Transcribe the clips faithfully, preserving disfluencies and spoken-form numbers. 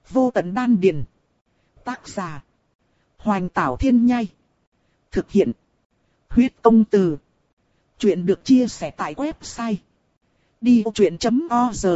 Vô tận đan điền. Tác giả. Hoành Tảo Thiên Nhai. Thực hiện. Huyết Công Từ. Chuyện được chia sẻ tại website đi vô chuyện chấm org.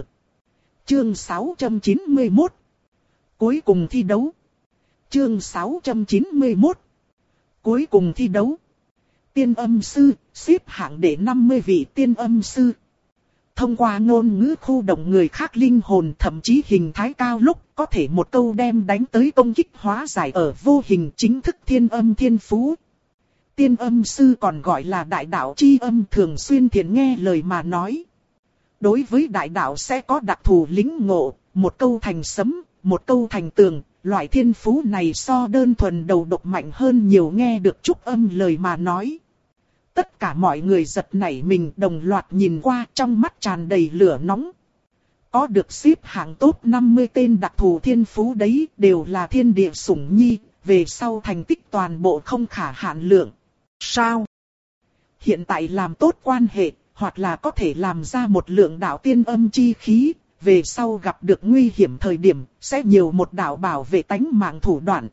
Chương sáu trăm chín mươi mốt. Cuối cùng thi đấu. Chương sáu trăm chín mươi mốt. Cuối cùng thi đấu. Tiên âm sư, xếp hạng đệ năm mươi vị tiên âm sư. Thông qua ngôn ngữ khu động người khác linh hồn, thậm chí hình thái cao lúc, có thể một câu đem đánh tới công kích hóa giải ở vô hình, chính thức thiên âm thiên phú. Tiên âm sư còn gọi là đại đạo chi âm, thường xuyên thiện nghe lời mà nói. Đối với đại đạo sẽ có đặc thù lĩnh ngộ, một câu thành sấm, một câu thành tường. Loại thiên phú này so đơn thuần đầu độc mạnh hơn nhiều, nghe được trúc âm lời mà nói. Tất cả mọi người giật nảy mình, đồng loạt nhìn qua, trong mắt tràn đầy lửa nóng. Có được xếp hạng top năm mươi tên đặc thù thiên phú đấy, đều là thiên địa sủng nhi, về sau thành tích toàn bộ không khả hạn lượng. Sao? Hiện tại làm tốt quan hệ, hoặc là có thể làm ra một lượng đạo tiên âm chi khí, về sau gặp được nguy hiểm thời điểm, sẽ nhiều một đạo bảo vệ tánh mạng thủ đoạn.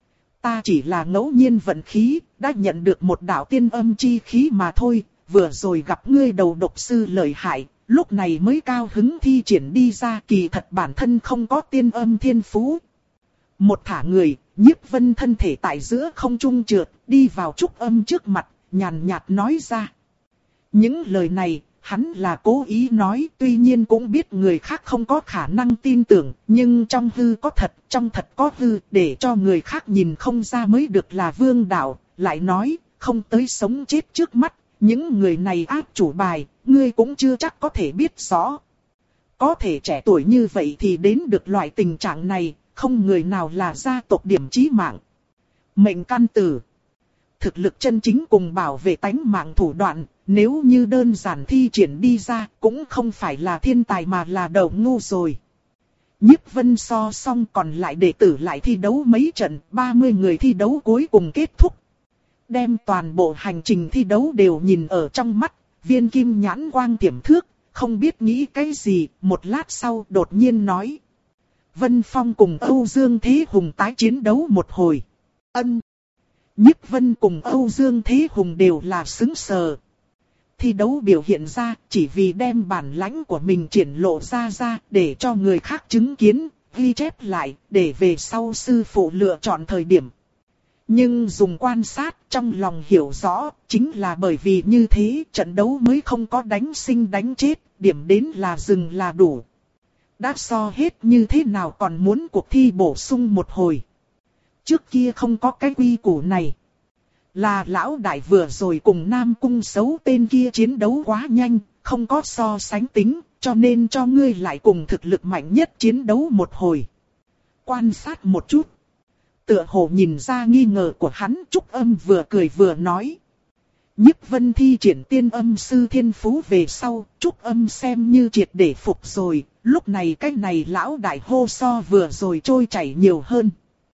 Ta chỉ là ngẫu nhiên vận khí, đã nhận được một đạo tiên âm chi khí mà thôi, vừa rồi gặp ngươi đầu độc sư lợi hại, lúc này mới cao hứng thi triển đi ra, kỳ thật bản thân không có tiên âm thiên phú. Một thả người, Nhiếp Vân thân thể tại giữa không trung trượt, đi vào trúc âm trước mặt, nhàn nhạt nói ra. Những lời này, hắn là cố ý nói, tuy nhiên cũng biết người khác không có khả năng tin tưởng, nhưng trong hư có thật, trong thật có hư, để cho người khác nhìn không ra mới được là vương đạo, lại nói, không tới sống chết trước mắt, những người này áp chủ bài, ngươi cũng chưa chắc có thể biết rõ. Có thể trẻ tuổi như vậy thì đến được loại tình trạng này, không người nào là gia tộc điểm chí mạng. Mệnh căn tử. Thực lực chân chính cùng bảo vệ tánh mạng thủ đoạn, nếu như đơn giản thi triển đi ra, cũng không phải là thiên tài mà là đầu ngu rồi. Nhiếp Vân so xong còn lại đệ tử lại thi đấu mấy trận, ba mươi người thi đấu cuối cùng kết thúc. Đem toàn bộ hành trình thi đấu đều nhìn ở trong mắt, viên kim nhãn quang tiềm thước, không biết nghĩ cái gì, một lát sau đột nhiên nói. Vân Phong cùng Âu Dương Thế Hùng tái chiến đấu một hồi. Ân. Nhiếp Vân cùng Âu Dương Thế Hùng đều là sững sờ. Thi đấu biểu hiện ra chỉ vì đem bản lãnh của mình triển lộ ra ra để cho người khác chứng kiến, ghi chép lại để về sau sư phụ lựa chọn thời điểm. Nhưng dùng quan sát trong lòng hiểu rõ, chính là bởi vì như thế trận đấu mới không có đánh sinh đánh chết, điểm đến là dừng là đủ. Đã so hết như thế nào còn muốn cuộc thi bổ sung một hồi. Trước kia không có cái quy củ này. Là lão đại vừa rồi cùng Nam Cung xấu tên kia chiến đấu quá nhanh, không có so sánh tính, cho nên cho ngươi lại cùng thực lực mạnh nhất chiến đấu một hồi. Quan sát một chút. Tựa hồ nhìn ra nghi ngờ của hắn, Trúc Âm vừa cười vừa nói. Nhiếp Vân thi triển tiên âm sư thiên phú về sau, Trúc Âm xem như triệt để phục rồi, lúc này cái này lão đại hô so vừa rồi trôi chảy nhiều hơn.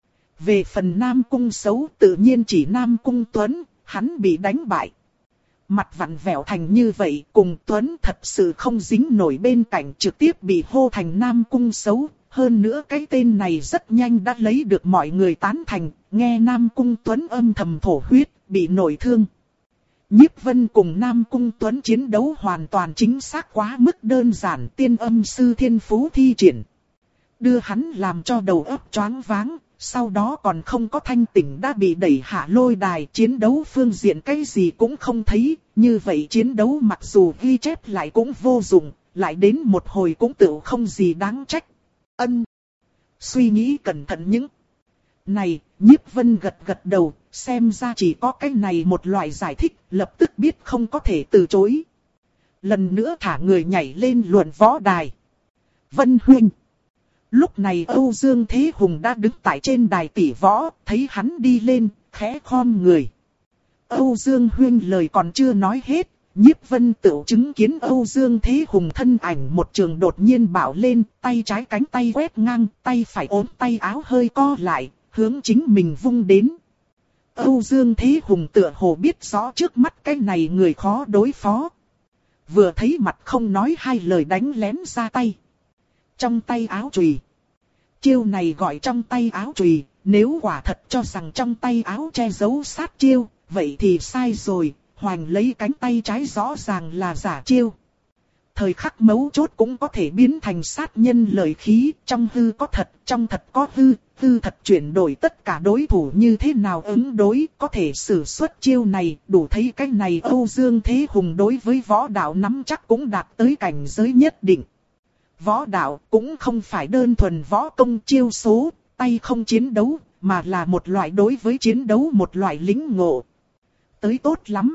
Về phần Nam Cung xấu tự nhiên chỉ Nam Cung Tuấn, hắn bị đánh bại. Mặt vặn vẹo thành như vậy cùng Tuấn thật sự không dính nổi bên cạnh, trực tiếp bị hô thành Nam Cung xấu. Hơn nữa cái tên này rất nhanh đã lấy được mọi người tán thành, nghe Nam Cung Tuấn âm thầm thổ huyết, bị nổi thương. Nhiếp Vân cùng Nam Cung Tuấn chiến đấu hoàn toàn chính xác quá mức đơn giản, tiên âm sư thiên phú thi triển. Đưa hắn làm cho đầu óc choáng váng. Sau đó còn không có thanh tỉnh đã bị đẩy hạ lôi đài, chiến đấu phương diện cái gì cũng không thấy, như vậy chiến đấu mặc dù ghi chép lại cũng vô dụng, lại đến một hồi cũng tự không gì đáng trách. Ân. Suy nghĩ cẩn thận những. Này, Nhiếp Vân gật gật đầu, xem ra chỉ có cái này một loại giải thích, lập tức biết không có thể từ chối. Lần nữa thả người nhảy lên luận võ đài. Vân huynh. Lúc này Âu Dương Thế Hùng đã đứng tại trên đài tỷ võ, thấy hắn đi lên, khẽ khom người. Âu Dương huynh lời còn chưa nói hết, Nhiếp Vân tự chứng kiến Âu Dương Thế Hùng thân ảnh một trường đột nhiên bạo lên, tay trái cánh tay quét ngang, tay phải ốm tay áo hơi co lại, hướng chính mình vung đến. Âu Dương Thế Hùng tựa hồ biết rõ trước mắt cái này người khó đối phó. Vừa thấy mặt không nói hai lời đánh lén ra tay. Trong tay áo chùy, Chiêu này gọi trong tay áo chùy, nếu quả thật cho rằng trong tay áo che giấu sát chiêu, vậy thì sai rồi, Hoành lấy cánh tay trái rõ ràng là giả chiêu. Thời khắc mấu chốt cũng có thể biến thành sát nhân lợi khí, trong hư có thật, trong thật có hư, hư thật chuyển đổi tất cả đối thủ như thế nào ứng đối, có thể sử xuất chiêu này, đủ thấy cái này Âu Dương Thế Hùng đối với võ đạo nắm chắc cũng đạt tới cảnh giới nhất định. Võ đạo cũng không phải đơn thuần võ công chiêu số, tay không chiến đấu, mà là một loại đối với chiến đấu một loại lĩnh ngộ. Tới tốt lắm.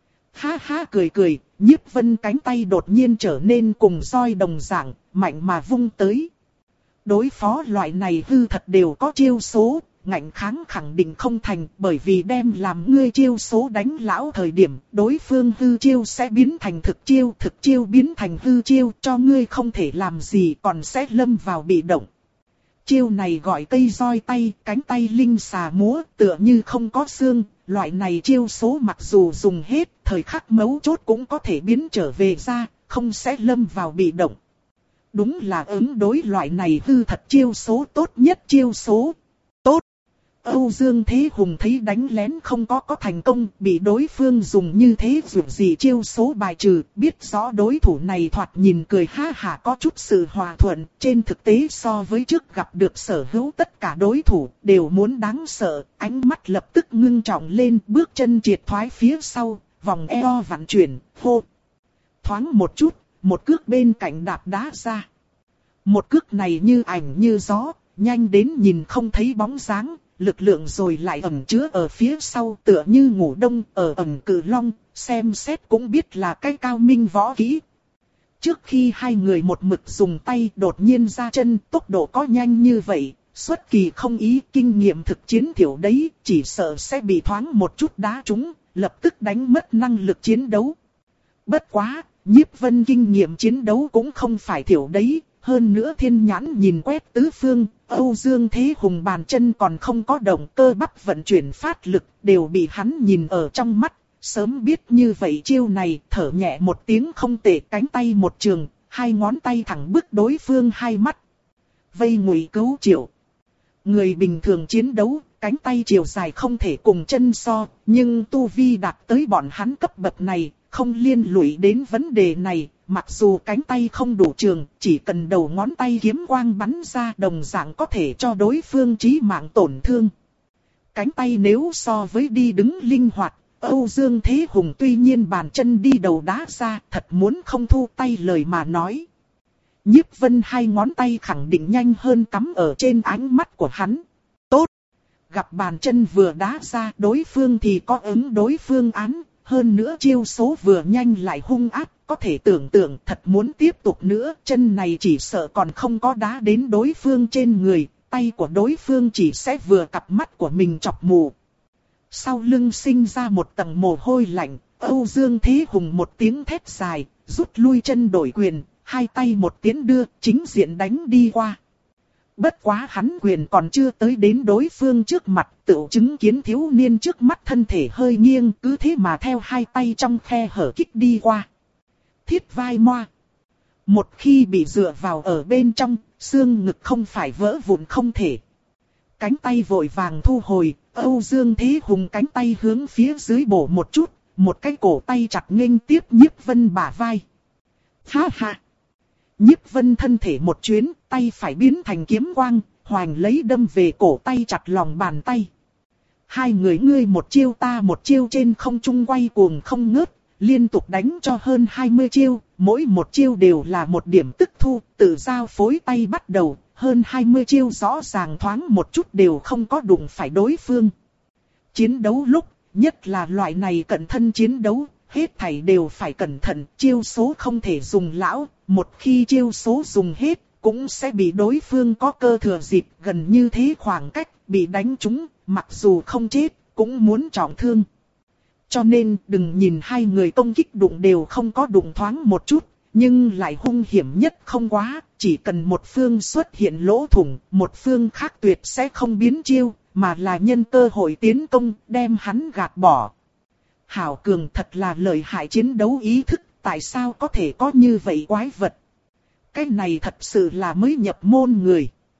Ha ha cười cười, Nhiếp Vân cánh tay đột nhiên trở nên cùng roi đồng dạng, mạnh mà vung tới. Đối phó loại này hư thật đều có chiêu số, ngạnh kháng khẳng định không thành, bởi vì đem làm ngươi chiêu số đánh lão thời điểm, đối phương hư chiêu sẽ biến thành thực chiêu, thực chiêu biến thành hư chiêu, cho ngươi không thể làm gì còn sẽ lâm vào bị động. Chiêu này gọi cây roi tay, cánh tay linh xà múa, tựa như không có xương, loại này chiêu số mặc dù dùng hết, thời khắc mấu chốt cũng có thể biến trở về ra, không sẽ lâm vào bị động. Đúng là ứng đối loại này hư thật chiêu số tốt nhất chiêu số. Tốt! Âu Dương Thế Hùng thấy đánh lén không có có thành công, bị đối phương dùng như thế dù gì chiêu số bài trừ, biết rõ đối thủ này thoạt nhìn cười ha hả có chút sự hòa thuận, trên thực tế so với trước gặp được sở hữu tất cả đối thủ, đều muốn đáng sợ, ánh mắt lập tức ngưng trọng lên, bước chân triệt thoái phía sau, vòng eo vặn chuyển, hô. Thoáng một chút, một cước bên cạnh đạp đá ra. Một cước này như ảnh như gió, nhanh đến nhìn không thấy bóng dáng. Lực lượng rồi lại ẩn chứa ở phía sau tựa như ngủ đông ở ẩn cự long, xem xét cũng biết là cái cao minh võ kỹ. Trước khi hai người một mực dùng tay đột nhiên ra chân, tốc độ có nhanh như vậy, xuất kỳ không ý, kinh nghiệm thực chiến thiểu đấy, chỉ sợ sẽ bị thoáng một chút đá trúng, lập tức đánh mất năng lực chiến đấu. Bất quá, Nhiếp Vân kinh nghiệm chiến đấu cũng không phải thiểu đấy. Hơn nữa thiên nhãn nhìn quét tứ phương, Âu Dương Thế Hùng bàn chân còn không có động, cơ bắp vận chuyển phát lực, đều bị hắn nhìn ở trong mắt. Sớm biết như vậy chiêu này, thở nhẹ một tiếng không tệ, cánh tay một trường, hai ngón tay thẳng bức đối phương hai mắt. Vây ngụy cứu triệu. Người bình thường chiến đấu, cánh tay chiều dài không thể cùng chân so, nhưng tu vi đạt tới bọn hắn cấp bậc này, không liên lụy đến vấn đề này. Mặc dù cánh tay không đủ trường, chỉ cần đầu ngón tay kiếm quang bắn ra đồng dạng có thể cho đối phương chí mạng tổn thương. Cánh tay nếu so với đi đứng linh hoạt, Âu Dương Thế Hùng tuy nhiên bàn chân đi đầu đá ra, thật muốn không thu tay lời mà nói. Nhiếp Vân hai ngón tay khẳng định nhanh hơn cắm ở trên ánh mắt của hắn. Tốt! Gặp bàn chân vừa đá ra, đối phương thì có ứng đối phương án, hơn nữa chiêu số vừa nhanh lại hung ác. Có thể tưởng tượng thật muốn tiếp tục nữa, chân này chỉ sợ còn không có đá đến đối phương trên người, tay của đối phương chỉ sẽ vừa cặp mắt của mình chọc mù. Sau lưng sinh ra một tầng mồ hôi lạnh, Âu Dương Thế Hùng một tiếng thét dài, rút lui chân đổi quyền, hai tay một tiến đưa, chính diện đánh đi qua. Bất quá hắn quyền còn chưa tới đến đối phương trước mặt, tự chứng kiến thiếu niên trước mắt thân thể hơi nghiêng, cứ thế mà theo hai tay trong khe hở kích đi qua. Thiết vai moa. Một khi bị dựa vào ở bên trong, xương ngực không phải vỡ vụn không thể. Cánh tay vội vàng thu hồi, Âu Dương Thế Hùng cánh tay hướng phía dưới bổ một chút, một cái cổ tay chặt nghênh tiếp Nhiếp Vân bả vai. Ha ha! Nhiếp Vân thân thể một chuyến, tay phải biến thành kiếm quang, Hoành lấy đâm về cổ tay chặt lòng bàn tay. Hai người ngươi một chiêu ta một chiêu trên không trung quay cuồng không ngớt. Liên tục đánh cho hơn hai mươi chiêu, mỗi một chiêu đều là một điểm tức thu, tự giao phối tay bắt đầu, hơn hai mươi chiêu rõ ràng thoáng một chút đều không có đụng phải đối phương. Chiến đấu lúc, nhất là loại này cận thân chiến đấu, hết thảy đều phải cẩn thận, chiêu số không thể dùng lão, một khi chiêu số dùng hết, cũng sẽ bị đối phương có cơ thừa dịp gần như thế khoảng cách, bị đánh trúng, mặc dù không chết, cũng muốn trọng thương. Cho nên đừng nhìn hai người công kích đụng đều không có đụng thoáng một chút, nhưng lại hung hiểm nhất không quá, chỉ cần một phương xuất hiện lỗ thủng, một phương khác tuyệt sẽ không biến chiêu, mà là nhân cơ hội tiến công, đem hắn gạt bỏ. Hảo Cường thật là lợi hại chiến đấu ý thức, tại sao có thể có như vậy quái vật? Cái này thật sự là mới nhập môn người.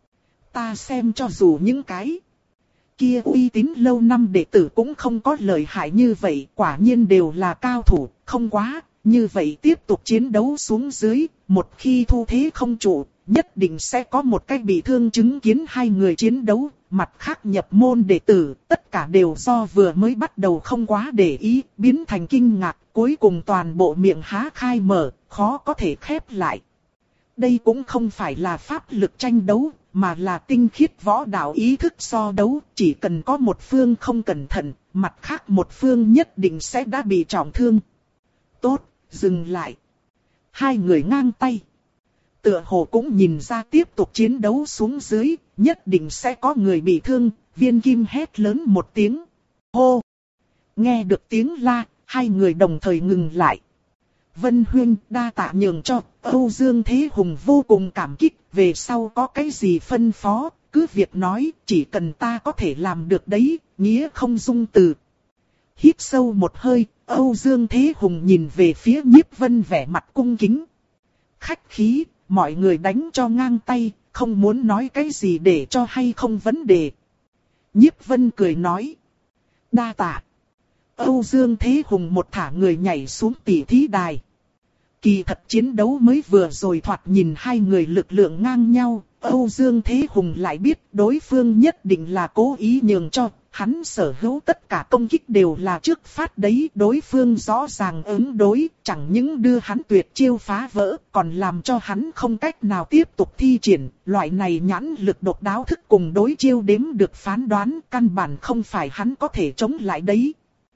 Ta xem cho dù những cái kia uy tín lâu năm đệ tử cũng không có lợi hại như vậy, quả nhiên đều là cao thủ, không quá, như vậy tiếp tục chiến đấu xuống dưới, một khi thu thế không trụ, nhất định sẽ có một cái bị thương chứng kiến hai người chiến đấu, mặt khác nhập môn đệ tử, tất cả đều do vừa mới bắt đầu không quá để ý, biến thành kinh ngạc, cuối cùng toàn bộ miệng há khai mở, khó có thể khép lại. Đây cũng không phải là pháp lực tranh đấu, mà là tinh khiết võ đạo ý thức so đấu, chỉ cần có một phương không cẩn thận, mặt khác một phương nhất định sẽ đã bị trọng thương. Tốt, dừng lại. Hai người ngang tay. Tựa hồ cũng nhìn ra tiếp tục chiến đấu xuống dưới, nhất định sẽ có người bị thương, Viên Kim hét lớn một tiếng. Hô! Nghe được tiếng la, hai người đồng thời ngừng lại. Vân Huyên đa tạ nhường cho, Âu Dương Thế Hùng vô cùng cảm kích, về sau có cái gì phân phó, cứ việc nói, chỉ cần ta có thể làm được đấy, nghĩa không dung từ. Hít sâu một hơi, Âu Dương Thế Hùng nhìn về phía Nhiếp Vân vẻ mặt cung kính. Khách khí, mọi người đánh cho ngang tay, không muốn nói cái gì để cho hay không vấn đề. Nhiếp Vân cười nói. Đa tạ. Âu Dương Thế Hùng một thả người nhảy xuống tỷ thí đài. Kỳ thật chiến đấu mới vừa rồi thoạt nhìn hai người lực lượng ngang nhau, Âu Dương Thế Hùng lại biết đối phương nhất định là cố ý nhường cho, hắn sở hữu tất cả công kích đều là trước phát đấy, đối phương rõ ràng ứng đối, chẳng những đưa hắn tuyệt chiêu phá vỡ, còn làm cho hắn không cách nào tiếp tục thi triển, loại này nhãn lực độc đáo thức cùng đối chiêu đếm được phán đoán, căn bản không phải hắn có thể chống lại đấy.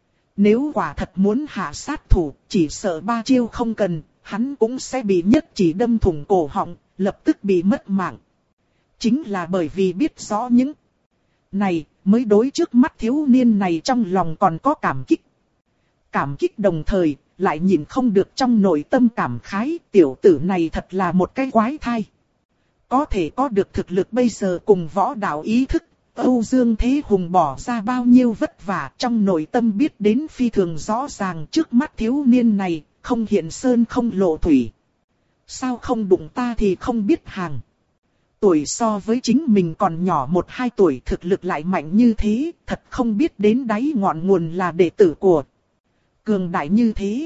Nếu quả thật muốn hạ sát thủ, chỉ sợ ba chiêu không cần, hắn cũng sẽ bị nhất chỉ đâm thủng cổ họng, lập tức bị mất mạng. Chính là bởi vì biết rõ những này, mới đối trước mắt thiếu niên này trong lòng còn có cảm kích. Cảm kích đồng thời, lại nhìn không được trong nội tâm cảm khái, tiểu tử này thật là một cái quái thai. Có thể có được thực lực bây giờ cùng võ đạo ý thức, Âu Dương Thế Hùng bỏ ra bao nhiêu vất vả, trong nội tâm biết đến phi thường rõ ràng, trước mắt thiếu niên này, không hiện sơn không lộ thủy. Sao không đụng ta thì không biết hàng. Tuổi so với chính mình còn nhỏ một hai tuổi, thực lực lại mạnh như thế, thật không biết đến đáy ngọn nguồn là đệ tử của cường đại như thế.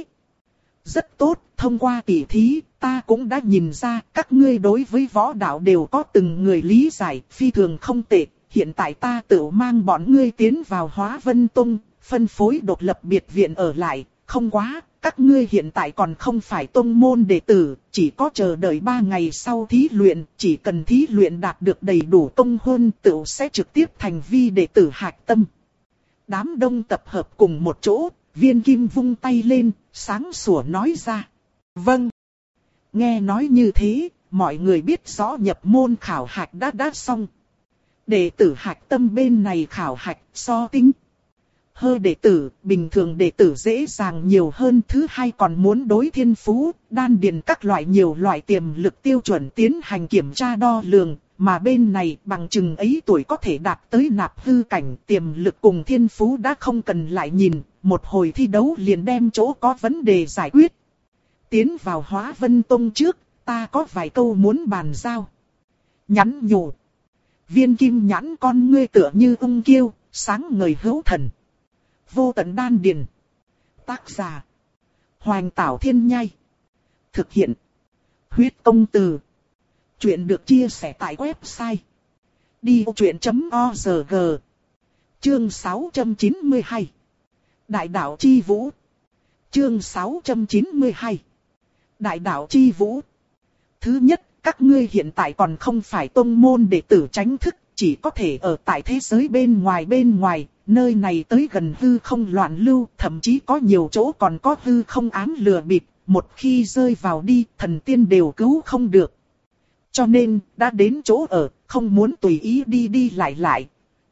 Rất tốt, thông qua tỉ thí, ta cũng đã nhìn ra các ngươi đối với võ đạo đều có từng người lý giải, phi thường không tệ. Hiện tại ta tự mang bọn ngươi tiến vào Hóa Vân Tông, phân phối độc lập biệt viện ở lại, không quá, các ngươi hiện tại còn không phải tông môn đệ tử, chỉ có chờ đợi ba ngày sau thí luyện, chỉ cần thí luyện đạt được đầy đủ tông huân tự sẽ trực tiếp thành vi đệ tử hạch tâm. Đám đông tập hợp cùng một chỗ, Viên Kim vung tay lên, sáng sủa nói ra. Vâng. Nghe nói như thế, mọi người biết rõ nhập môn khảo hạch đã đã xong. Đệ tử hạch tâm bên này khảo hạch so tính. Hơ đệ tử, bình thường đệ tử dễ dàng nhiều hơn, thứ hai còn muốn đối thiên phú, đan điền các loại nhiều loại tiềm lực tiêu chuẩn tiến hành kiểm tra đo lường, mà bên này bằng chừng ấy tuổi có thể đạt tới nạp hư cảnh, tiềm lực cùng thiên phú đã không cần lại nhìn, một hồi thi đấu liền đem chỗ có vấn đề giải quyết. Tiến vào Hóa Vân Tông trước, ta có vài câu muốn bàn giao. Nhắn nhủ. Viên Kim nhãn con ngươi tựa như ung kiêu, sáng ngời hữu thần. Vô tận đan điền. Tác giả. Hoành Tảo Thiên Nhai. Thực hiện. Huyết Công Từ. Chuyện được chia sẻ tại website. đi vô chuyện chấm org. Chương sáu trăm chín mươi hai. Đại đạo chi vũ. Chương sáu trăm chín mươi hai. Đại đạo chi vũ. Thứ nhất, các ngươi hiện tại còn không phải tông môn đệ tử tránh thức, chỉ có thể ở tại thế giới bên ngoài bên ngoài, nơi này tới gần hư không loạn lưu, thậm chí có nhiều chỗ còn có hư không ám lừa bịp, một khi rơi vào đi, thần tiên đều cứu không được. Cho nên, đã đến chỗ ở, không muốn tùy ý đi đi lại lại.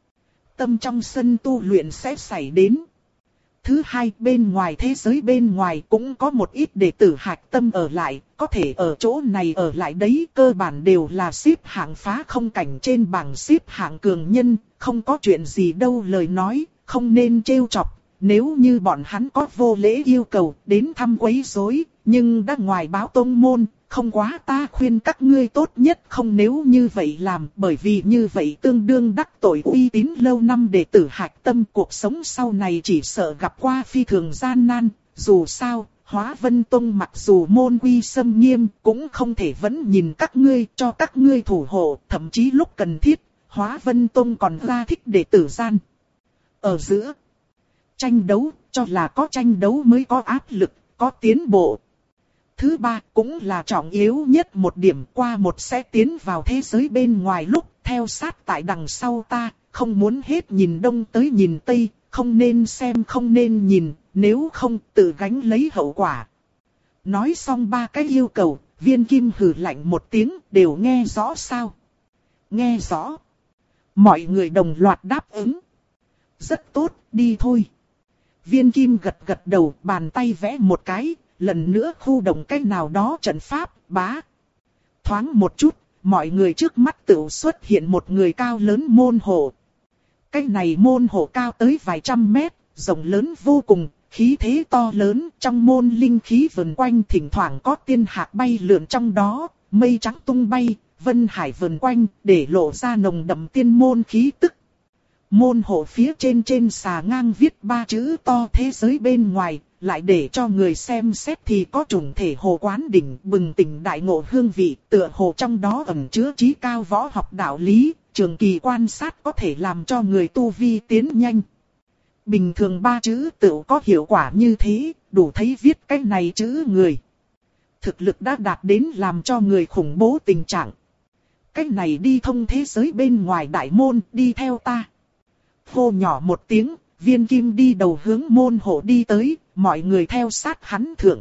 Tâm trong sân tu luyện sẽ xảy đến. Thứ hai, bên ngoài thế giới bên ngoài cũng có một ít đệ tử hạch tâm ở lại, có thể ở chỗ này ở lại đấy, cơ bản đều là xếp hạng phá không cảnh trên bảng xếp hạng cường nhân, không có chuyện gì đâu lời nói, không nên trêu chọc, nếu như bọn hắn có vô lễ yêu cầu đến thăm quấy rối, nhưng đã ngoài báo tông môn, Không quá ta khuyên các ngươi tốt nhất không nếu như vậy làm, bởi vì như vậy tương đương đắc tội uy tín lâu năm đệ tử Hạch Tâm, cuộc sống sau này chỉ sợ gặp qua phi thường gian nan. Dù sao, Hóa Vân Tông mặc dù môn quy xâm nghiêm, cũng không thể vẫn nhìn các ngươi, cho các ngươi thủ hộ, thậm chí lúc cần thiết, Hóa Vân Tông còn ra thích đệ tử gian. Ở giữa tranh đấu, cho là có tranh đấu mới có áp lực, có tiến bộ. Thứ ba, cũng là trọng yếu nhất một điểm, qua một sẽ tiến vào thế giới bên ngoài lúc, theo sát tại đằng sau ta, không muốn hết nhìn đông tới nhìn tây, không nên xem không nên nhìn, nếu không tự gánh lấy hậu quả. Nói xong ba cái yêu cầu, Viên Kim hừ lạnh một tiếng, đều nghe rõ sao? Nghe rõ. Mọi người đồng loạt đáp ứng. Rất tốt, đi thôi. Viên Kim gật gật đầu, bàn tay vẽ một cái, lần nữa khu động cái nào đó trận pháp, bá. Thoáng một chút, mọi người trước mắt tự xuất hiện một người cao lớn môn hộ. Cái này môn hộ cao tới vài trăm mét, rộng lớn vô cùng, khí thế to lớn, trong môn linh khí vần quanh thỉnh thoảng có tiên hạc bay lượn trong đó, mây trắng tung bay, vân hải vần quanh, để lộ ra nồng đậm tiên môn khí tức. Môn hộ phía trên trên xà ngang viết ba chữ to thế giới bên ngoài, lại để cho người xem xét thì có trùng thể hồ quán đỉnh bừng tỉnh đại ngộ hương vị, tựa hồ trong đó ẩn chứa trí cao võ học đạo lý, trường kỳ quan sát có thể làm cho người tu vi tiến nhanh. Bình thường ba chữ tự có hiệu quả như thế, đủ thấy viết cái này chữ người. Thực lực đã đạt đến làm cho người khủng bố tình trạng. Cái này đi thông thế giới bên ngoài đại môn, đi theo ta. Hô nhỏ một tiếng, Viên Kim đi đầu hướng môn hộ đi tới, mọi người theo sát hắn thượng.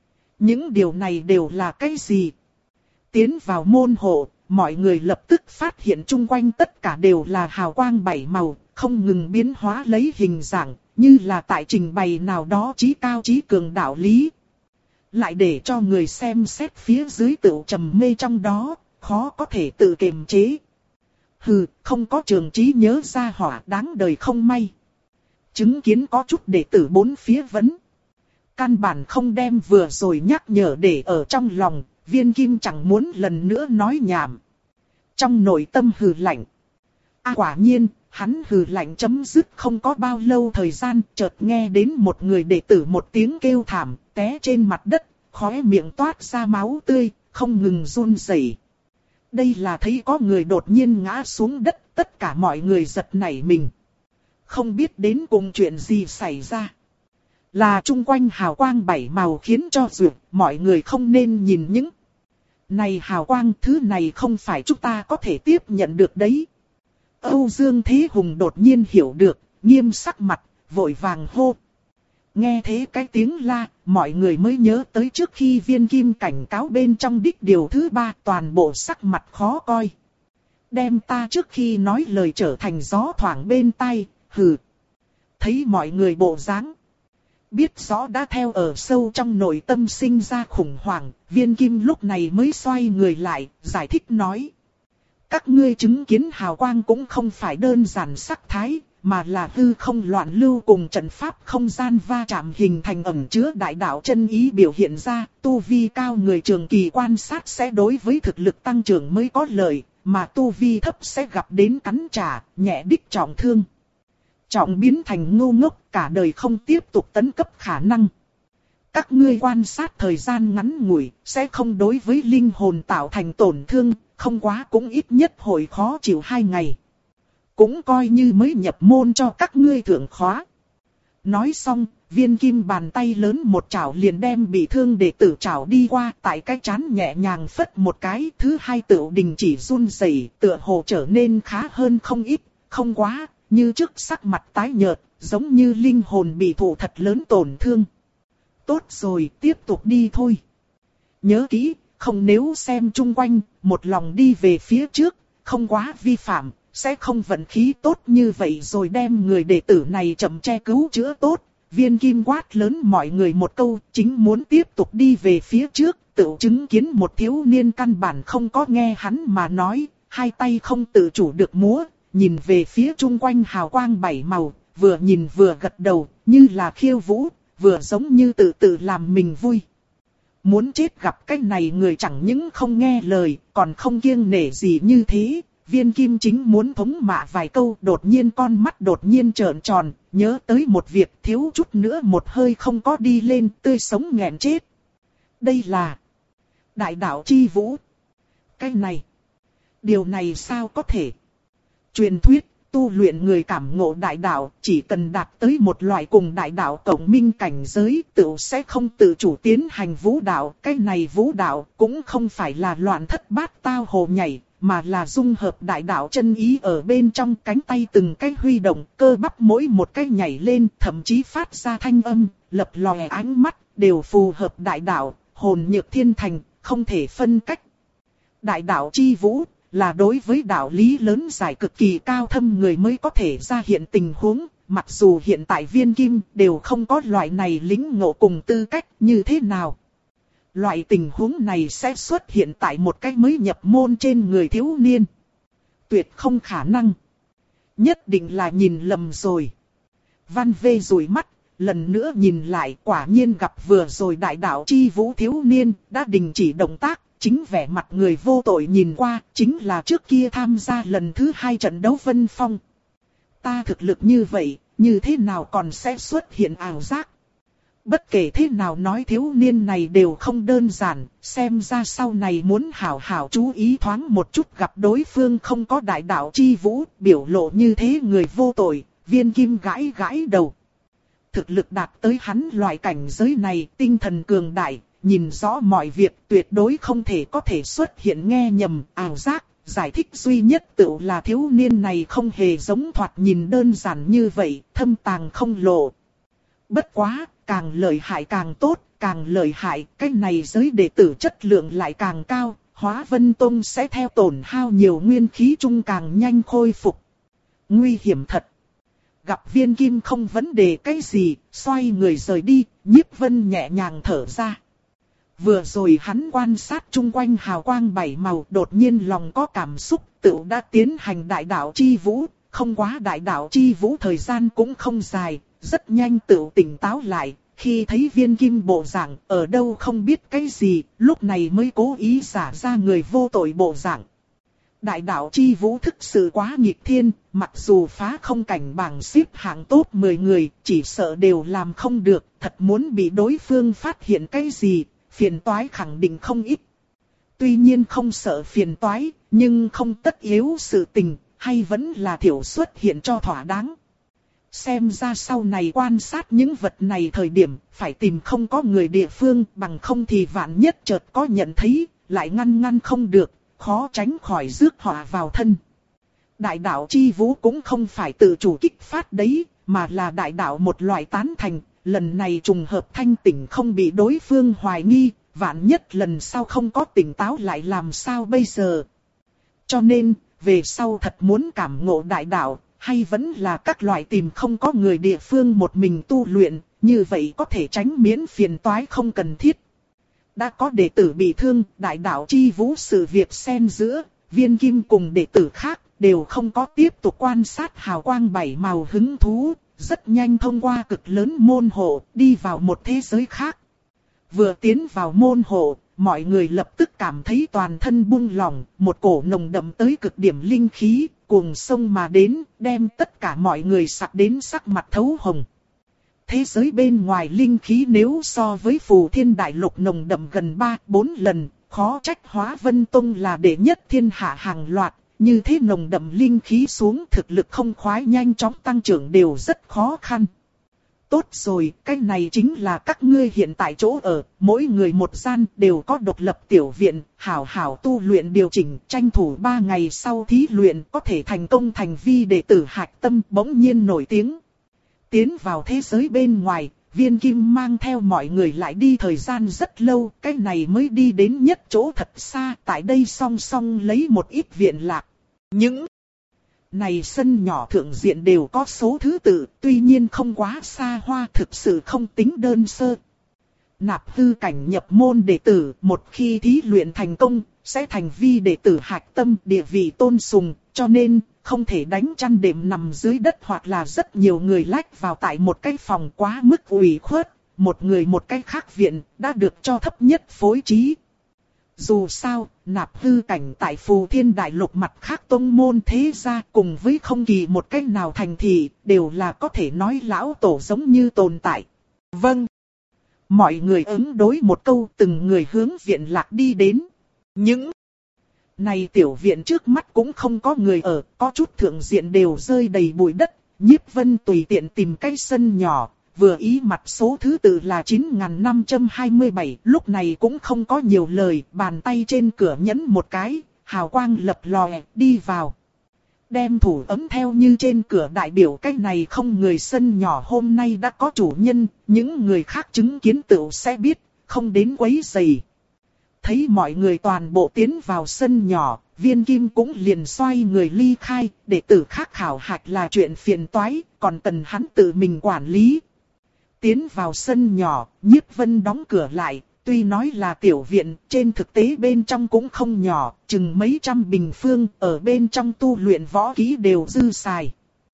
Những điều này đều là cái gì? Tiến vào môn hộ, mọi người lập tức phát hiện chung quanh tất cả đều là hào quang bảy màu, không ngừng biến hóa lấy hình dạng, như là tại trình bày nào đó trí cao trí cường đạo lý. Lại để cho người xem xét phía dưới tự trầm mê trong đó, khó có thể tự kiềm chế. Hừ, không có trường trí nhớ ra hỏa đáng đời không may. Chứng kiến có chút đệ tử bốn phía vấn. Căn bản không đem vừa rồi nhắc nhở để ở trong lòng, Viên Kim chẳng muốn lần nữa nói nhảm. Trong nội tâm hừ lạnh. À quả nhiên, hắn hừ lạnh chấm dứt không có bao lâu thời gian, chợt nghe đến một người đệ tử một tiếng kêu thảm, té trên mặt đất, khóe miệng toát ra máu tươi, không ngừng run rẩy. Đây là thấy có người đột nhiên ngã xuống đất, tất cả mọi người giật nảy mình. Không biết đến cùng chuyện gì xảy ra. Là chung quanh hào quang bảy màu khiến cho duyệt, mọi người không nên nhìn những này hào quang, thứ này không phải chúng ta có thể tiếp nhận được đấy. Âu Dương Thế Hùng đột nhiên hiểu được, nghiêm sắc mặt, vội vàng hô. Nghe thế cái tiếng la, mọi người mới nhớ tới trước khi Viên Kim cảnh cáo bên trong đích điều thứ ba, toàn bộ sắc mặt khó coi. Đem ta trước khi nói lời trở thành gió thoảng bên tai, hừ. Thấy mọi người bộ dáng, biết rõ đã theo ở sâu trong nội tâm sinh ra khủng hoảng, Viên Kim lúc này mới xoay người lại, giải thích nói. Các ngươi chứng kiến hào quang cũng không phải đơn giản sắc thái, mà là hư không loạn lưu cùng trận pháp không gian va chạm hình thành ẩn chứa đại đạo chân ý biểu hiện ra, tu vi cao người trường kỳ quan sát sẽ đối với thực lực tăng trưởng mới có lợi, mà tu vi thấp sẽ gặp đến cắn trả, nhẹ đích trọng thương. Trọng biến thành ngu ngốc, cả đời không tiếp tục tấn cấp khả năng. Các ngươi quan sát thời gian ngắn ngủi, sẽ không đối với linh hồn tạo thành tổn thương, không quá cũng ít nhất hồi khó chịu hai ngày. Cũng coi như mới nhập môn cho các ngươi thượng khóa. Nói xong, Viên Kim bàn tay lớn một chảo liền đem bị thương đệ tử chảo đi qua, tại cái chán nhẹ nhàng phất một cái, thứ hai tựu đình chỉ run rẩy, tựa hồ trở nên khá hơn không ít, không quá, như trước sắc mặt tái nhợt, giống như linh hồn bị thụ thật lớn tổn thương. Tốt rồi, tiếp tục đi thôi. Nhớ kỹ, không nếu xem chung quanh, một lòng đi về phía trước, không quá vi phạm, sẽ không vận khí tốt như vậy rồi đem người đệ tử này chậm che cứu chữa tốt. Viên Kim quát lớn mọi người một câu, chính muốn tiếp tục đi về phía trước, tự chứng kiến một thiếu niên căn bản không có nghe hắn mà nói, hai tay không tự chủ được múa, nhìn về phía chung quanh hào quang bảy màu, vừa nhìn vừa gật đầu, như là khiêu vũ, vừa giống như tự tự làm mình vui. muốn chết gặp cái này người chẳng những không nghe lời, còn không kiêng nể gì như thế. Viên Kim chính muốn thống mạ vài câu, đột nhiên con mắt đột nhiên trợn tròn, nhớ tới một việc thiếu chút nữa một hơi không có đi lên, tươi sống nghẹn chết. Đây là đại đạo chi vũ. Cái này, điều này sao có thể? Truyền thuyết, tu luyện người cảm ngộ đại đạo, chỉ cần đạt tới một loại cùng đại đạo cộng minh cảnh giới, tự sẽ không tự chủ tiến hành vũ đạo. Cái này vũ đạo cũng không phải là loạn thất bát tao hồ nhảy, mà là dung hợp đại đạo chân ý ở bên trong, cánh tay từng cái huy động, cơ bắp mỗi một cái nhảy lên, thậm chí phát ra thanh âm, lập lòe ánh mắt, đều phù hợp đại đạo, hồn nhược thiên thành, không thể phân cách. Đại đạo chi vũ là đối với đạo lý lớn giải cực kỳ cao thâm người mới có thể ra hiện tình huống, mặc dù hiện tại Viên Kim đều không có loại này lĩnh ngộ cùng tư cách như thế nào. Loại tình huống này sẽ xuất hiện tại một cái mới nhập môn trên người thiếu niên. Tuyệt không khả năng. Nhất định là nhìn lầm rồi. Văn Vê dụi mắt, lần nữa nhìn lại, quả nhiên gặp vừa rồi đại đạo chi vũ thiếu niên đã đình chỉ động tác. Chính vẻ mặt người vô tội nhìn qua, chính là trước kia tham gia lần thứ hai trận đấu Vân Phong. Ta thực lực như vậy, như thế nào còn sẽ xuất hiện ảo giác? Bất kể thế nào nói thiếu niên này đều không đơn giản, xem ra sau này muốn hảo hảo chú ý thoáng một chút, gặp đối phương không có đại đạo chi vũ, biểu lộ như thế người vô tội. Viên Kim gãi gãi đầu. Thực lực đạt tới hắn loại cảnh giới này, tinh thần cường đại, nhìn rõ mọi việc, tuyệt đối không thể có thể xuất hiện nghe nhầm, ảo giác. Giải thích duy nhất tự là thiếu niên này không hề giống thoạt nhìn đơn giản như vậy, thâm tàng không lộ. Bất quá, càng lợi hại càng tốt, càng lợi hại, cái này giới đệ tử chất lượng lại càng cao, Hóa Vân Tông sẽ theo tổn hao nhiều nguyên khí chung càng nhanh khôi phục. Nguy hiểm thật. Gặp Viên Kim không vấn đề cái gì, xoay người rời đi, Nhiếp Vân nhẹ nhàng thở ra. Vừa rồi hắn quan sát chung quanh hào quang bảy màu, đột nhiên lòng có cảm xúc, tự đã tiến hành đại đạo chi vũ, không quá đại đạo chi vũ thời gian cũng không dài, rất nhanh tự tỉnh táo lại, khi thấy Viên Kim bộ dạng, ở đâu không biết cái gì, lúc này mới cố ý giả ra người vô tội bộ dạng. Đại đạo chi vũ thực sự quá nghịch thiên, mặc dù phá không cảnh bảng xếp hạng top mười người, chỉ sợ đều làm không được, thật muốn bị đối phương phát hiện cái gì, phiền toái khẳng định không ít. Tuy nhiên không sợ phiền toái, nhưng không tất yếu sự tình, hay vẫn là thiểu xuất hiện cho thỏa đáng. Xem ra sau này quan sát những vật này thời điểm, phải tìm không có người địa phương, bằng không thì vạn nhất chợt có nhận thấy, lại ngăn ngăn không được, khó tránh khỏi rước họa vào thân. Đại đạo chi vũ cũng không phải tự chủ kích phát đấy, mà là đại đạo một loại tán thành. Lần này trùng hợp thanh tỉnh không bị đối phương hoài nghi, vạn nhất lần sau không có tỉnh táo lại làm sao bây giờ. Cho nên, về sau thật muốn cảm ngộ đại đạo, hay vẫn là các loại tìm không có người địa phương một mình tu luyện, như vậy có thể tránh miễn phiền toái không cần thiết. Đã có đệ tử bị thương, đại đạo chi vũ sự việc xen giữa, Viên Kim cùng đệ tử khác đều không có tiếp tục quan sát hào quang bảy màu hứng thú. Rất nhanh thông qua cực lớn môn hộ, đi vào một thế giới khác. Vừa tiến vào môn hộ, mọi người lập tức cảm thấy toàn thân buông lỏng, một cổ nồng đậm tới cực điểm linh khí, cuồng sông mà đến, đem tất cả mọi người sặc đến sắc mặt thấu hồng. Thế giới bên ngoài linh khí nếu so với Phù Thiên Đại Lục nồng đậm gần ba bốn lần, khó trách Hóa Vân Tông là đệ nhất thiên hạ hàng loạt. Như thế nồng đậm linh khí xuống, thực lực không khoái nhanh chóng tăng trưởng đều rất khó khăn. Tốt rồi, cái này chính là các ngươi hiện tại chỗ ở, mỗi người một gian đều có độc lập tiểu viện, hảo hảo tu luyện điều chỉnh, tranh thủ ba ngày sau thí luyện có thể thành công thành vi đệ tử hạch tâm bỗng nhiên nổi tiếng. Tiến vào thế giới bên ngoài, Viên Kim mang theo mọi người lại đi thời gian rất lâu, cái này mới đi đến nhất chỗ thật xa, tại đây song song lấy một ít viện lạc. Những này sân nhỏ thượng diện đều có số thứ tự, tuy nhiên không quá xa hoa, thực sự không tính đơn sơ. Nạp hư cảnh nhập môn đệ tử, một khi thí luyện thành công, sẽ thành vi đệ tử hạch tâm, địa vị tôn sùng, cho nên không thể đánh chăn đệm nằm dưới đất hoặc là rất nhiều người lách vào tại một cái phòng quá mức ủy khuất, một người một cách khác viện, đã được cho thấp nhất phối trí. Dù sao, Nạp Hư cảnh tại Phù Thiên Đại Lục mặt khác tông môn thế gia cùng với không kỳ một cách nào thành thị, đều là có thể nói lão tổ giống như tồn tại. Vâng. Mọi người ứng đối một câu, từng người hướng viện lạc đi đến. Những này tiểu viện trước mắt cũng không có người ở, có chút thượng diện đều rơi đầy bụi đất. Nhiếp Vân tùy tiện tìm cái sân nhỏ, vừa ý mặt số thứ tự là chín nghìn năm trăm hai mươi bảy, lúc này cũng không có nhiều lời, bàn tay trên cửa nhấn một cái, hào quang lập lòe, đi vào. Đem thủ ấm theo như trên cửa đại biểu cái này không người sân nhỏ hôm nay đã có chủ nhân, những người khác chứng kiến tựu sẽ biết, không đến quấy rầy. Thấy mọi người toàn bộ tiến vào sân nhỏ, Viên Kim cũng liền xoay người ly khai, để tử khác khảo hạch là chuyện phiền toái, còn cần hắn tự mình quản lý. Tiến vào sân nhỏ, Nhiếp Vân đóng cửa lại, tuy nói là tiểu viện, trên thực tế bên trong cũng không nhỏ, chừng mấy trăm bình phương, ở bên trong tu luyện võ kỹ đều dư xài.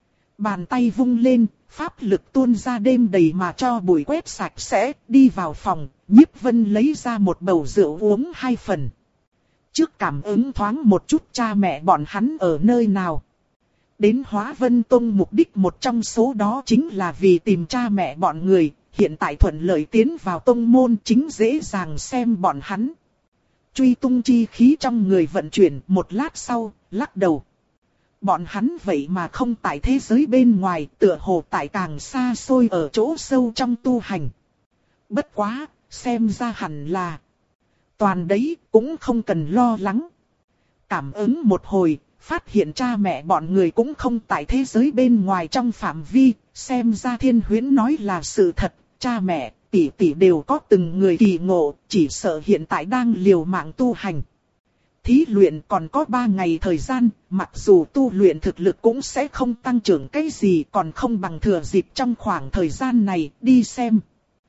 Bàn tay vung lên, pháp lực tuôn ra đêm đầy mà cho bụi quét sạch sẽ, đi vào phòng, Nhiếp Vân lấy ra một bầu rượu uống hai phần. Trước cảm ứng thoáng một chút cha mẹ bọn hắn ở nơi nào. Đến Hóa Vân Tông mục đích một trong số đó chính là vì tìm cha mẹ bọn người, hiện tại thuận lợi tiến vào tông môn chính dễ dàng xem bọn hắn. Truy tung chi khí trong người vận chuyển một lát sau, lắc đầu. Bọn hắn vậy mà không tại thế giới bên ngoài, tựa hồ tại càng xa xôi ở chỗ sâu trong tu hành. Bất quá, xem ra hẳn là toàn đấy, cũng không cần lo lắng. Cảm ứng một hồi, phát hiện cha mẹ bọn người cũng không tại thế giới bên ngoài trong phạm vi, xem ra Thiên Huyễn nói là sự thật, cha mẹ, tỷ tỷ đều có từng người kỳ ngộ, chỉ sợ hiện tại đang liều mạng tu hành. Thí luyện còn có ba ngày thời gian, mặc dù tu luyện thực lực cũng sẽ không tăng trưởng cái gì, còn không bằng thừa dịp trong khoảng thời gian này đi xem.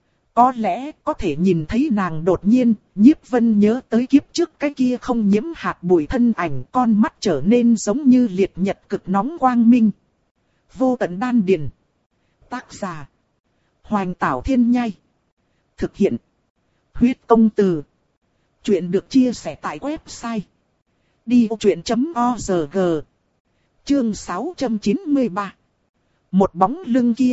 Có lẽ có thể nhìn thấy nàng đột nhiên, Nhiếp Vân nhớ tới kiếp trước cái kia không nhiễm hạt bụi thân ảnh, con mắt trở nên giống như liệt nhật cực nóng quang minh. Vô tận đan điền. Tác giả: Hoành Tảo Thiên Nhai. Thực hiện: Huyết Công Từ. Chuyện được chia sẻ tại website đi vô chuyện chấm org. Chương sáu trăm chín mươi ba. Một bóng lưng kia.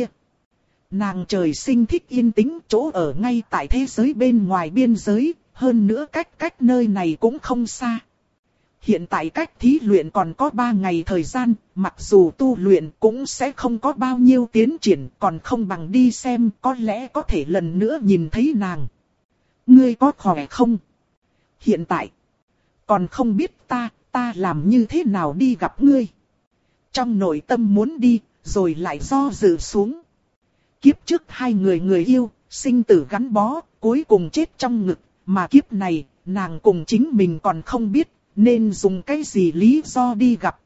Nàng trời sinh thích yên tĩnh, chỗ ở ngay tại thế giới bên ngoài biên giới, hơn nữa cách cách nơi này cũng không xa. Hiện tại cách thí luyện còn có ba ngày thời gian, mặc dù tu luyện cũng sẽ không có bao nhiêu tiến triển, còn không bằng đi xem, có lẽ có thể lần nữa nhìn thấy nàng. Ngươi có khỏe không? Hiện tại, còn không biết ta, ta làm như thế nào đi gặp ngươi. Trong nội tâm muốn đi, rồi lại do dự xuống. Kiếp trước hai người người yêu, sinh tử gắn bó, cuối cùng chết trong ngực, mà kiếp này, nàng cùng chính mình còn không biết, nên dùng cái gì lý do đi gặp.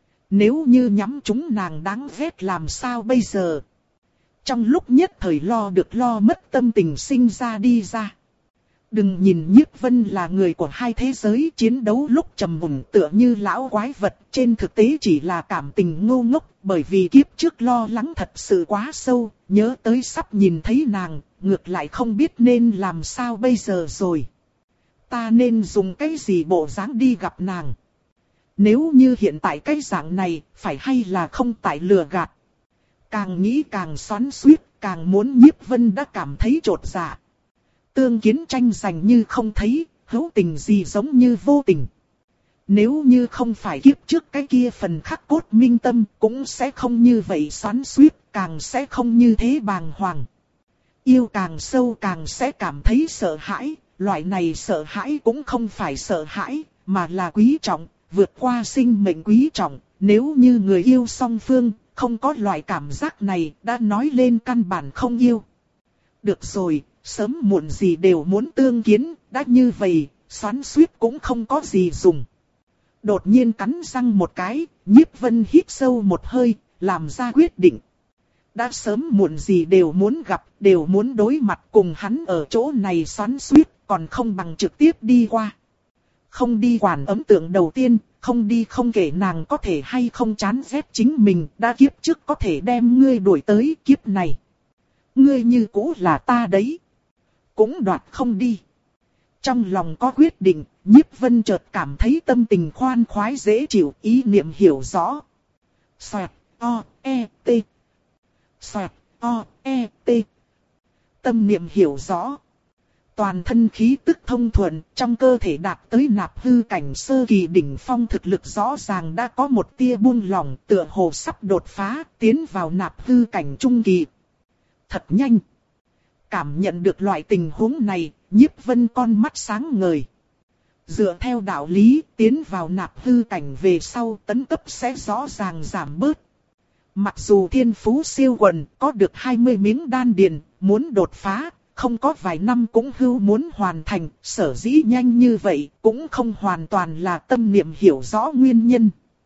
Nếu như nhắm chúng nàng đáng ghét làm sao bây giờ? Trong lúc nhất thời lo được lo mất tâm tình sinh ra đi ra. Đừng nhìn Nhiếp Vân là người của hai thế giới, chiến đấu lúc trầm mùng tựa như lão quái vật, trên thực tế chỉ là cảm tình ngu ngốc, bởi vì kiếp trước lo lắng thật sự quá sâu, nhớ tới sắp nhìn thấy nàng, ngược lại không biết nên làm sao bây giờ rồi. Ta nên dùng cái gì bộ dáng đi gặp nàng? Nếu như hiện tại cái dạng này, phải hay là không tại lừa gạt? Càng nghĩ càng xoắn xuýt, càng muốn Nhiếp Vân đã cảm thấy chột dạ. Tương kiến tranh giành như không thấy, hữu tình gì giống như vô tình. Nếu như không phải kiếp trước cái kia phần khắc cốt minh tâm, cũng sẽ không như vậy xoắn xuýt, càng sẽ không như thế bàng hoàng. Yêu càng sâu càng sẽ cảm thấy sợ hãi, loại này sợ hãi cũng không phải sợ hãi, mà là quý trọng, vượt qua sinh mệnh quý trọng. Nếu như người yêu song phương, không có loại cảm giác này, đã nói lên căn bản không yêu. Được rồi. Sớm muộn gì đều muốn tương kiến, đã như vậy, xoắn xuýt cũng không có gì dùng. Đột nhiên cắn răng một cái, Nhiếp Vân hít sâu một hơi, làm ra quyết định. Đã sớm muộn gì đều muốn gặp, đều muốn đối mặt cùng hắn ở chỗ này xoắn xuýt, còn không bằng trực tiếp đi qua. Không đi quản ấn tượng đầu tiên, không đi không kể nàng có thể hay không chán ghét chính mình, đã kiếp trước có thể đem ngươi đuổi tới kiếp này. Ngươi như cũ là ta đấy. Cũng đoạt không đi. Trong lòng có quyết định, Nhiếp Vân chợt cảm thấy tâm tình khoan khoái dễ chịu, ý niệm hiểu rõ. Xoẹt, o, e, t. Xoẹt, o, e, t. Tâm niệm hiểu rõ. Toàn thân khí tức thông thuận, trong cơ thể đạt tới nạp hư cảnh sơ kỳ đỉnh phong, thực lực rõ ràng đã có một tia buông lỏng, tựa hồ sắp đột phá, tiến vào nạp hư cảnh trung kỳ. Thật nhanh. Cảm nhận được loại tình huống này, Nhiếp Vân con mắt sáng ngời. Dựa theo đạo lý, tiến vào nạp hư cảnh về sau, tấn cấp sẽ rõ ràng giảm bớt. Mặc dù thiên phú siêu quần, có được hai mươi miếng đan điền, muốn đột phá, không có vài năm cũng hưu muốn hoàn thành, sở dĩ nhanh như vậy, cũng không hoàn toàn là tâm niệm hiểu rõ nguyên nhân.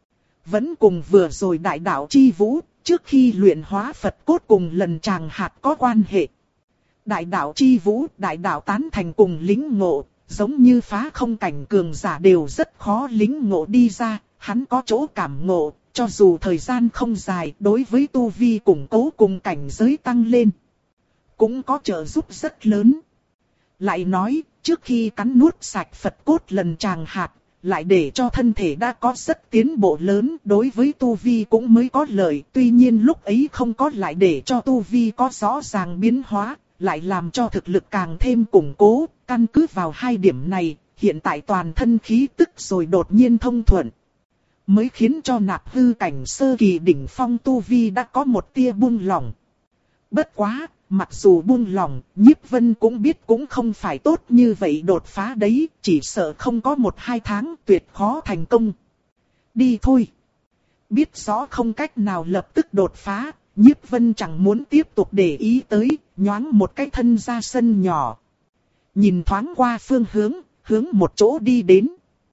Vẫn cùng vừa rồi đại đạo chi vũ, trước khi luyện hóa Phật cốt cùng lần tràng hạt có quan hệ. Đại đạo chi vũ, đại đạo tán thành cùng lính ngộ, giống như phá không cảnh cường giả đều rất khó lính ngộ đi ra, hắn có chỗ cảm ngộ, cho dù thời gian không dài, đối với tu vi củng cố cùng cảnh giới tăng lên, cũng có trợ giúp rất lớn. Lại nói, trước khi cắn nuốt sạch Phật cốt lần tràng hạt, lại để cho thân thể đã có rất tiến bộ lớn, đối với tu vi cũng mới có lợi, tuy nhiên lúc ấy không có lại để cho tu vi có rõ ràng biến hóa, lại làm cho thực lực càng thêm củng cố. Căn cứ vào hai điểm này, hiện tại toàn thân khí tức rồi đột nhiên thông thuận, mới khiến cho nạp hư cảnh sơ kỳ đỉnh phong tu vi đã có một tia buông lỏng. Bất quá, mặc dù buông lỏng, Nhiếp Vân cũng biết cũng không phải tốt như vậy đột phá đấy, chỉ sợ không có một hai tháng tuyệt khó thành công. Đi thôi. Biết rõ không cách nào lập tức đột phá, Nhiếp Vân chẳng muốn tiếp tục để ý tới, nhoáng một cái thân ra sân nhỏ. Nhìn thoáng qua phương hướng, hướng một chỗ đi đến.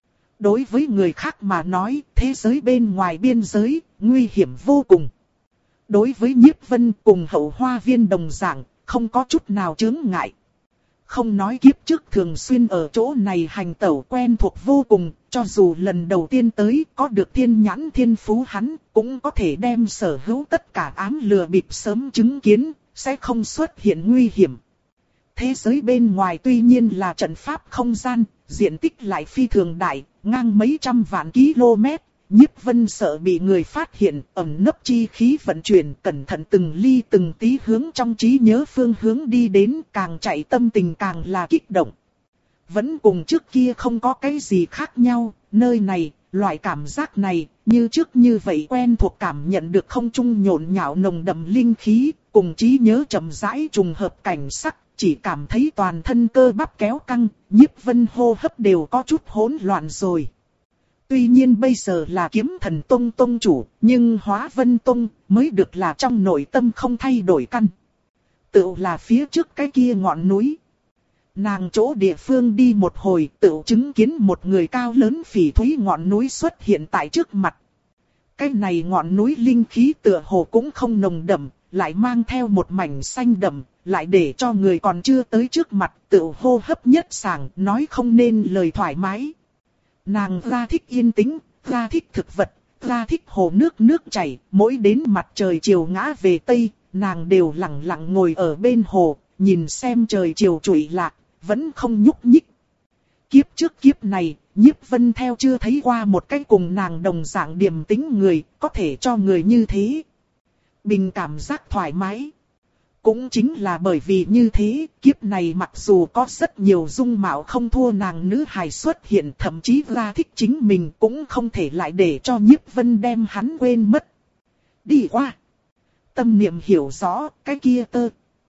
Đối với người khác mà nói, thế giới bên ngoài biên giới, nguy hiểm vô cùng. Đối với Nhiếp Vân cùng Hậu Hoa Viên đồng dạng, không có chút nào chướng ngại. Không nói kiếp trước thường xuyên ở chỗ này hành tẩu quen thuộc vô cùng, cho dù lần đầu tiên tới có được thiên nhãn thiên phú hắn, cũng có thể đem sở hữu tất cả ám lừa bịp sớm chứng kiến, sẽ không xuất hiện nguy hiểm. Thế giới bên ngoài tuy nhiên là trận pháp không gian, diện tích lại phi thường đại, ngang mấy trăm vạn km. Nhiếp Vân sợ bị người phát hiện, ẩn nấp chi khí vận chuyển, cẩn thận từng ly từng tí hướng trong trí nhớ phương hướng đi đến, càng chạy tâm tình càng là kích động. Vẫn cùng trước kia không có cái gì khác nhau, nơi này, loại cảm giác này, như trước như vậy quen thuộc, cảm nhận được không trung nhộn nhạo nồng đậm linh khí, cùng trí nhớ chậm rãi trùng hợp cảnh sắc, chỉ cảm thấy toàn thân cơ bắp kéo căng, Nhiếp Vân hô hấp đều có chút hỗn loạn rồi. Tuy nhiên bây giờ là Kiếm Thần Tông tông chủ, nhưng Hóa Vân Tông mới được là trong nội tâm không thay đổi căn. Tựu là phía trước cái kia ngọn núi. Nàng chỗ địa phương đi một hồi, tựu chứng kiến một người cao lớn phỉ thúy ngọn núi xuất hiện tại trước mặt. Cái này ngọn núi linh khí tựa hồ cũng không nồng đậm, lại mang theo một mảnh xanh đậm, lại để cho người còn chưa tới trước mặt tựu hô hấp nhất sảng, nói không nên lời thoải mái. Nàng ra thích yên tĩnh, ra thích thực vật, ra thích hồ nước nước chảy, mỗi đến mặt trời chiều ngã về tây, nàng đều lặng lặng ngồi ở bên hồ, nhìn xem trời chiều trụy lạc, vẫn không nhúc nhích. Kiếp trước kiếp này, Nhiếp Vân theo chưa thấy qua một cái cùng nàng đồng dạng điềm tĩnh người, có thể cho người như thế bình cảm giác thoải mái. Cũng chính là bởi vì như thế, kiếp này mặc dù có rất nhiều dung mạo không thua nàng nữ hài xuất hiện, thậm chí ra thích chính mình, cũng không thể lại để cho Nhiếp Vân đem hắn quên mất. Đi qua. Tâm niệm hiểu rõ, cái kia tơ.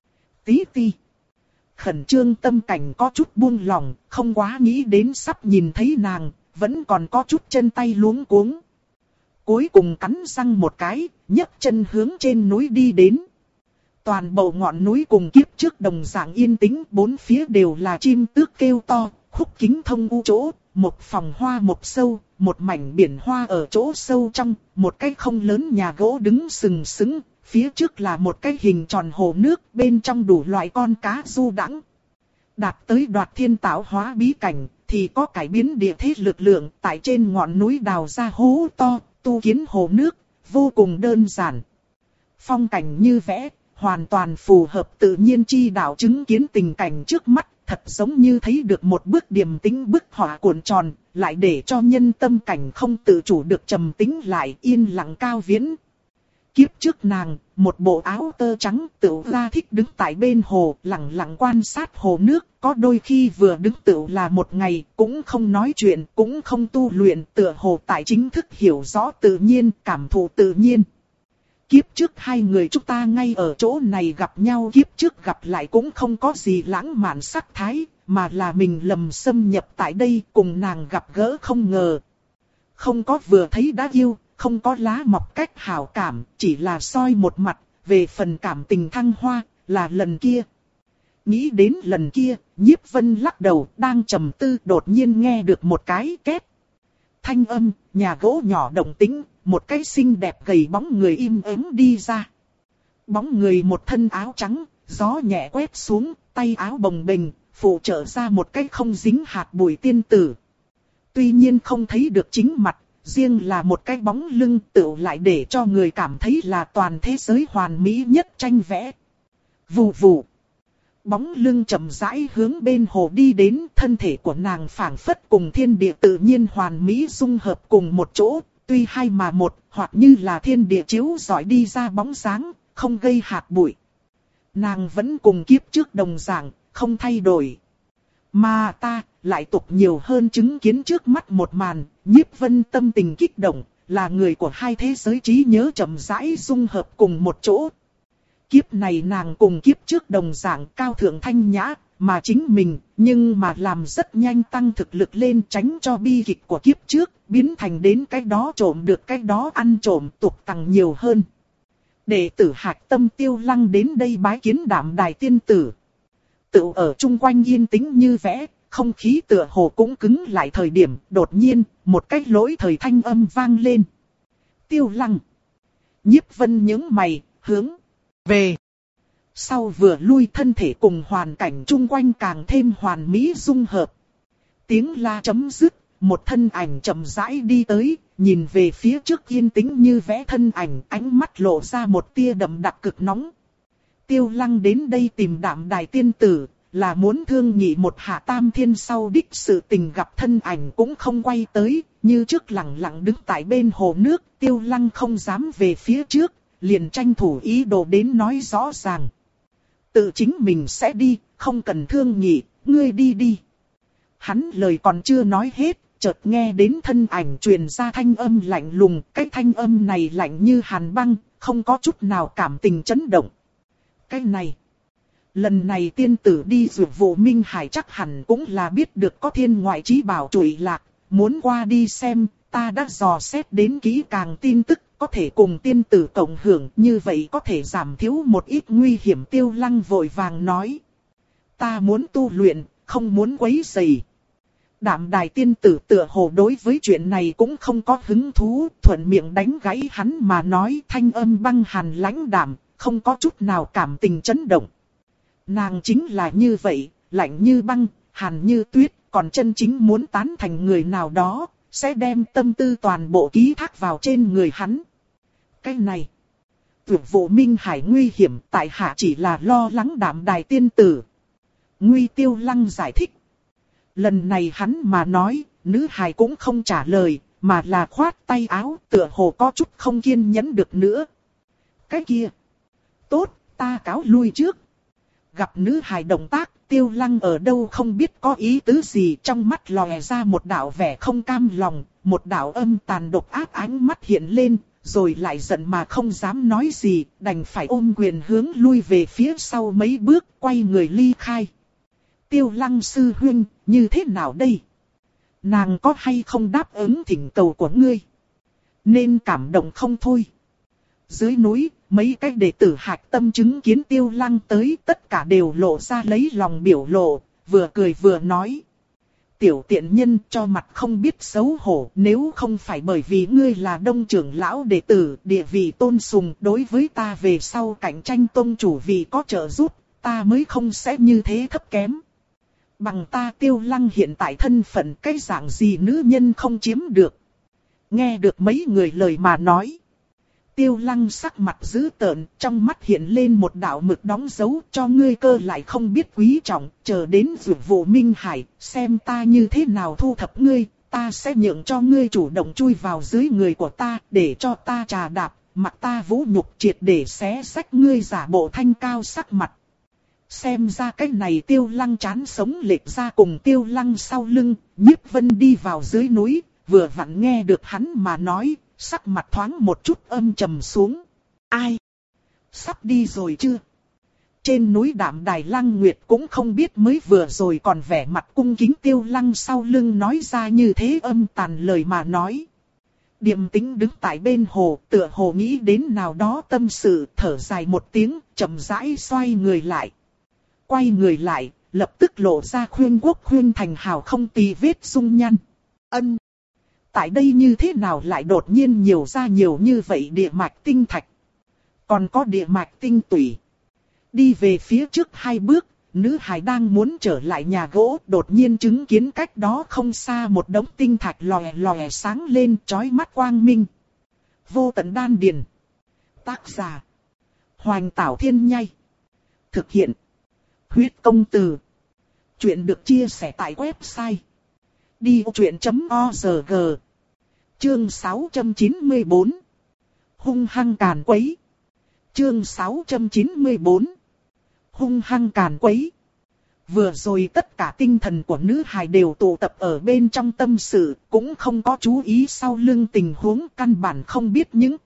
Tí ti. Khẩn trương tâm cảnh có chút buông lỏng, không quá nghĩ đến sắp nhìn thấy nàng, vẫn còn có chút chân tay luống cuống. Cuối cùng cắn răng một cái, nhấc chân hướng trên núi đi đến. Toàn bộ ngọn núi cùng kiếp trước đồng dạng yên tĩnh, bốn phía đều là chim tước kêu to, khúc kính thông u chỗ, một phòng hoa một sâu, một mảnh biển hoa ở chỗ sâu trong, một cái không lớn nhà gỗ đứng sừng sững, phía trước là một cái hình tròn hồ nước, bên trong đủ loại con cá du đãng. Đạt tới đoạt thiên tạo hóa bí cảnh, thì có cải biến địa thế lực lượng, tại trên ngọn núi đào ra hố to, tu kiến hồ nước, vô cùng đơn giản. Phong cảnh như vẽ, hoàn toàn phù hợp tự nhiên chi đạo chứng kiến tình cảnh trước mắt, thật giống như thấy được một bức điềm tĩnh bức họa cuộn tròn, lại để cho nhân tâm cảnh không tự chủ được trầm tĩnh lại, yên lặng cao viễn. Kiếp trước nàng, một bộ áo tơ trắng tựu ra thích đứng tại bên hồ, lặng lặng quan sát hồ nước, có đôi khi vừa đứng tựu là một ngày, cũng không nói chuyện, cũng không tu luyện, tựa hồ tại chính thức hiểu rõ tự nhiên, cảm thụ tự nhiên. Kiếp trước hai người chúng ta ngay ở chỗ này gặp nhau, kiếp trước gặp lại cũng không có gì lãng mạn sắc thái, mà là mình lầm xâm nhập tại đây cùng nàng gặp gỡ không ngờ. Không có vừa thấy đã yêu, không có lá mọc cách hảo cảm, chỉ là soi một mặt, về phần cảm tình thăng hoa, là lần kia. Nghĩ đến lần kia, Nhiếp Vân lắc đầu, đang trầm tư đột nhiên nghe được một cái két. Thanh âm, nhà gỗ nhỏ động tĩnh, một cái xinh đẹp gầy bóng người im ắng đi ra. Bóng người một thân áo trắng, gió nhẹ quét xuống, tay áo bồng bềnh, phụ trợ ra một cái không dính hạt bụi tiên tử. Tuy nhiên không thấy được chính mặt, riêng là một cái bóng lưng tựu lại để cho người cảm thấy là toàn thế giới hoàn mỹ nhất tranh vẽ. Vù vù. Bóng lưng chậm rãi hướng bên hồ đi đến, thân thể của nàng phảng phất cùng thiên địa tự nhiên hoàn mỹ dung hợp cùng một chỗ, tuy hai mà một, hoặc như là thiên địa chiếu rọi đi ra bóng dáng, không gây hạt bụi. Nàng vẫn cùng kiếp trước đồng dạng, không thay đổi. Mà ta lại tục nhiều hơn chứng kiến trước mắt một màn, Nhiếp Vân tâm tình kích động, là người của hai thế giới trí nhớ chậm rãi dung hợp cùng một chỗ. Kiếp này nàng cùng kiếp trước đồng dạng cao thượng thanh nhã, mà chính mình, nhưng mà làm rất nhanh tăng thực lực lên tránh cho bi kịch của kiếp trước, biến thành đến cái đó trộm được cái đó ăn trộm tục tằng nhiều hơn. Đệ tử Hạc Tâm Tiêu Lăng đến đây bái kiến Đạm Đài tiên tử. Tự ở chung quanh yên tĩnh như vẽ, không khí tựa hồ cũng cứng lại thời điểm, đột nhiên, một cái lỗi thời thanh âm vang lên. Tiêu Lăng. Nhiếp Vân nhướng mày, hướng về. Sau vừa lui thân thể cùng hoàn cảnh chung quanh càng thêm hoàn mỹ dung hợp. Tiếng la chấm dứt, một thân ảnh chậm rãi đi tới, nhìn về phía trước yên tĩnh như vẽ thân ảnh, ánh mắt lộ ra một tia đậm đặc cực nóng. Tiêu Lăng đến đây tìm Đạm Đài tiên tử, là muốn thương nghị một hạ tam thiên sau đích sự tình, gặp thân ảnh cũng không quay tới, như trước lặng lặng đứng tại bên hồ nước, Tiêu Lăng không dám về phía trước, liền tranh thủ ý đồ đến nói rõ ràng. Tự chính mình sẽ đi, không cần thương nghị, ngươi đi đi. Hắn lời còn chưa nói hết, chợt nghe đến thân ảnh truyền ra thanh âm lạnh lùng, cái thanh âm này lạnh như hàn băng, không có chút nào cảm tình chấn động. Cái này, lần này tiên tử đi dược vụ Minh Hải chắc hẳn cũng là biết được có thiên ngoại trí bảo trụy lạc, muốn qua đi xem, ta đã dò xét đến kỹ càng tin tức, có thể cùng tiên tử cộng hưởng, như vậy có thể giảm thiếu một ít nguy hiểm. Tiêu Lăng vội vàng nói. Ta muốn tu luyện, không muốn quấy rầy. Đạm Đài tiên tử tựa hồ đối với chuyện này cũng không có hứng thú, thuận miệng đánh gãy hắn mà nói, thanh âm băng hàn lãnh đạm, không có chút nào cảm tình chấn động. Nàng chính là như vậy, lạnh như băng, hàn như tuyết, còn chân chính muốn tán thành người nào đó, sẽ đem tâm tư toàn bộ ký thác vào trên người hắn. Cái này, Dược vụ Minh Hải nguy hiểm, tại hạ chỉ là lo lắng Đạm Đài tiên tử. Nguy Tiêu Lăng giải thích. Lần này hắn mà nói, nữ hài cũng không trả lời, mà là khoát tay áo, tựa hồ có chút không kiên nhẫn được nữa. Cái kia, tốt, ta cáo lui trước. Gặp nữ hài động tác, Tiêu Lăng ở đâu không biết có ý tứ gì, trong mắt lòe ra một đạo vẻ không cam lòng, một đạo âm tàn độc ác ánh mắt hiện lên, rồi lại giận mà không dám nói gì, đành phải ôm quyền hướng lui về phía sau mấy bước, quay người ly khai. Tiêu Lăng sư huynh, như thế nào đây? Nàng có hay không đáp ứng thỉnh cầu của ngươi? Nên cảm động không thôi. Dưới núi, mấy cái đệ tử Hạc Tâm chứng kiến Tiêu Lăng tới, tất cả đều lộ ra lấy lòng biểu lộ, vừa cười vừa nói. Tiểu tiện nhân cho mặt không biết xấu hổ, nếu không phải bởi vì ngươi là Đông trưởng lão đệ tử, địa vị tôn sùng, đối với ta về sau cạnh tranh tông chủ vì có trợ giúp, ta mới không sẽ như thế thấp kém. Bằng ta Tiêu Lăng hiện tại thân phận, cái dạng gì nữ nhân không chiếm được. Nghe được mấy người lời mà nói, Tiêu Lăng sắc mặt dữ tợn, trong mắt hiện lên một đạo mực đóng dấu, cho ngươi cơ lại không biết quý trọng, chờ đến dược vụ Minh Hải, xem ta như thế nào thu thập ngươi, ta sẽ nhượng cho ngươi chủ động chui vào dưới người của ta, để cho ta trà đạp, mặc ta vũ nhục triệt để xé xách ngươi giả bộ thanh cao sắc mặt. Xem ra cái này Tiêu Lăng chán sống lệch ra cùng Tiêu Lăng sau lưng, Nhiếp Vân đi vào dưới núi, vừa vặn nghe được hắn mà nói, sắc mặt thoáng một chút âm trầm xuống. Ai? Sắp đi rồi chưa? Trên núi Đạm Đài Lăng Nguyệt cũng không biết mới vừa rồi còn vẻ mặt cung kính Tiêu Lăng sau lưng nói ra như thế âm tàn lời mà nói. Điềm tĩnh đứng tại bên hồ, tựa hồ nghĩ đến nào đó tâm sự, thở dài một tiếng, chậm rãi xoay người lại. Quay người lại, lập tức lộ ra Khuyên Quốc Khuyên Thành hào không tì vết dung nhăn. Ân! Tại đây như thế nào lại đột nhiên nhiều ra nhiều như vậy địa mạch tinh thạch? Còn có địa mạch tinh tủy. Đi về phía trước hai bước, nữ hài đang muốn trở lại nhà gỗ, đột nhiên chứng kiến cách đó không xa một đống tinh thạch lòe lòe sáng lên chói mắt quang minh. Vô tận đan điền. Tác giả: Hoành Tảo Thiên Nhai. Thực hiện: Huyết Công Từ. Chuyện được chia sẻ tại website đi ô chuyện chấm org. Chương sáu trăm chín mươi bốn. Hung hăng càn quấy. Chương sáu trăm chín mươi bốn. Hung hăng càn quấy. Vừa rồi tất cả tinh thần của nữ hài đều tụ tập ở bên trong tâm sự, cũng không có chú ý sau lưng tình huống, căn bản không biết những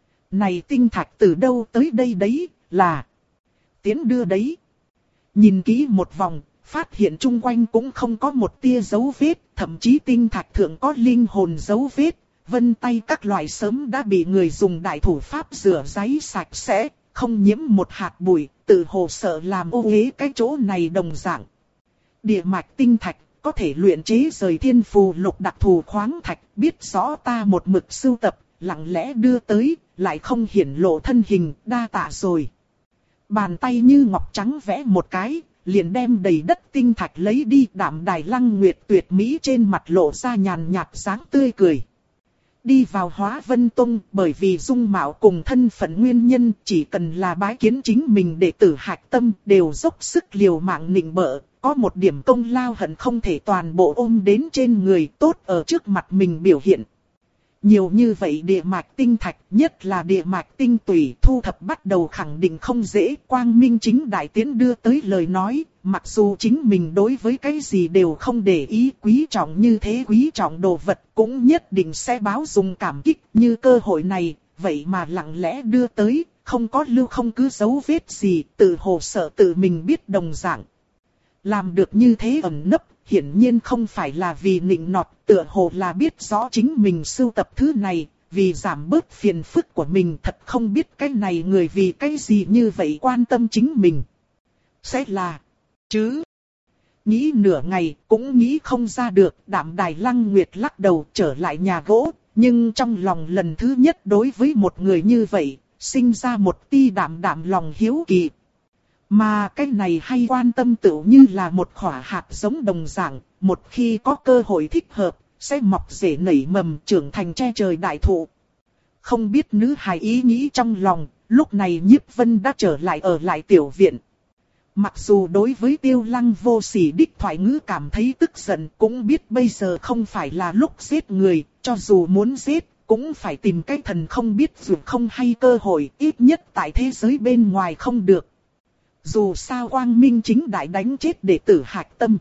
này tinh thạch từ đâu tới đây đấy, là tiến đưa đấy. Nhìn kỹ một vòng, phát hiện chung quanh cũng không có một tia dấu vết, thậm chí tinh thạch thượng có linh hồn dấu vết, vân tay các loại sớm đã bị người dùng đại thủ pháp rửa ráy sạch sẽ, không nhiễm một hạt bụi, tự hồ sợ làm ô uế cái chỗ này đồng dạng. Địa mạch tinh thạch có thể luyện chế rời thiên phù lục đặc thù khoáng thạch, biết rõ ta một mực sưu tập, lặng lẽ đưa tới, lại không hiển lộ thân hình, đa tạ rồi. Bàn tay như ngọc trắng vẽ một cái, liền đem đầy đất tinh thạch lấy đi. Đạm Đài Lăng Nguyệt tuyệt mỹ trên mặt lộ ra nhàn nhạt dáng tươi cười. Đi vào Hóa Vân Tông, bởi vì dung mạo cùng thân phận nguyên nhân, chỉ cần là bái kiến chính mình đệ tử Hạch Tâm, đều dốc sức liều mạng nịnh bợ, có một điểm công lao hận không thể toàn bộ ôm đến trên người, tốt ở trước mặt mình biểu hiện. Nhiều như vậy địa mạch tinh thạch, nhất là địa mạch tinh tủy, thu thập bắt đầu khẳng định không dễ. Quang Minh chính đại tiến đưa tới lời nói, mặc dù chính mình đối với cái gì đều không để ý, quý trọng như thế quý trọng đồ vật cũng nhất định sẽ báo dùng cảm kích. Như cơ hội này, vậy mà lặng lẽ đưa tới, không có lưu không cứ dấu vết gì, tự hồ sợ tự mình biết đồng dạng. Làm được như thế ẩn nấp, hiển nhiên không phải là vì nịnh nọt, tựa hồ là biết rõ chính mình sưu tập thứ này, vì giảm bớt phiền phức của mình, thật không biết cái này người vì cái gì như vậy quan tâm chính mình. Sẽ là, chứ. Nghĩ nửa ngày, cũng nghĩ không ra được. Đạm Đài Lăng Nguyệt lắc đầu trở lại nhà gỗ, nhưng trong lòng lần thứ nhất đối với một người như vậy, sinh ra một tia đạm đạm lòng hiếu kỳ. Mà cái này hay quan tâm tựu như là một khỏa hạt giống đồng dạng, một khi có cơ hội thích hợp, sẽ mọc rễ nảy mầm trưởng thành che trời đại thụ. Không biết nữ hài ý nghĩ trong lòng, lúc này Nhiếp Vân đã trở lại ở lại tiểu viện. Mặc dù đối với Tiêu Lăng vô sỉ đích thoại ngữ cảm thấy tức giận, cũng biết bây giờ không phải là lúc giết người, cho dù muốn giết, cũng phải tìm cái thần không biết dù không hay cơ hội, ít nhất tại thế giới bên ngoài không được. Dù sao Quang Minh chính đại đánh chết đệ tử Hạch Tâm,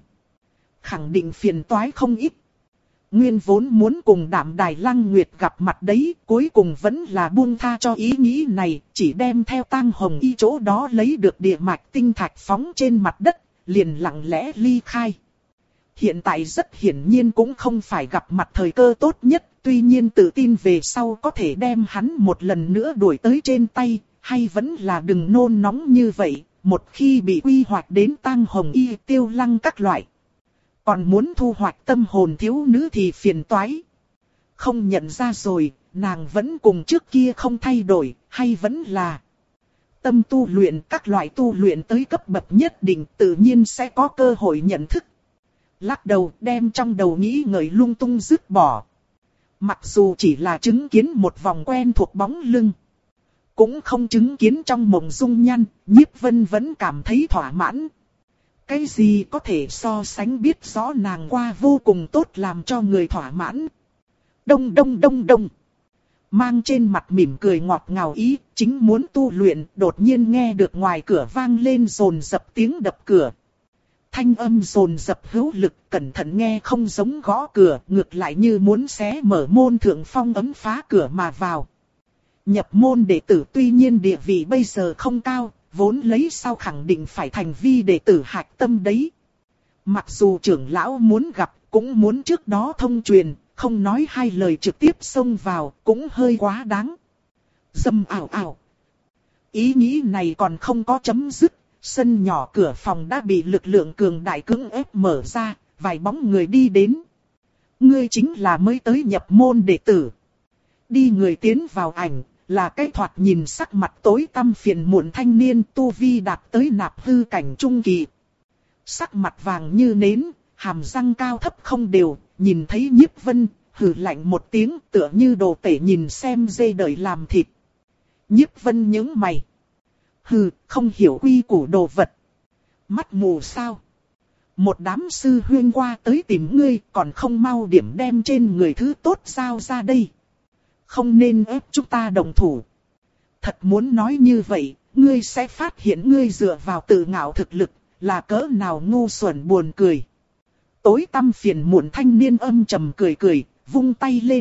khẳng định phiền toái không ít. Nguyên vốn muốn cùng Đạm Đài Lăng Nguyệt gặp mặt đấy, cuối cùng vẫn là buông tha cho ý nghĩ này, chỉ đem theo Tang Hồng Y chỗ đó lấy được địa mạch tinh thạch phóng trên mặt đất, liền lặng lẽ ly khai. Hiện tại rất hiển nhiên cũng không phải gặp mặt thời cơ tốt nhất, tuy nhiên tự tin về sau có thể đem hắn một lần nữa đuổi tới trên tay, hay vẫn là đừng nôn nóng như vậy, một khi bị quy hoạch đến Tang Hồng Y, Tiêu Lăng các loại. Còn muốn thu hoạch tâm hồn thiếu nữ thì phiền toái. Không nhận ra rồi, nàng vẫn cùng trước kia không thay đổi, hay vẫn là tâm tu luyện, các loại tu luyện tới cấp bậc nhất định tự nhiên sẽ có cơ hội nhận thức. Lắc đầu đem trong đầu nghĩ ngợi lung tung dứt bỏ. Mặc dù chỉ là chứng kiến một vòng quen thuộc bóng lưng, cũng không chứng kiến trong mộng dung nhan, Nhiếp Vân vẫn cảm thấy thỏa mãn. Cái gì có thể so sánh biết rõ nàng qua vô cùng tốt làm cho người thỏa mãn. Đông đông đông đông. Mang trên mặt mỉm cười ngọt ngào ý, chính muốn tu luyện, đột nhiên nghe được ngoài cửa vang lên rồn rập tiếng đập cửa. Thanh âm rồn rập hữu lực, cẩn thận nghe không giống gõ cửa, ngược lại như muốn xé mở môn thượng phong ấm phá cửa mà vào. Nhập môn đệ tử tuy nhiên địa vị bây giờ không cao, vốn lấy sau khẳng định phải thành vi đệ tử hạch tâm đấy. Mặc dù trưởng lão muốn gặp, cũng muốn trước đó thông truyền, không nói hai lời trực tiếp xông vào, cũng hơi quá đáng. Dầm ảo ảo. Ý nghĩ này còn không có chấm dứt, sân nhỏ cửa phòng đã bị lực lượng cường đại cưỡng ép mở ra, vài bóng người đi đến. Ngươi chính là mới tới nhập môn đệ tử. Đi người tiến vào ảnh, là cái thoạt nhìn sắc mặt tối tăm phiền muộn thanh niên tu vi đạt tới nạp hư cảnh trung kỳ. Sắc mặt vàng như nến, hàm răng cao thấp không đều, nhìn thấy Nhiếp Vân, hừ lạnh một tiếng tựa như đồ tể nhìn xem dê đợi làm thịt. Nhiếp Vân nhướng mày. Hừ, không hiểu quy củ đồ vật. Mắt mù sao? Một đám sư huyên qua tới tìm ngươi còn không mau điểm đem trên người thứ tốt giao ra đây. Không nên ép chúng ta đồng thủ. Thật muốn nói như vậy, ngươi sẽ phát hiện ngươi dựa vào tự ngạo thực lực, là cỡ nào ngu xuẩn buồn cười. Tối tăm phiền muộn thanh niên âm trầm cười cười, vung tay lên.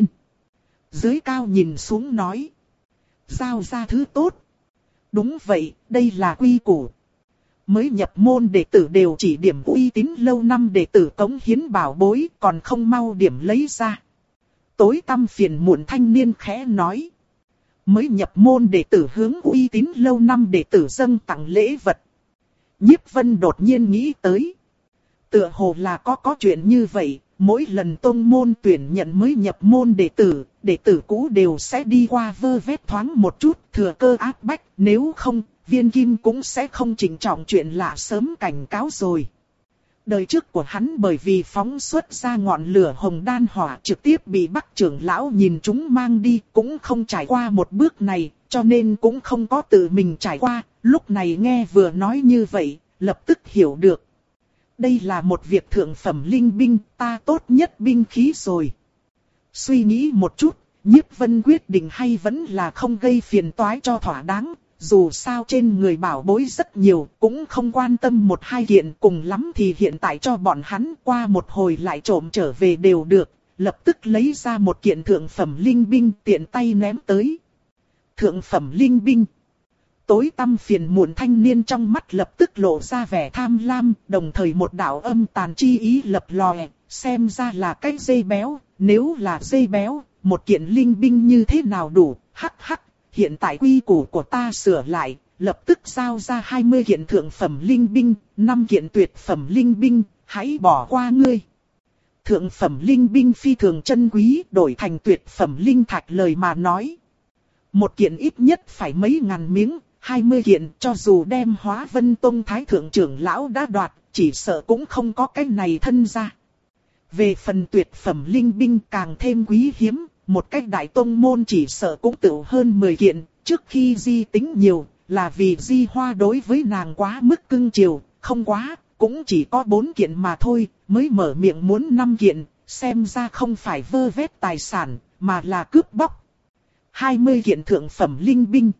Dưới cao nhìn xuống nói. Giao ra thứ tốt. Đúng vậy, đây là quy củ. Mới nhập môn đệ tử đều chỉ điểm uy tín lâu năm đệ tử cống hiến bảo bối, còn không mau điểm lấy ra. Tối tăm phiền muộn thanh niên khẽ nói. Mới nhập môn đệ tử hướng uy tín lâu năm đệ tử dâng tặng lễ vật. Nhiếp Vân đột nhiên nghĩ tới. Tựa hồ là có có chuyện như vậy, mỗi lần tông môn tuyển nhận mới nhập môn đệ tử, đệ tử cũ đều sẽ đi qua vơ vét thoáng một chút, thừa cơ áp bách, nếu không, viên kim cũng sẽ không chỉnh trọng chuyện lạ sớm cảnh cáo rồi. Đời trước của hắn bởi vì phóng xuất ra ngọn lửa hồng đan hỏa trực tiếp bị Bắc trưởng lão nhìn chúng mang đi, cũng không trải qua một bước này, cho nên cũng không có tự mình trải qua, lúc này nghe vừa nói như vậy, lập tức hiểu được. Đây là một việc thượng phẩm linh binh, ta tốt nhất binh khí rồi. Suy nghĩ một chút, Nhiếp Vân quyết định hay vẫn là không gây phiền toái cho thỏa đáng. Dù sao trên người bảo bối rất nhiều, cũng không quan tâm một hai kiện, cùng lắm thì hiện tại cho bọn hắn qua một hồi lại trộm trở về đều được. Lập tức lấy ra một kiện thượng phẩm linh binh tiện tay ném tới. Thượng phẩm linh binh. Tối tăm phiền muộn thanh niên trong mắt lập tức lộ ra vẻ tham lam, đồng thời một đạo âm tàn chi ý lập lòe, xem ra là cái dây béo, nếu là dây béo, một kiện linh binh như thế nào đủ, hắc hắc, hiện tại quy củ của ta sửa lại, lập tức giao ra hai mươi kiện thượng phẩm linh binh, năm kiện tuyệt phẩm linh binh, hãy bỏ qua ngươi. Thượng phẩm linh binh phi thường chân quý, đổi thành tuyệt phẩm linh thạch lời mà nói. Một kiện ít nhất phải mấy ngàn miếng. hai mươi kiện cho dù đem Hóa Vân Tông Thái Thượng trưởng lão đã đoạt, chỉ sợ cũng không có cái này thân ra. Về phần tuyệt phẩm linh binh càng thêm quý hiếm, một cách đại tông môn chỉ sợ cũng tự hơn mười kiện, trước khi Di tính nhiều, là vì Di Hoa đối với nàng quá mức cưng chiều, không quá, cũng chỉ có bốn kiện mà thôi, mới mở miệng muốn năm kiện, xem ra không phải vơ vét tài sản, mà là cướp bóc. hai mươi kiện thượng phẩm linh binh.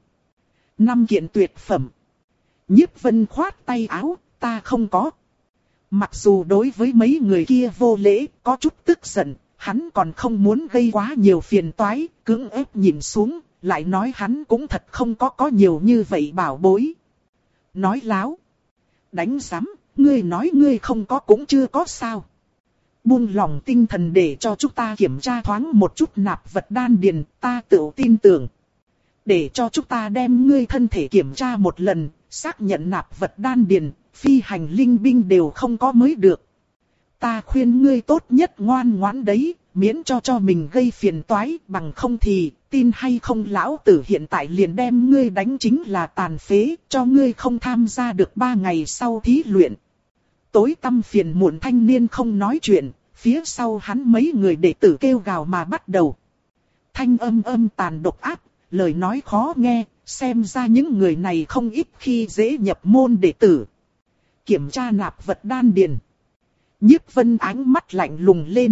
Năm kiện tuyệt phẩm. Nhiếp Vân khoát tay áo, ta không có. Mặc dù đối với mấy người kia vô lễ, có chút tức giận, hắn còn không muốn gây quá nhiều phiền toái, cưỡng ép nhìn xuống, lại nói hắn cũng thật không có có nhiều như vậy bảo bối. Nói láo. Đánh giám, ngươi nói ngươi không có cũng chưa có sao. Buông lòng tinh thần để cho chúng ta kiểm tra thoáng một chút nạp vật đan điền, ta tự tin tưởng. Để cho chúng ta đem ngươi thân thể kiểm tra một lần, xác nhận nạp vật đan điền, phi hành linh binh đều không có mới được. Ta khuyên ngươi tốt nhất ngoan ngoãn đấy, miễn cho cho mình gây phiền toái, bằng không thì, tin hay không lão tử hiện tại liền đem ngươi đánh chính là tàn phế, cho ngươi không tham gia được ba ngày sau thí luyện. Tối tăm phiền muộn thanh niên không nói chuyện, phía sau hắn mấy người đệ tử kêu gào mà bắt đầu. Thanh âm âm tàn độc ác, lời nói khó nghe, xem ra những người này không ít khi dễ nhập môn đệ tử. Kiểm tra nạp vật đan điền. Nhiếp Vân ánh mắt lạnh lùng lên.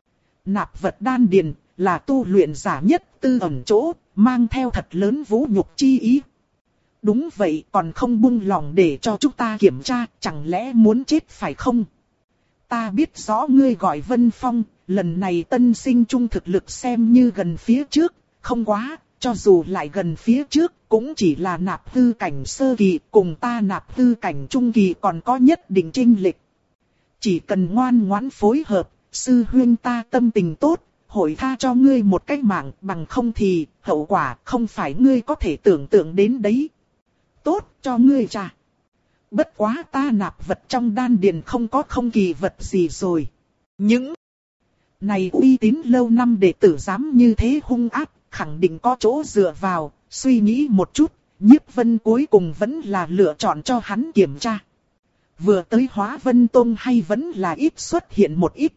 Nạp vật đan điền là tu luyện giả nhất tư ẩn chỗ, mang theo thật lớn vũ nhục chi ý. Đúng vậy, còn không buông lòng để cho chúng ta kiểm tra, chẳng lẽ muốn chết phải không? Ta biết rõ ngươi gọi Vân Phong, lần này tân sinh trung thực lực xem như gần phía trước, không quá, cho dù lại gần phía trước, cũng chỉ là nạp hư cảnh sơ kỳ, cùng ta nạp hư cảnh trung kỳ còn có nhất định chênh lệch. Chỉ cần ngoan ngoãn phối hợp, sư huynh ta tâm tình tốt, hội tha cho ngươi một cái mạng, bằng không thì, hậu quả không phải ngươi có thể tưởng tượng đến đấy. Tốt cho ngươi cha. Bất quá ta nạp vật trong đan điền không có không kỳ vật gì rồi. Những này uy tín lâu năm đệ tử dám như thế hung ác, khẳng định có chỗ dựa vào, suy nghĩ một chút, Nhiếp Vân cuối cùng vẫn là lựa chọn cho hắn kiểm tra. Vừa tới Hóa Vân Tông hay vẫn là ít xuất hiện một ít.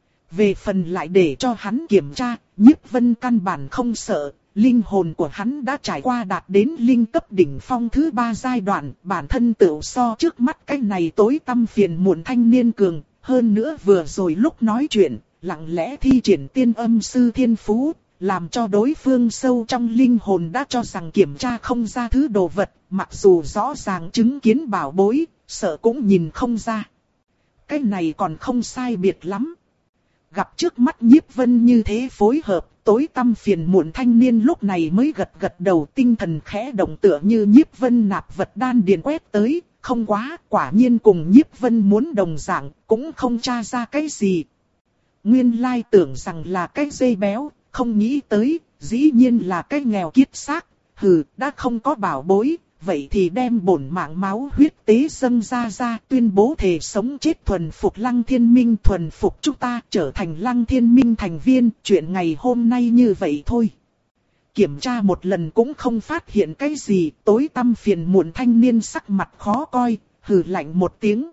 Về phần lại để cho hắn kiểm tra, Nhiếp Vân căn bản không sợ, linh hồn của hắn đã trải qua đạt đến linh cấp đỉnh phong thứ ba giai đoạn, bản thân tự so trước mắt cái này tối tăm phiền muộn thanh niên cường, hơn nữa vừa rồi lúc nói chuyện, lặng lẽ thi triển tiên âm sư thiên phú, làm cho đối phương sâu trong linh hồn đã cho rằng kiểm tra không ra thứ đồ vật, mặc dù rõ ràng chứng kiến bảo bối, sợ cũng nhìn không ra. Cái này còn không sai biệt lắm. Gặp trước mắt Nhiếp Vân như thế phối hợp, tối tăm phiền muộn thanh niên lúc này mới gật gật đầu, tinh thần khẽ động tựa như Nhiếp Vân nạp vật đan điền quét tới, không quá, quả nhiên cùng Nhiếp Vân muốn đồng dạng, cũng không tra ra cái gì. Nguyên lai tưởng rằng là cái dây béo, không nghĩ tới, dĩ nhiên là cái nghèo kiết xác, hừ, đã không có bảo bối, vậy thì đem bổn mạng máu huyết tế dâng ra ra, tuyên bố thề sống chết thuần phục Lăng Thiên Minh, thuần phục chúng ta trở thành Lăng Thiên Minh thành viên, chuyện ngày hôm nay như vậy thôi. Kiểm tra một lần cũng không phát hiện cái gì, tối tăm phiền muộn thanh niên sắc mặt khó coi, hừ lạnh một tiếng.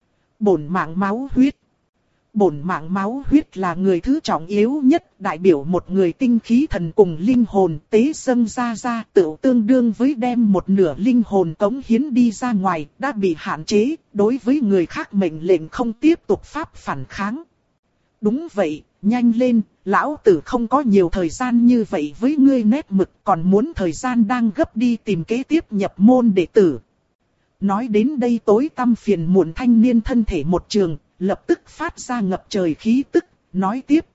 Bổn mạng máu huyết. Bổn mạng máu huyết là người thứ trọng yếu nhất, đại biểu một người tinh khí thần cùng linh hồn, tế dâng ra ra tự tương đương với đem một nửa linh hồn cống hiến đi ra ngoài, đã bị hạn chế, đối với người khác mệnh lệnh không tiếp tục pháp phản kháng. Đúng vậy, nhanh lên, lão tử không có nhiều thời gian như vậy với ngươi nét mực, còn muốn thời gian đang gấp đi tìm kế tiếp nhập môn đệ tử. Nói đến đây tối tăm phiền muộn thanh niên thân thể một trường, lập tức phát ra ngập trời khí tức, nói tiếp.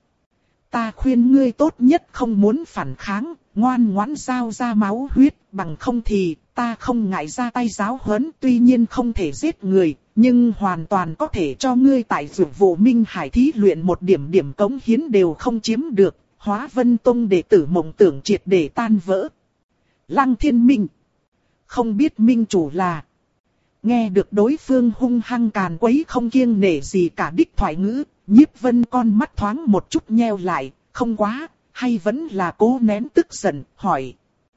Ta khuyên ngươi tốt nhất không muốn phản kháng, ngoan ngoãn giao ra máu huyết, bằng không thì ta không ngại ra tay giáo huấn, tuy nhiên không thể giết người, nhưng hoàn toàn có thể cho ngươi tại Dược Vụ Minh Hải thí luyện một điểm điểm cống hiến đều không chiếm được, Hóa Vân Tông đệ tử mộng tưởng triệt để tan vỡ. Lăng Thiên Minh. Không biết minh chủ là. Nghe được đối phương hung hăng càn quấy không kiêng nể gì cả đích thoại ngữ, Nhiếp Vân con mắt thoáng một chút nheo lại, không quá, hay vẫn là cố nén tức giận, hỏi.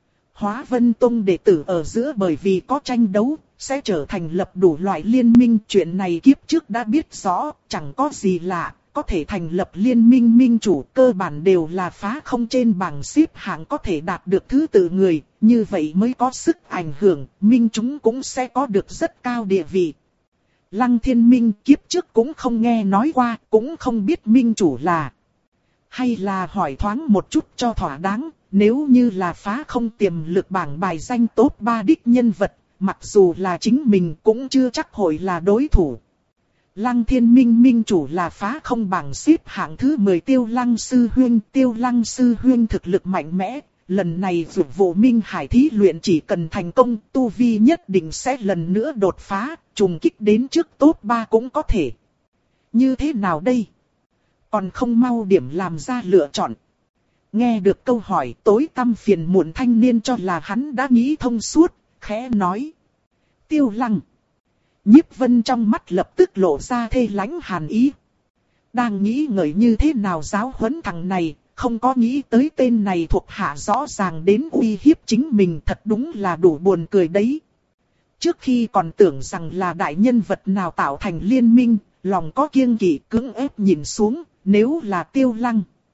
Hóa Vân Tông đệ tử ở giữa bởi vì có tranh đấu, sẽ trở thành lập đủ loại liên minh, chuyện này kiếp trước đã biết rõ, chẳng có gì lạ, có thể thành lập liên minh minh chủ cơ bản đều là phá không trên bảng xếp hạng có thể đạt được thứ tự người, như vậy mới có sức ảnh hưởng, minh chúng cũng sẽ có được rất cao địa vị. Lăng Thiên Minh kiếp trước cũng không nghe nói qua, cũng không biết minh chủ là. Hay là hỏi thoáng một chút cho thỏa đáng, nếu như là phá không tiềm lực bảng bài danh top ba đích nhân vật, mặc dù là chính mình cũng chưa chắc hội là đối thủ. Lăng Thiên Minh minh chủ là phá không bảng xếp hạng thứ mười Tiêu Lăng Sư Huyên. Tiêu Lăng Sư Huyên thực lực mạnh mẽ, lần này Dược Vụ Minh Hải thí luyện chỉ cần thành công, tu vi nhất định sẽ lần nữa đột phá, trùng kích đến trước top ba cũng có thể. Như thế nào đây? Còn không mau điểm làm ra lựa chọn. Nghe được câu hỏi tối tăm phiền muộn thanh niên cho là hắn đã nghĩ thông suốt, khẽ nói. Tiêu Lăng. Nhiếp Vân trong mắt lập tức lộ ra thê lánh hàn ý. Đang nghĩ ngợi như thế nào giáo huấn thằng này, không có nghĩ tới tên này thuộc hạ rõ ràng đến uy hiếp chính mình, thật đúng là đủ buồn cười đấy. Trước khi còn tưởng rằng là đại nhân vật nào tạo thành liên minh, lòng có kiêng kỵ cưỡng ép nhìn xuống, nếu là Tiêu Lăng.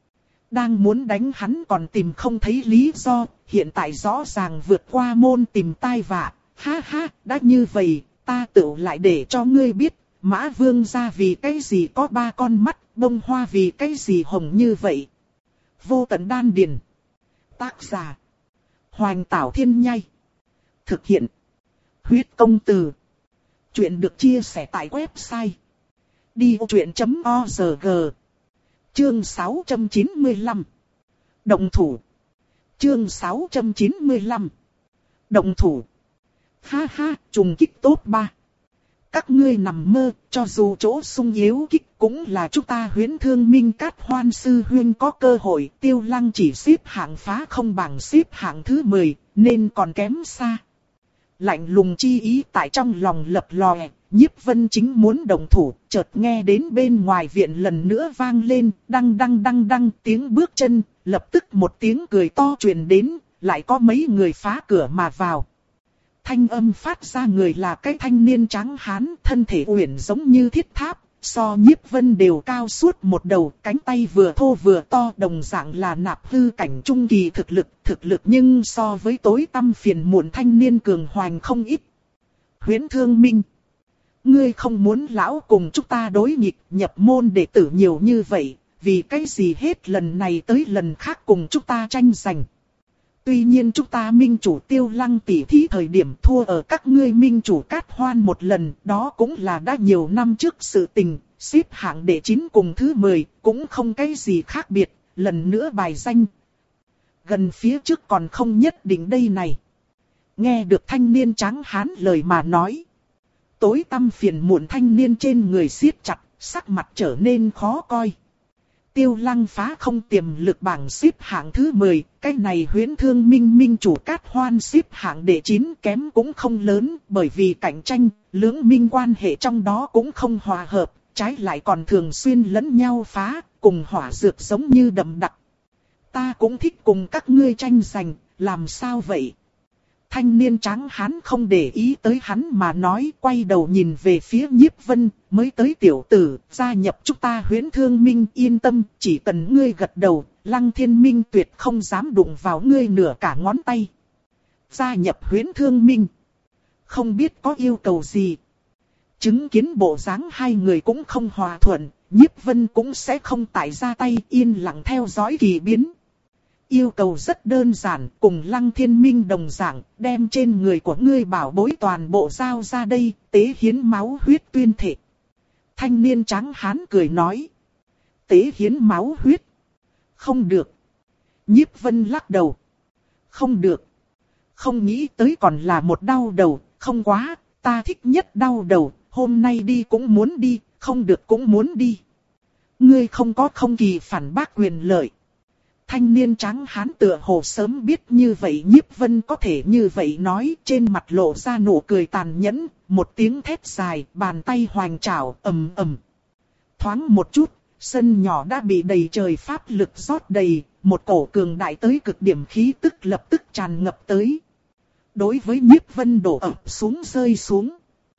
Đang muốn đánh hắn còn tìm không thấy lý do, hiện tại rõ ràng vượt qua môn tìm tai vạ. Ha ha, đã như vậy, ta tự lại để cho ngươi biết, Mã Vương gia vì cái gì có ba con mắt, bông hoa vì cái gì hồng như vậy. Vô tận đan điền. Tác giả. Hoành Tảo Thiên Nhai. Thực hiện. Huyết Công Từ. Chuyện được chia sẻ tại website đi vô chuyện chấm org. Chương sáu trăm chín mươi lăm. Động thủ. Chương sáu trăm chín mươi lăm. Động thủ. Ha ha, trùng kích top ba. Các ngươi nằm mơ, cho dù chỗ sung yếu kích cũng là chúng ta Huyễn Thương Minh Cát Hoan sư huynh có cơ hội. Tiêu Lăng chỉ xếp hạng phá không bằng xếp hạng thứ mười, nên còn kém xa. Lạnh lùng chi ý tại trong lòng lập lòe, Nhiếp Vân chính muốn động thủ, chợt nghe đến bên ngoài viện lần nữa vang lên, đăng đăng đăng đăng tiếng bước chân, lập tức một tiếng cười to truyền đến, lại có mấy người phá cửa mà vào. Thanh âm phát ra người là cái thanh niên trắng hán, thân thể uyển giống như thiết tháp, so Nhiếp Vân đều cao suốt một đầu, cánh tay vừa thô vừa to, đồng dạng là nạp hư cảnh trung kỳ thực lực, thực lực nhưng so với tối tăm phiền muộn thanh niên cường hoành không ít. Huyễn Thương Minh, ngươi không muốn lão cùng chúng ta đối nghịch, nhập môn đệ tử nhiều như vậy, vì cái gì hết lần này tới lần khác cùng chúng ta tranh giành. Tuy nhiên chúng ta minh chủ Tiêu Lăng tỉ thí thời điểm thua ở các ngươi minh chủ Cát Hoan một lần, đó cũng là đã nhiều năm trước sự tình, xếp hạng đệ chín cùng thứ mười, cũng không cái gì khác biệt, lần nữa bài danh. Gần phía trước còn không nhất định đây này. Nghe được thanh niên trắng hán lời mà nói. Tối tăm phiền muộn thanh niên trên người siết chặt, sắc mặt trở nên khó coi. Tiêu Lăng phá không tiềm lực bảng xếp hạng thứ mười, cái này Huyễn Thương Minh minh chủ Cát Hoan xếp hạng đệ chín kém cũng không lớn, bởi vì cạnh tranh, lưỡng minh quan hệ trong đó cũng không hòa hợp, trái lại còn thường xuyên lẫn nhau phá, cùng hỏa dược giống như đậm đặc. Ta cũng thích cùng các ngươi tranh giành, làm sao vậy? Thanh niên trắng hán không để ý tới hắn mà nói, quay đầu nhìn về phía Nhiếp Vân, mới tới tiểu tử, gia nhập chúng ta Huyễn Thương Minh, yên tâm, chỉ cần ngươi gật đầu, Lăng Thiên Minh tuyệt không dám đụng vào ngươi nửa cả ngón tay. Gia nhập Huyễn Thương Minh, không biết có yêu cầu gì. Chứng kiến bộ dáng hai người cũng không hòa thuận, Nhiếp Vân cũng sẽ không tại ra tay, yên lặng theo dõi kỳ biến. Yêu cầu rất đơn giản, cùng Lăng Thiên Minh đồng dạng, đem trên người của ngươi bảo bối toàn bộ giao ra đây, tế hiến máu huyết tuyên thệ. Thanh niên trắng hán cười nói. Tế hiến máu huyết? Không được. Nhiếp Vân lắc đầu. Không được. Không nghĩ tới còn là một đau đầu, không quá, ta thích nhất đau đầu, hôm nay đi cũng muốn đi, không được cũng muốn đi. Ngươi không có không kỳ phản bác quyền lợi. Thanh niên trắng hán tựa hồ sớm biết như vậy Nhiếp Vân có thể như vậy nói, trên mặt lộ ra nụ cười tàn nhẫn, một tiếng thét dài, bàn tay hoành trảo, ầm ầm. Thoáng một chút, sân nhỏ đã bị đầy trời pháp lực rót đầy, một cổ cường đại tới cực điểm khí tức lập tức tràn ngập tới. Đối với Nhiếp Vân đổ ập xuống rơi xuống.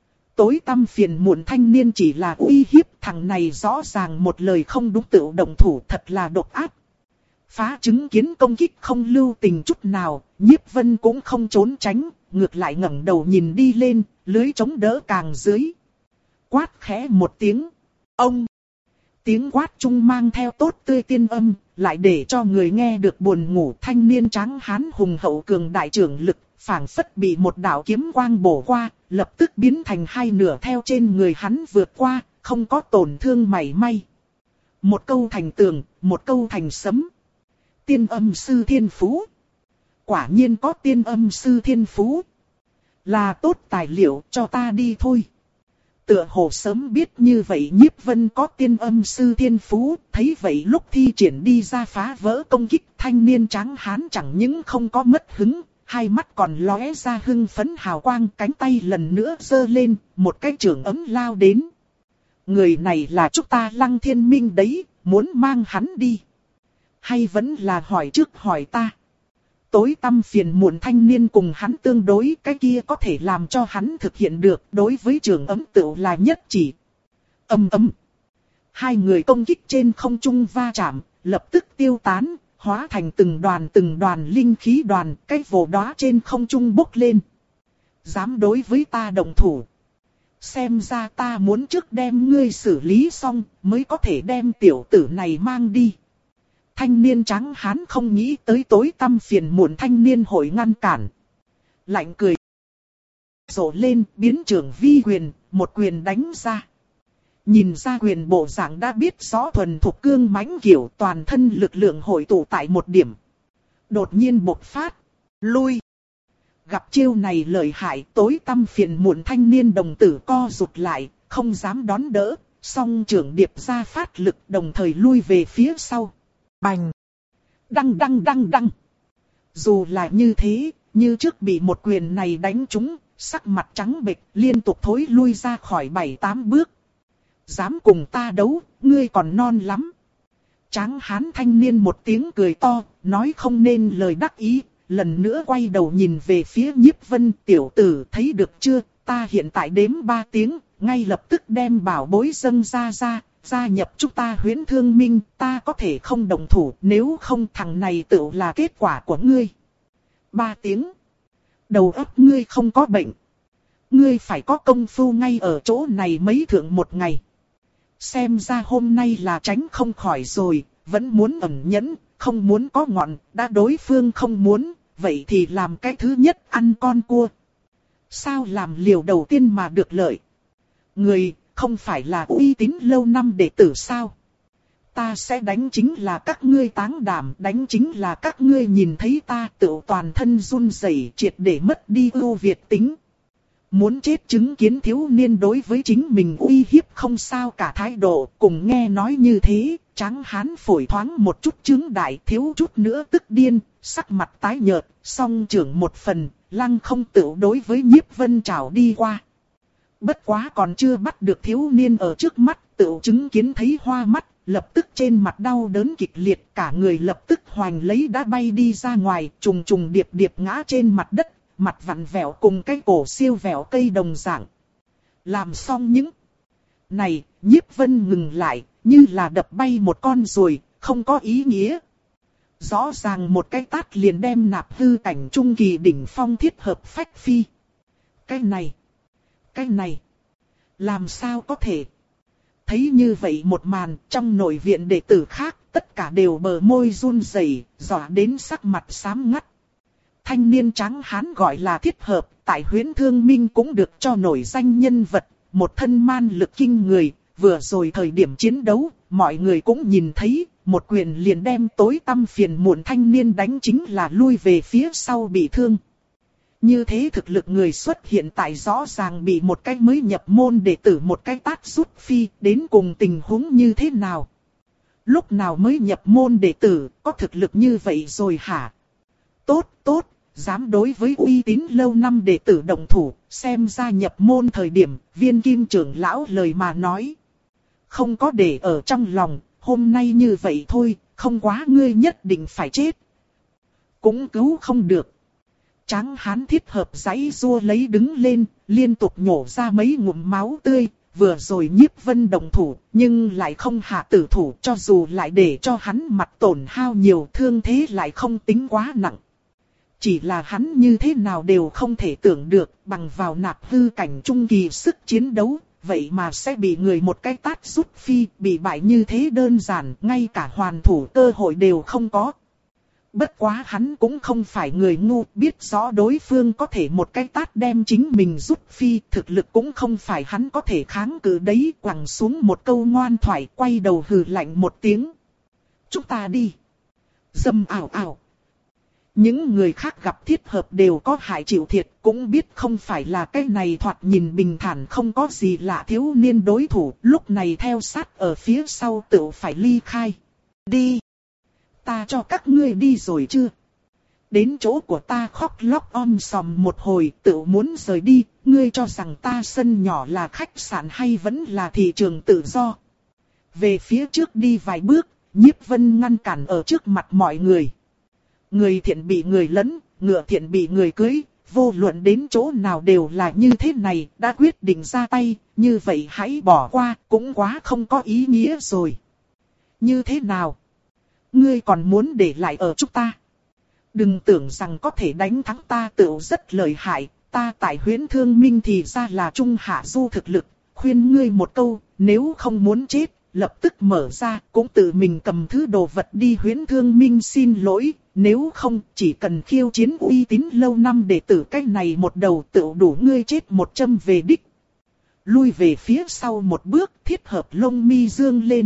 Tối tăm phiền muộn thanh niên chỉ là uy hiếp, thằng này rõ ràng một lời không đúng tự động thủ, thật là độc ác. Phá chứng kiến công kích không lưu tình chút nào, Nhiếp Vân cũng không trốn tránh, ngược lại ngẩng đầu nhìn đi lên, lưới chống đỡ càng dưới. Quát khẽ một tiếng. Ông! Tiếng quát trung mang theo tốt tươi tiên âm, lại để cho người nghe được buồn ngủ. Thanh niên trắng hán hùng hậu cường đại trưởng lực, phảng phất bị một đạo kiếm quang bổ qua, lập tức biến thành hai nửa theo trên người hắn vượt qua, không có tổn thương mảy may. Một câu thành tường, một câu thành sấm. Tiên âm sư thiên phú. Quả nhiên có tiên âm sư thiên phú. Là tốt tài liệu, cho ta đi thôi. Tựa hồ sớm biết như vậy Nhiếp Vân có tiên âm sư thiên phú, thấy vậy lúc thi triển đi ra phá vỡ công kích, thanh niên trắng hán chẳng những không có mất hứng, hai mắt còn lóe ra hưng phấn hào quang, cánh tay lần nữa giơ lên, một cái chưởng ấm lao đến. Người này là chúng ta Lăng Thiên Minh đấy, muốn mang hắn đi. Hay vẫn là hỏi trước hỏi ta. Tối tăm phiền muộn thanh niên cùng hắn tương đối, cái kia có thể làm cho hắn thực hiện được, đối với trường ấm tựu là nhất chỉ. Ầm ầm. Hai người công kích trên không trung va chạm, lập tức tiêu tán, hóa thành từng đoàn từng đoàn linh khí đoàn, cái vồ đó trên không trung bốc lên. Dám đối với ta đồng thủ. Xem ra ta muốn trước đem ngươi xử lý xong, mới có thể đem tiểu tử này mang đi. Thanh niên trắng hán không nghĩ tới tối tăm phiền muộn thanh niên hội ngăn cản. Lạnh cười. Rộ lên, biến trưởng vi quyền, một quyền đánh ra. Nhìn ra quyền bộ dạng đã biết rõ thuần thục cương mãnh kiểu, toàn thân lực lượng hội tụ tại một điểm. Đột nhiên bộc phát, lui. Gặp chiêu này lợi hại, tối tăm phiền muộn thanh niên đồng tử co rụt lại, không dám đón đỡ, song trưởng điệp ra phát lực đồng thời lui về phía sau. Bành! Đăng đăng đăng đăng! Dù là như thế, như trước bị một quyền này đánh trúng, sắc mặt trắng bệch liên tục thối lui ra khỏi bảy tám bước. Dám cùng ta đấu, ngươi còn non lắm. Tráng hán thanh niên một tiếng cười to, nói không nên lời đắc ý, lần nữa quay đầu nhìn về phía Nhiếp Vân. Tiểu tử thấy được chưa, ta hiện tại đếm ba tiếng, ngay lập tức đem bảo bối dâng ra ra, gia nhập chúng ta Huyễn Thương Minh, ta có thể không đồng thủ, nếu không thằng này tự là kết quả của ngươi. Ba tiếng. Đầu óc ngươi không có bệnh. Ngươi phải có công phu ngay ở chỗ này mấy thượng một ngày. Xem ra hôm nay là tránh không khỏi rồi, vẫn muốn ẩn nhẫn, không muốn có ngọn, đã đối phương không muốn, vậy thì làm cái thứ nhất ăn con cua. Sao làm liều đầu tiên mà được lợi? Người, không phải là uy tín lâu năm đệ tử sao? Ta sẽ đánh chính là các ngươi táng đảm, đánh chính là các ngươi nhìn thấy ta tự toàn thân run rẩy, triệt để mất đi ưu việt tính. Muốn chết chứng kiến thiếu niên đối với chính mình uy hiếp không sao cả thái độ, cùng nghe nói như thế, tráng hán phổi thoáng một chút chứng đại, thiếu chút nữa tức điên, sắc mặt tái nhợt, song trưởng một phần, lăng không tự đối với Nhiếp Vân trảo đi qua. Bất quá còn chưa bắt được thiếu niên ở trước mắt, tự chứng kiến thấy hoa mắt, lập tức trên mặt đau đớn kịch liệt, cả người lập tức hoành lấy đã bay đi ra ngoài, trùng trùng điệp điệp ngã trên mặt đất. Mặt vặn vẹo cùng cái cổ siêu vẹo cây đồng dạng. Làm xong những này, Nhiếp Vân ngừng lại, như là đập bay một con ruồi, không có ý nghĩa. Rõ ràng một cái tát liền đem nạp hư cảnh trung kỳ đỉnh phong thiết hợp phách phi. Cái này, cái này, làm sao có thể? Thấy như vậy một màn, trong nội viện đệ tử khác, tất cả đều bờ môi run rẩy, dọa đến sắc mặt xám ngắt. Thanh niên trắng hán gọi là thiết hợp, tại Huyễn Thương Minh cũng được cho nổi danh nhân vật, một thân man lực kinh người, vừa rồi thời điểm chiến đấu, mọi người cũng nhìn thấy, một quyền liền đem tối tăm phiền muộn thanh niên đánh chính là lui về phía sau bị thương. Như thế thực lực người xuất hiện tại rõ ràng bị một cái mới nhập môn đệ tử một cái tát rút phi, đến cùng tình huống như thế nào? Lúc nào mới nhập môn đệ tử, có thực lực như vậy rồi hả? Tốt, tốt, dám đối với uy tín lâu năm đệ tử đồng thủ, xem ra nhập môn thời điểm, Viên Kim trưởng lão lời mà nói. Không có để ở trong lòng, hôm nay như vậy thôi, không quá ngươi nhất định phải chết. Cũng cứu không được. Tráng hán thiết hợp giãy rua lấy đứng lên, liên tục nhổ ra mấy ngụm máu tươi, vừa rồi Nhiếp Vân đồng thủ, nhưng lại không hạ tử thủ, cho dù lại để cho hắn mặt tổn hao nhiều, thương thế lại không tính quá nặng. Chỉ là hắn như thế nào đều không thể tưởng được, bằng vào nạp hư cảnh trung kỳ sức chiến đấu, vậy mà sẽ bị người một cái tát rút phi, bị bại như thế đơn giản, ngay cả hoàn thủ cơ hội đều không có. Bất quá hắn cũng không phải người ngu, biết rõ đối phương có thể một cái tát đem chính mình rút phi, thực lực cũng không phải hắn có thể kháng cự đấy, quẳng xuống một câu ngoan thoại, quay đầu hừ lạnh một tiếng. Chúng ta đi. Dâm ảo ảo. Những người khác gặp thiết hợp đều có hại chịu thiệt, cũng biết không phải là cái này thoạt nhìn bình thản không có gì lạ thiếu niên đối thủ, lúc này theo sát ở phía sau tự phải ly khai. Đi! Ta cho các ngươi đi rồi chưa? Đến chỗ của ta khóc lóc om sòm một hồi tự muốn rời đi, ngươi cho rằng ta sân nhỏ là khách sạn hay vẫn là thị trường tự do? Về phía trước đi vài bước, Nhiếp Vân ngăn cản ở trước mặt mọi người. Người thiện bị người lấn, ngựa thiện bị người cưới, vô luận đến chỗ nào đều là như thế này, đã quyết định ra tay, như vậy hãy bỏ qua, cũng quá không có ý nghĩa rồi. Như thế nào? Ngươi còn muốn để lại ở chúng ta. Đừng tưởng rằng có thể đánh thắng ta tựu rất lợi hại, ta tại Huyễn Thương Minh thì ra là trung hạ du thực lực, khuyên ngươi một câu, nếu không muốn chết, lập tức mở ra, cũng tự mình cầm thứ đồ vật đi Huyễn Thương Minh xin lỗi, nếu không chỉ cần khiêu chiến uy tín lâu năm đệ tử cách này một đầu tựu đủ ngươi chết một châm về đích. Lui về phía sau một bước, Thiết Hợp lông mi dương lên.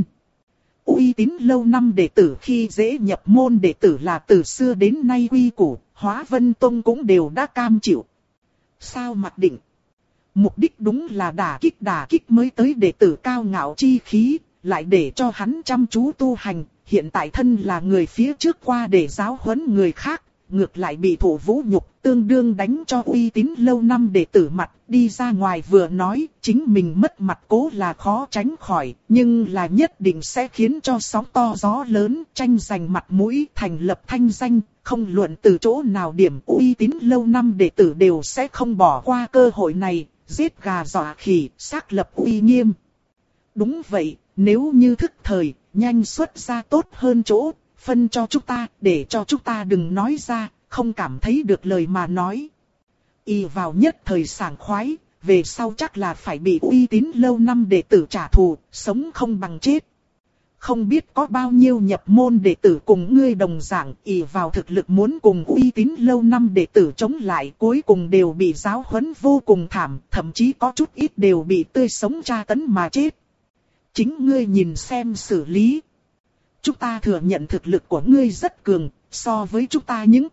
Uy tín lâu năm đệ tử khi dễ nhập môn đệ tử là từ xưa đến nay quy củ, Hóa Vân Tông cũng đều đã cam chịu. Sao mặc định? Mục đích đúng là đả kích đả kích mới tới đệ tử cao ngạo chi khí, lại để cho hắn chăm chú tu hành, hiện tại thân là người phía trước qua để giáo huấn người khác, ngược lại bị thủ vũ nhục, tương đương đánh cho uy tín lâu năm đệ tử mặt, đi ra ngoài vừa nói, chính mình mất mặt cố là khó tránh khỏi, nhưng là nhất định sẽ khiến cho sóng to gió lớn, tranh giành mặt mũi, thành lập thanh danh, không luận từ chỗ nào điểm uy tín lâu năm đệ tử đều sẽ không bỏ qua cơ hội này, giết gà dọa khỉ, xác lập uy nghiêm. Đúng vậy, nếu như thức thời, nhanh xuất ra tốt hơn chỗ, phân cho chúng ta, để cho chúng ta đừng nói ra, không cảm thấy được lời mà nói. Y vào nhất thời sảng khoái, về sau chắc là phải bị uy tín lâu năm đệ tử trả thù, sống không bằng chết. Không biết có bao nhiêu nhập môn đệ tử cùng ngươi đồng dạng, y vào thực lực muốn cùng uy tín lâu năm đệ tử chống lại, cuối cùng đều bị giáo huấn vô cùng thảm, thậm chí có chút ít đều bị tươi sống tra tấn mà chết. Chính ngươi nhìn xem xử lý. Chúng ta thừa nhận thực lực của ngươi rất cường, so với chúng ta những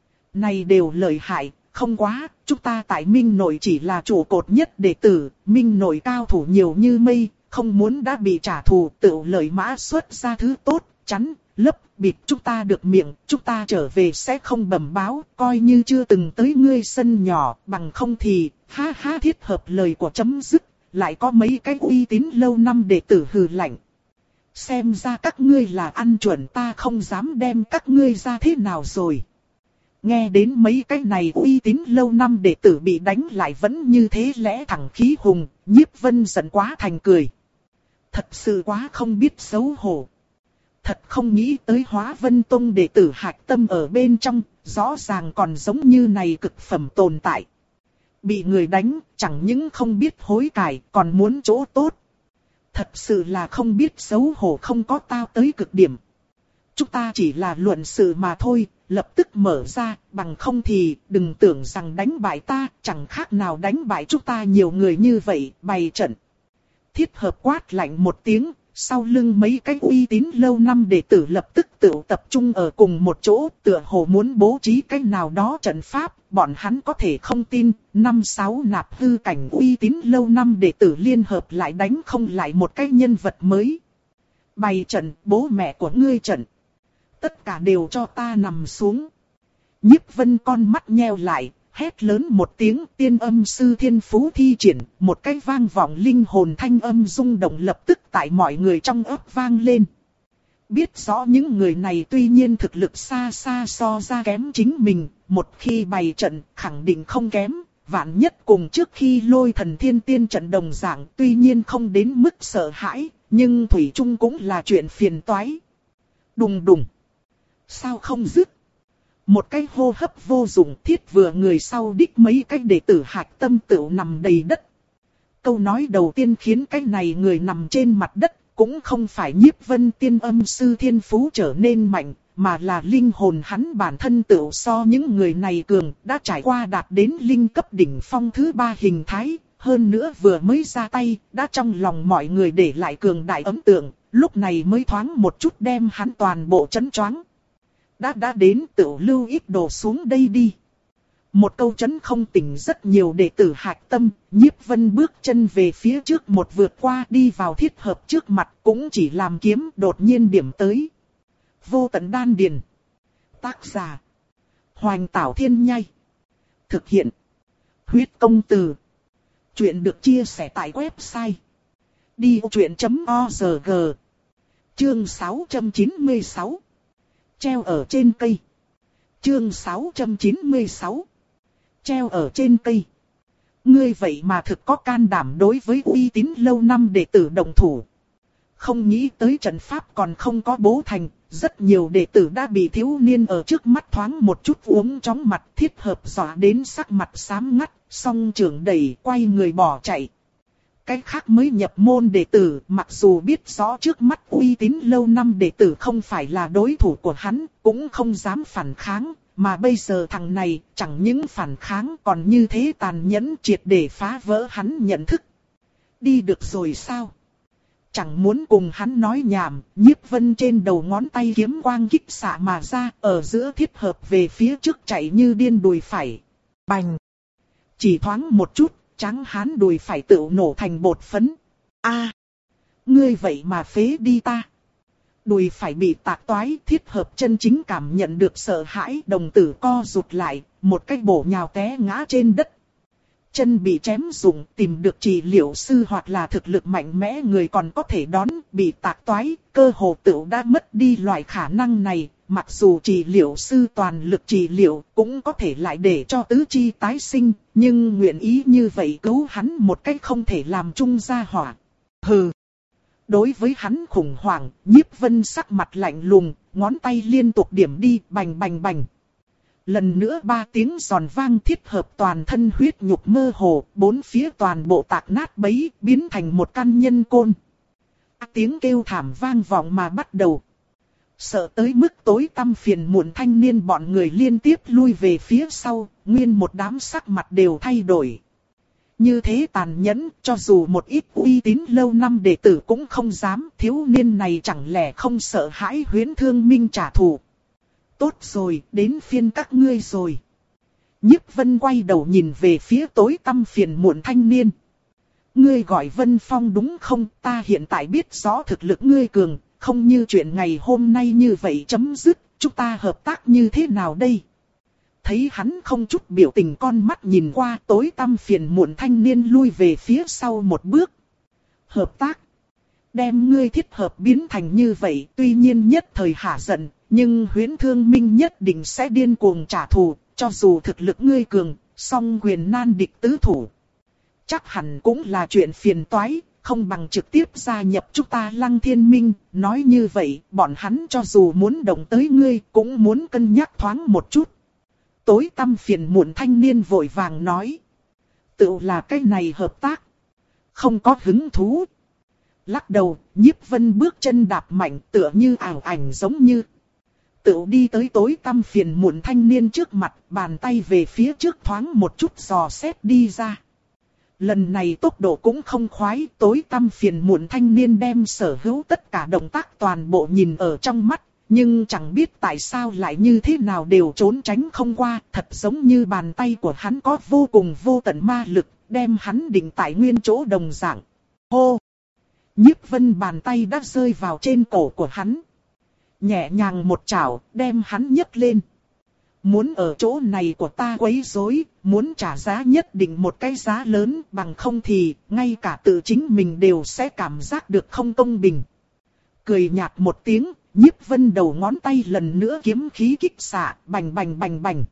này đều lợi hại, không quá, chúng ta tại Minh Nội chỉ là trụ cột nhất đệ tử, Minh Nội cao thủ nhiều như mây, không muốn đã bị trả thù, tự lợi mã xuất ra thứ tốt, chắn, lấp, bịt chúng ta được miệng, chúng ta trở về sẽ không bẩm báo, coi như chưa từng tới ngươi sân nhỏ, bằng không thì, ha ha Thiết Hợp lời của chấm dứt, lại có mấy cái uy tín lâu năm đệ tử hừ lạnh. Xem ra các ngươi là ăn chuẩn, ta không dám đem các ngươi ra thế nào rồi. Nghe đến mấy cái này uy tín lâu năm đệ tử bị đánh lại vẫn như thế lẽ thẳng khí hùng, Nhiếp Vân giận quá thành cười. Thật sự quá không biết xấu hổ. Thật không nghĩ tới Hóa Vân Tông đệ tử hạch tâm ở bên trong, rõ ràng còn giống như này cực phẩm tồn tại. Bị người đánh, chẳng những không biết hối cải, còn muốn chỗ tốt. Thật sự là không biết xấu hổ, không có tao tới cực điểm. Chúng ta chỉ là luận sự mà thôi, lập tức mở ra, bằng không thì đừng tưởng rằng đánh bại ta, chẳng khác nào đánh bại chúng ta nhiều người như vậy, bày trận. Thiết Hợp quát lạnh một tiếng, sau lưng mấy cái uy tín lâu năm đệ tử lập tức tự tập trung ở cùng một chỗ, tựa hồ muốn bố trí cái nào đó trận pháp, bọn hắn có thể không tin, năm sáu nạp hư cảnh uy tín lâu năm đệ tử liên hợp lại đánh không lại một cái nhân vật mới. Bày trận, bố mẹ của ngươi trận. Tất cả đều cho ta nằm xuống. Nhiếp Vân con mắt nheo lại, hét lớn một tiếng, tiên âm sư thiên phú thi triển, một cái vang vọng linh hồn thanh âm rung động lập tức tại mọi người trong ấp vang lên. Biết rõ những người này tuy nhiên thực lực xa xa so ra kém chính mình, một khi bày trận khẳng định không kém, vạn nhất cùng trước khi Lôi Thần Thiên Tiên trận đồng dạng tuy nhiên không đến mức sợ hãi, nhưng thủy chung cũng là chuyện phiền toái. Đùng đùng. Sao không dứt? Một cái hô hấp vô dụng, Thiết vừa người sau đích mấy cái đệ tử hạch tâm tựu nằm đầy đất. Câu nói đầu tiên khiến cái này người nằm trên mặt đất, cũng không phải Nhiếp Vân tiên âm sư thiên phú trở nên mạnh, mà là linh hồn hắn bản thân tựu so những người này cường, đã trải qua đạt đến linh cấp đỉnh phong thứ ba hình thái, hơn nữa vừa mới ra tay, đã trong lòng mọi người để lại cường đại ấn tượng, lúc này mới thoáng một chút đem hắn toàn bộ chấn choáng. Đã đã đến tựu lưu ít đồ xuống đây đi. Một câu chấn không tỉnh rất nhiều đệ tử hạch tâm, Nhiếp Vân bước chân về phía trước một vượt qua đi vào Thiết Hợp trước mặt cũng chỉ làm kiếm đột nhiên điểm tới. Vô tận đan điền. Tác giả. Hoành Tảo Thiên Nhai. Thực hiện. Huyết công từ. Chuyện được chia sẻ tại website. đi truyện chấm org. Chương sáu trăm chín mươi sáu. Treo ở trên cây. Chương sáu trăm chín mươi sáu. Treo ở trên cây. Ngươi vậy mà thực có can đảm đối với uy tín lâu năm đệ tử đồng thủ. Không nghĩ tới trận pháp còn không có bố thành, rất nhiều đệ tử đã bị thiếu niên ở trước mắt thoáng một chút uống chóng mặt Thiết Hợp dọa đến sắc mặt xám ngắt, song trưởng đẩy quay người bỏ chạy. Cái khác mới nhập môn đệ tử, mặc dù biết rõ trước mắt uy tín lâu năm đệ tử không phải là đối thủ của hắn, cũng không dám phản kháng, mà bây giờ thằng này chẳng những phản kháng còn như thế tàn nhẫn triệt để phá vỡ hắn nhận thức. Đi được rồi sao? Chẳng muốn cùng hắn nói nhảm, Nhiếp Vân trên đầu ngón tay kiếm quang kích xạ mà ra, ở giữa Thiết Hợp về phía trước chạy như điên đùi phải. Bành! Chỉ thoáng một chút, trắng hán đùi phải tự nổ thành bột phấn. A, ngươi vậy mà phế đi ta. Đùi phải bị tạc toái, Thiết Hợp chân chính cảm nhận được sợ hãi, đồng tử co rụt lại, một cái bổ nhào té ngã trên đất. Chân bị chém rụng, tìm được trị liệu sư hoặc là thực lực mạnh mẽ người còn có thể đón, bị tạc toái, cơ hồ tự đã mất đi loại khả năng này. Mặc dù trị liệu sư toàn lực trị liệu cũng có thể lại để cho tứ chi tái sinh, nhưng nguyện ý như vậy cứu hắn một cách không thể làm chung gia hỏa. Hừ! Đối với hắn khủng hoảng, Nhiếp Vân sắc mặt lạnh lùng, ngón tay liên tục điểm đi, bành bành bành. Lần nữa ba tiếng giòn vang, Thiết Hợp toàn thân huyết nhục mơ hồ, bốn phía toàn bộ tạc nát bấy, biến thành một căn nhân côn. Tiếng kêu thảm vang vọng mà bắt đầu. Sợ tới mức tối tăm phiền muộn thanh niên bọn người liên tiếp lui về phía sau, nguyên một đám sắc mặt đều thay đổi. Như thế tàn nhẫn, cho dù một ít uy tín lâu năm đệ tử cũng không dám, thiếu niên này chẳng lẽ không sợ hãi Huyễn Thương Minh trả thù. Tốt rồi, đến phiên các ngươi rồi. Nhiếp Vân quay đầu nhìn về phía tối tăm phiền muộn thanh niên. Ngươi gọi Vân Phong đúng không? Ta hiện tại biết rõ thực lực ngươi cường, không như chuyện ngày hôm nay như vậy chấm dứt, chúng ta hợp tác như thế nào đây? Thấy hắn không chút biểu tình, con mắt nhìn qua, tối tăm phiền muộn thanh niên lui về phía sau một bước. Hợp tác? Đem ngươi Thiết Hợp biến thành như vậy, tuy nhiên nhất thời hả giận, nhưng Huyễn Thương Minh nhất định sẽ điên cuồng trả thù, cho dù thực lực ngươi cường, song quyền nan địch tứ thủ. Chắc hẳn cũng là chuyện phiền toái, không bằng trực tiếp gia nhập chúng ta Lăng Thiên Minh. Nói như vậy, bọn hắn cho dù muốn động tới ngươi, cũng muốn cân nhắc thoáng một chút. Tối tăm phiền muộn thanh niên vội vàng nói. Tự là cái này hợp tác. Không có hứng thú. Lắc đầu, Nhiếp Vân bước chân đạp mạnh tựa như ảo ảnh giống như. Tự đi tới tối tăm phiền muộn thanh niên trước mặt, bàn tay về phía trước thoáng một chút dò xét đi ra. Lần này tốc độ cũng không khoái, tối tăm phiền muộn thanh niên đem sở hữu tất cả động tác toàn bộ nhìn ở trong mắt, nhưng chẳng biết tại sao lại như thế nào đều trốn tránh không qua, thật giống như bàn tay của hắn có vô cùng vô tận ma lực, đem hắn định tại nguyên chỗ đồng dạng. Hô! Nhiếp Vân bàn tay đã rơi vào trên cổ của hắn. Nhẹ nhàng một chảo, đem hắn nhấc lên. Muốn ở chỗ này của ta quấy rối, muốn trả giá nhất định một cái giá lớn, bằng không thì, ngay cả tự chính mình đều sẽ cảm giác được không công bình. Cười nhạt một tiếng, Nhiếp Vân đầu ngón tay lần nữa kiếm khí kích xạ, bành bành bành bành.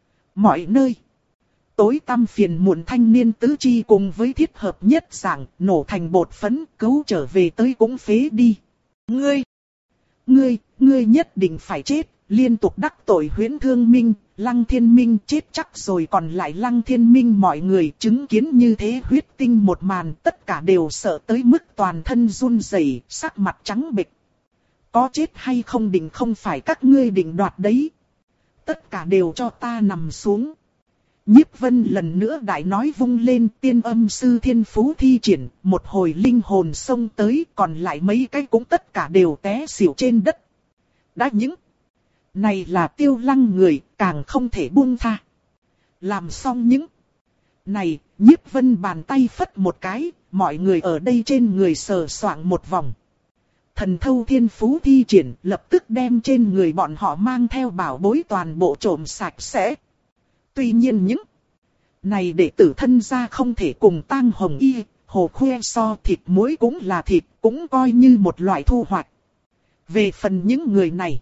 Mọi nơi, tối tăm phiền muộn thanh niên tứ chi cùng với Thiết Hợp nhất dạng, nổ thành bột phấn, cứu trở về tới cũng phế đi. Ngươi, ngươi, ngươi nhất định phải chết. Liên tục đắc tội Huyễn Thương Minh, Lăng Thiên Minh chết chắc rồi, còn lại Lăng Thiên Minh mọi người chứng kiến như thế huyết tinh một màn, tất cả đều sợ tới mức toàn thân run rẩy, sắc mặt trắng bệch. Có chết hay không định không phải các ngươi định đoạt đấy. Tất cả đều cho ta nằm xuống. Nhiếp Vân lần nữa đại nói vung lên, tiên âm sư thiên phú thi triển, một hồi linh hồn xông tới, còn lại mấy cái cũng tất cả đều té xỉu trên đất. Đã những này là Tiêu Lăng người, càng không thể buông tha. Làm xong những này, Nhiếp Vân bàn tay phất một cái, mọi người ở đây trên người sờ soạng một vòng. Thần thâu thiên phú thi triển, lập tức đem trên người bọn họ mang theo bảo bối toàn bộ trộm sạch sẽ. Tuy nhiên những này đệ tử thân gia không thể cùng Tang Hồng Y, Hồ Khuê so, thịt muối cũng là thịt, cũng coi như một loại thu hoạch. Về phần những người này,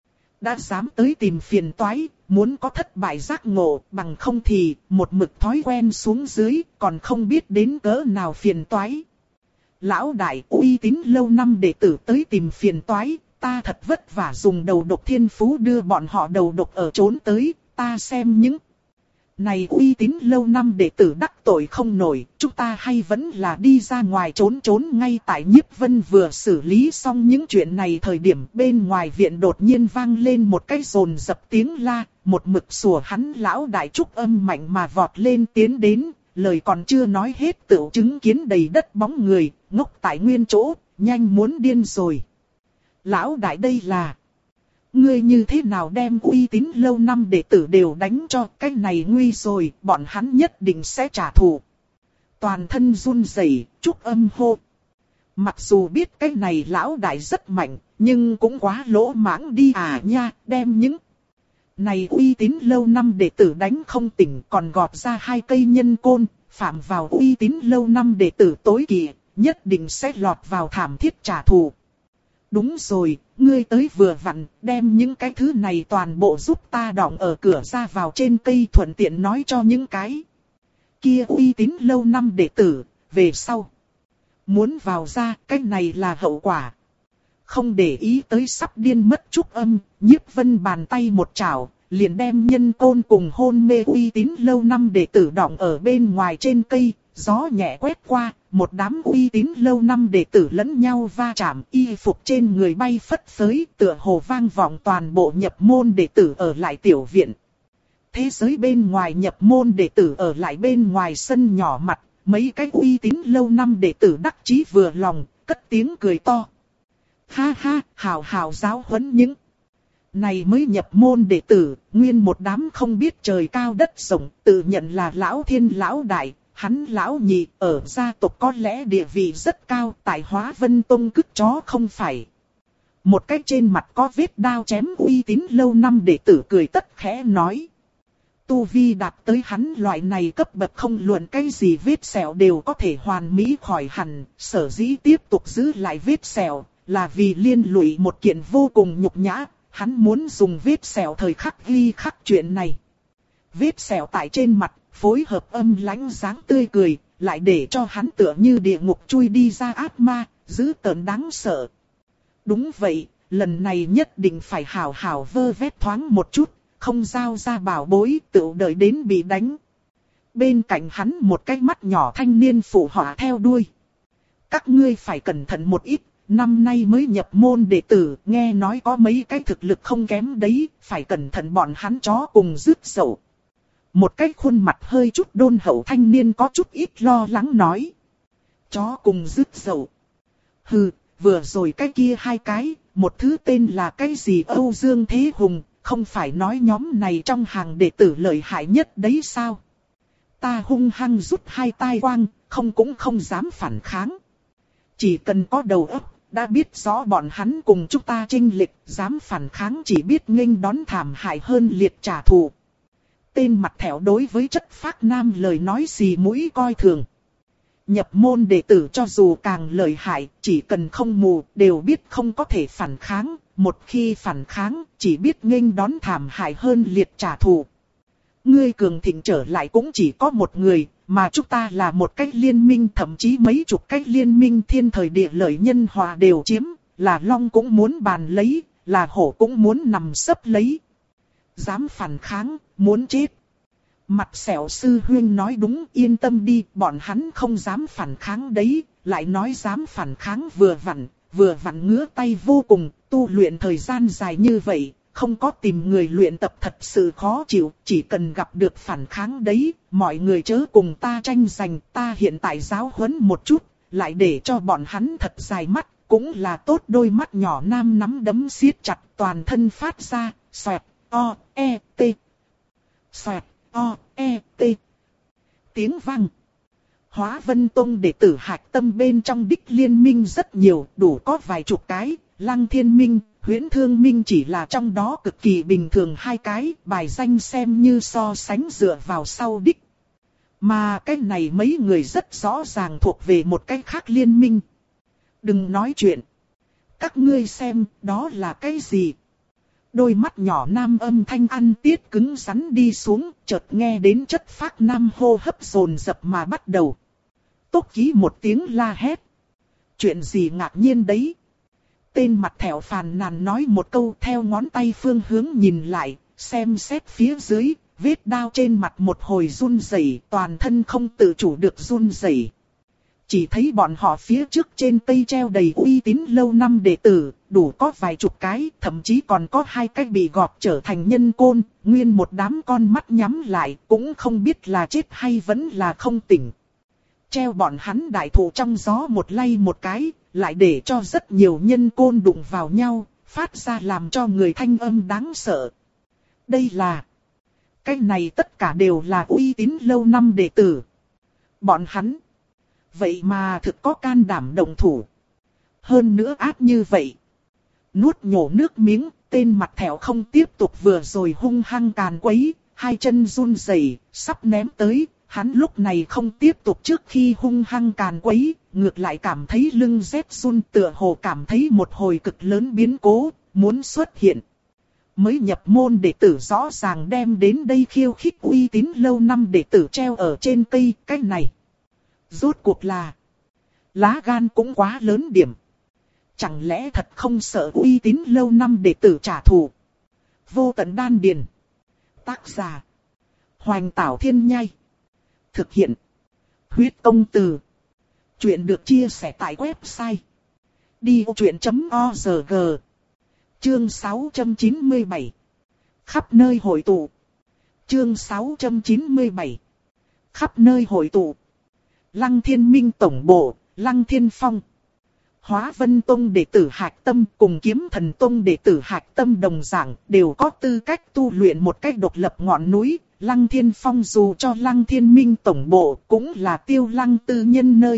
đã dám tới tìm phiền toái, muốn có thất bại giác ngộ, bằng không thì một mực thói quen xuống dưới, còn không biết đến cỡ nào phiền toái. Lão đại uy tín lâu năm đệ tử tới tìm phiền toái, ta thật vất vả dùng đầu độc thiên phú đưa bọn họ đầu độc ở trốn tới, ta xem những này uy tín lâu năm đệ tử đắc tội không nổi, chúng ta hay vẫn là đi ra ngoài trốn trốn. Ngay tại Nhiếp Vân vừa xử lý xong những chuyện này thời điểm, bên ngoài viện đột nhiên vang lên một cái rồn dập tiếng la, một mực sủa hắn lão đại trúc âm mạnh mà vọt lên tiến đến, lời còn chưa nói hết tựu chứng kiến đầy đất bóng người, ngốc tại nguyên chỗ, nhanh muốn điên rồi. Lão đại đây là... Ngươi như thế nào đem uy tín lâu năm đệ tử đều đánh cho, cái này nguy rồi, bọn hắn nhất định sẽ trả thù. Toàn thân run rẩy, trúc âm hô. Mặc dù biết cái này lão đại rất mạnh, nhưng cũng quá lỗ mãng đi à nha, đem những này uy tín lâu năm đệ tử đánh không tỉnh, còn gọt ra hai cây nhân côn, phạm vào uy tín lâu năm đệ tử tối kỵ, nhất định sẽ lọt vào thảm thiết trả thù. Đúng rồi, ngươi tới vừa vặn, đem những cái thứ này toàn bộ giúp ta đọng ở cửa ra vào trên cây, thuận tiện nói cho những cái kia uy tín lâu năm đệ tử, về sau muốn vào ra, cái này là hậu quả. Không để ý tới sắp điên mất trúc âm, Nhiếp Vân bàn tay một chảo, liền đem nhân côn cùng hôn mê uy tín lâu năm đệ tử đọng ở bên ngoài trên cây. Gió nhẹ quét qua, một đám uy tín lâu năm đệ tử lẫn nhau va chạm, y phục trên người bay phất phới, tựa hồ vang vọng toàn bộ nhập môn đệ tử ở lại tiểu viện. Thế giới bên ngoài nhập môn đệ tử ở lại bên ngoài sân nhỏ mặt, mấy cái uy tín lâu năm đệ tử đắc chí vừa lòng, cất tiếng cười to. Ha ha, hào hào giáo huấn những này mới nhập môn đệ tử, nguyên một đám không biết trời cao đất rộng, tự nhận là lão thiên lão đại. Hắn lão nhị ở gia tộc có lẽ địa vị rất cao, tại Hóa Vân Tông cứt chó không phải. Một cái trên mặt có vết đao chém uy tín lâu năm đệ tử cười tất khẽ nói. Tu vi đạt tới hắn loại này cấp bậc không luận cái gì vết sẹo đều có thể hoàn mỹ khỏi hẳn, sở dĩ tiếp tục giữ lại vết sẹo, là vì liên lụy một kiện vô cùng nhục nhã, hắn muốn dùng vết sẹo thời khắc ghi khắc chuyện này. Vết sẹo tại trên mặt, phối hợp âm lãnh dáng tươi cười, lại để cho hắn tựa như địa ngục chui đi ra ác ma, dữ tợn đáng sợ. Đúng vậy, lần này nhất định phải hào hào vơ vét thoáng một chút, không giao ra bảo bối, tự đợi đến bị đánh. Bên cạnh hắn một cái mắt nhỏ thanh niên phụ họa theo đuôi. Các ngươi phải cẩn thận một ít, năm nay mới nhập môn đệ tử, nghe nói có mấy cái thực lực không kém đấy, phải cẩn thận bọn hắn chó cùng rứt sầu. Một cái khuôn mặt hơi chút đôn hậu thanh niên có chút ít lo lắng nói. Chó cùng rứt sầu. Hừ, vừa rồi cái kia hai cái, một thứ tên là cái gì Âu Dương Thế Hùng, không phải nói nhóm này trong hàng đệ tử lợi hại nhất đấy sao? Ta hung hăng rút hai tai quang, không cũng không dám phản kháng. Chỉ cần có đầu óc, đã biết rõ bọn hắn cùng chúng ta chênh lệch, dám phản kháng chỉ biết nghênh đón thảm hại hơn liệt trả thù. Tên mặt thẻo đối với chất phác nam lời nói xì mũi coi thường. Nhập môn đệ tử cho dù càng lợi hại, chỉ cần không mù, đều biết không có thể phản kháng. Một khi phản kháng, chỉ biết nghênh đón thảm hại hơn liệt trả thù. Ngươi cường thịnh trở lại cũng chỉ có một người, mà chúng ta là một cách liên minh, thậm chí mấy chục cách liên minh thiên thời địa lợi nhân hòa đều chiếm, là long cũng muốn bàn lấy, là hổ cũng muốn nằm sấp lấy. Dám phản kháng, muốn chết. Mặt sẹo sư huynh nói đúng, yên tâm đi, bọn hắn không dám phản kháng đấy, lại nói dám phản kháng vừa vặn, vừa vặn ngứa tay vô cùng, tu luyện thời gian dài như vậy, không có tìm người luyện tập thật sự khó chịu, chỉ cần gặp được phản kháng đấy, mọi người chớ cùng ta tranh giành, ta hiện tại giáo huấn một chút, lại để cho bọn hắn thật dài mắt, cũng là tốt. Đôi mắt nhỏ nam nắm đấm siết chặt, toàn thân phát ra, xoẹt, o, e, t, xoẹt, o, e, t. Tiếng vang. Hóa Vân Tông đệ tử hạch tâm bên trong đích liên minh rất nhiều, đủ có vài chục cái, Lăng Thiên Minh, Huyễn Thương Minh chỉ là trong đó cực kỳ bình thường hai cái, bài danh xem như so sánh dựa vào sau đích. Mà cái này mấy người rất rõ ràng thuộc về một cái khác liên minh. Đừng nói chuyện. Các ngươi xem, đó là cái gì? Đôi mắt nhỏ nam âm thanh ăn tiết cứng rắn đi xuống, chợt nghe đến chất phác nam hô hấp dồn dập mà bắt đầu. Tốc Ký một tiếng la hét. Chuyện gì ngạc nhiên đấy? Tên mặt thẹo phàn nàn nói một câu, theo ngón tay phương hướng nhìn lại, xem xét phía dưới, vết đao trên mặt một hồi run rẩy, toàn thân không tự chủ được run rẩy. Chỉ thấy bọn họ phía trước trên cây treo đầy uy tín lâu năm đệ tử, đủ có vài chục cái, thậm chí còn có hai cái bị gọt trở thành nhân côn, nguyên một đám con mắt nhắm lại, cũng không biết là chết hay vẫn là không tỉnh. Treo bọn hắn đại thụ trong gió một lay một cái, lại để cho rất nhiều nhân côn đụng vào nhau, phát ra làm cho người thanh âm đáng sợ. Đây là... Cái này tất cả đều là uy tín lâu năm đệ tử. Bọn hắn... Vậy mà thực có can đảm động thủ. Hơn nữa ác như vậy. Nuốt nhổ nước miếng, tên mặt thẹo không tiếp tục vừa rồi hung hăng càn quấy, hai chân run rẩy, sắp ném tới. Hắn lúc này không tiếp tục trước khi hung hăng càn quấy, ngược lại cảm thấy lưng rét run, tựa hồ cảm thấy một hồi cực lớn biến cố, muốn xuất hiện. Mới nhập môn đệ tử rõ ràng đem đến đây khiêu khích uy tín lâu năm đệ tử treo ở trên cây, cái này. Rốt cuộc là, lá gan cũng quá lớn điểm. Chẳng lẽ thật không sợ uy tín lâu năm đệ tử trả thù? Vô tận đan điền. Tác giả, Hoành Tảo Thiên Nhai. Thực hiện, Huyết Công Từ. Chuyện được chia sẻ tại website đi ô chuyện chấm org. Chương sáu trăm chín mươi bảy. Khắp nơi hội tụ. Chương sáu trăm chín mươi bảy. Khắp nơi hội tụ. Lăng Thiên Minh Tổng Bộ, Lăng Thiên Phong. Hóa Vân Tông đệ tử Hạc Tâm cùng Kiếm Thần Tông đệ tử Hạc Tâm đồng dạng đều có tư cách tu luyện một cách độc lập ngọn núi. Lăng Thiên Phong dù cho Lăng Thiên Minh Tổng Bộ cũng là Tiêu Lăng tư nhân nơi.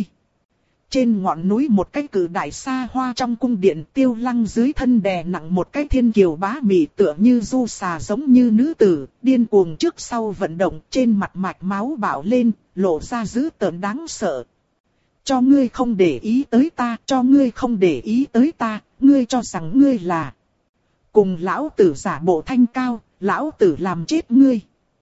Trên ngọn núi một cái cử đại xa hoa trong cung điện, Tiêu Lăng dưới thân đè nặng một cái thiên kiều bá mị tựa như du xà giống như nữ tử, điên cuồng trước sau vận động, trên mặt mạch máu bạo lên, lộ ra dữ tợn đáng sợ. Cho ngươi không để ý tới ta, cho ngươi không để ý tới ta, ngươi cho rằng ngươi là cùng lão tử giả bộ thanh cao, lão tử làm chết ngươi.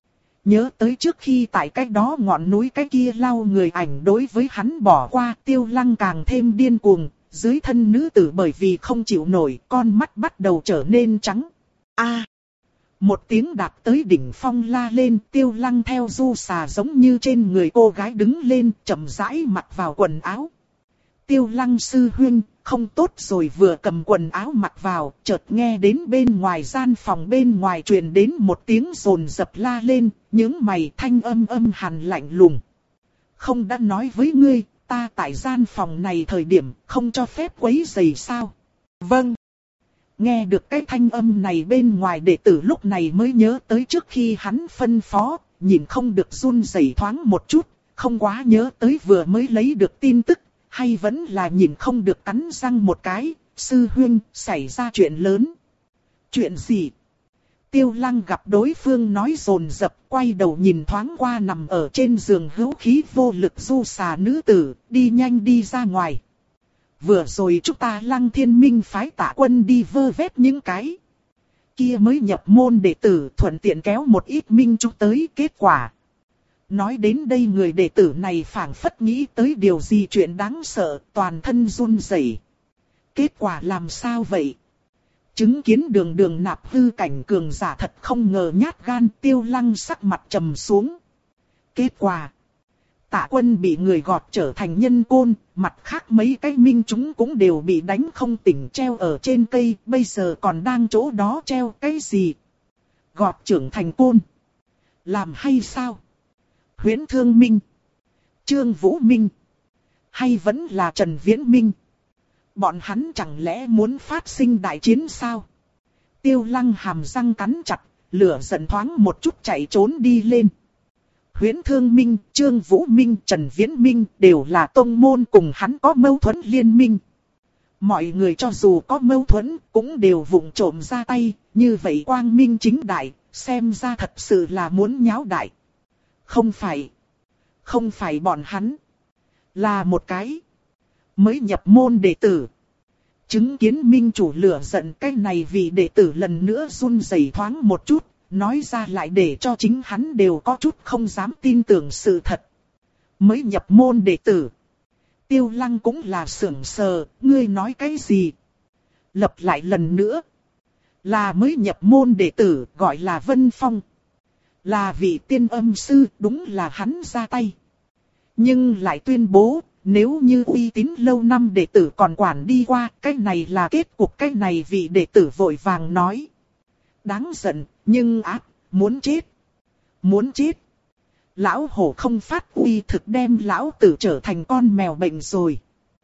Nhớ tới trước khi tại cách đó ngọn núi cái kia lau người ảnh đối với hắn bỏ qua, Tiêu Lăng càng thêm điên cuồng, dưới thân nữ tử bởi vì không chịu nổi, con mắt bắt đầu trở nên trắng. A! Một tiếng đạp tới đỉnh phong la lên, Tiêu Lăng theo du xà giống như trên người cô gái đứng lên, chậm rãi mặc vào quần áo. Tiêu Lăng sư huynh, không tốt rồi, vừa cầm quần áo mặc vào, chợt nghe đến bên ngoài gian phòng bên ngoài truyền đến một tiếng rồn rập la lên, những mày thanh âm âm hàn lạnh lùng. Không đã nói với ngươi, ta tại gian phòng này thời điểm không cho phép quấy rầy sao? Vâng. Nghe được cái thanh âm này bên ngoài, đệ tử lúc này mới nhớ tới trước khi hắn phân phó, nhìn không được run rẩy thoáng một chút, không quá nhớ tới vừa mới lấy được tin tức. Hay vẫn là nhìn không được cắn răng một cái, sư huynh, xảy ra chuyện lớn. Chuyện gì? Tiêu Lăng gặp đối phương nói dồn dập, quay đầu nhìn thoáng qua nằm ở trên giường hữu khí vô lực du xà nữ tử, đi nhanh đi ra ngoài. Vừa rồi chúng ta Lăng Thiên Minh phái Tạ Quân đi vơ vét những cái kia mới nhập môn đệ tử, thuận tiện kéo một ít minh chú tới, kết quả. Nói đến đây, người đệ tử này phảng phất nghĩ tới điều gì chuyện đáng sợ, toàn thân run rẩy. Kết quả làm sao vậy? Chứng kiến đường đường nạp hư cảnh cường giả thật không ngờ nhát gan, Tiêu Lăng sắc mặt trầm xuống. Kết quả, Tạ Quân bị người gọt trở thành nhân côn, mặt khác mấy cái minh chúng cũng đều bị đánh không tỉnh, treo ở trên cây, bây giờ còn đang chỗ đó treo cái gì? Gọt trưởng thành côn. Làm hay sao? Huyễn Thương Minh, Trương Vũ Minh, hay vẫn là Trần Viễn Minh? Bọn hắn chẳng lẽ muốn phát sinh đại chiến sao? Tiêu Lăng hàm răng cắn chặt, lửa giận thoáng một chút chạy trốn đi lên. Huyễn Thương Minh, Trương Vũ Minh, Trần Viễn Minh đều là tông môn cùng hắn có mâu thuẫn liên minh. Mọi người cho dù có mâu thuẫn cũng đều vụng trộm ra tay, như vậy quang minh chính đại, xem ra thật sự là muốn nháo đại. Không phải, không phải bọn hắn, là một cái mới nhập môn đệ tử. Chứng kiến minh chủ lửa giận, cái này vì đệ tử lần nữa run rẩy thoáng một chút, nói ra lại để cho chính hắn đều có chút không dám tin tưởng sự thật. Mới nhập môn đệ tử. Tiêu Lăng cũng là sưởng sờ, ngươi nói cái gì? Lập lại lần nữa. Là mới nhập môn đệ tử, gọi là Vân Phong. Là vị tiên âm sư, đúng là hắn ra tay. Nhưng lại tuyên bố, nếu như uy tín lâu năm đệ tử còn quản đi qua, cái này là kết cục. Cái này vị đệ tử vội vàng nói. Đáng giận, nhưng ác, muốn chết. Muốn chết. Lão hổ không phát uy thực đem lão tử trở thành con mèo bệnh rồi.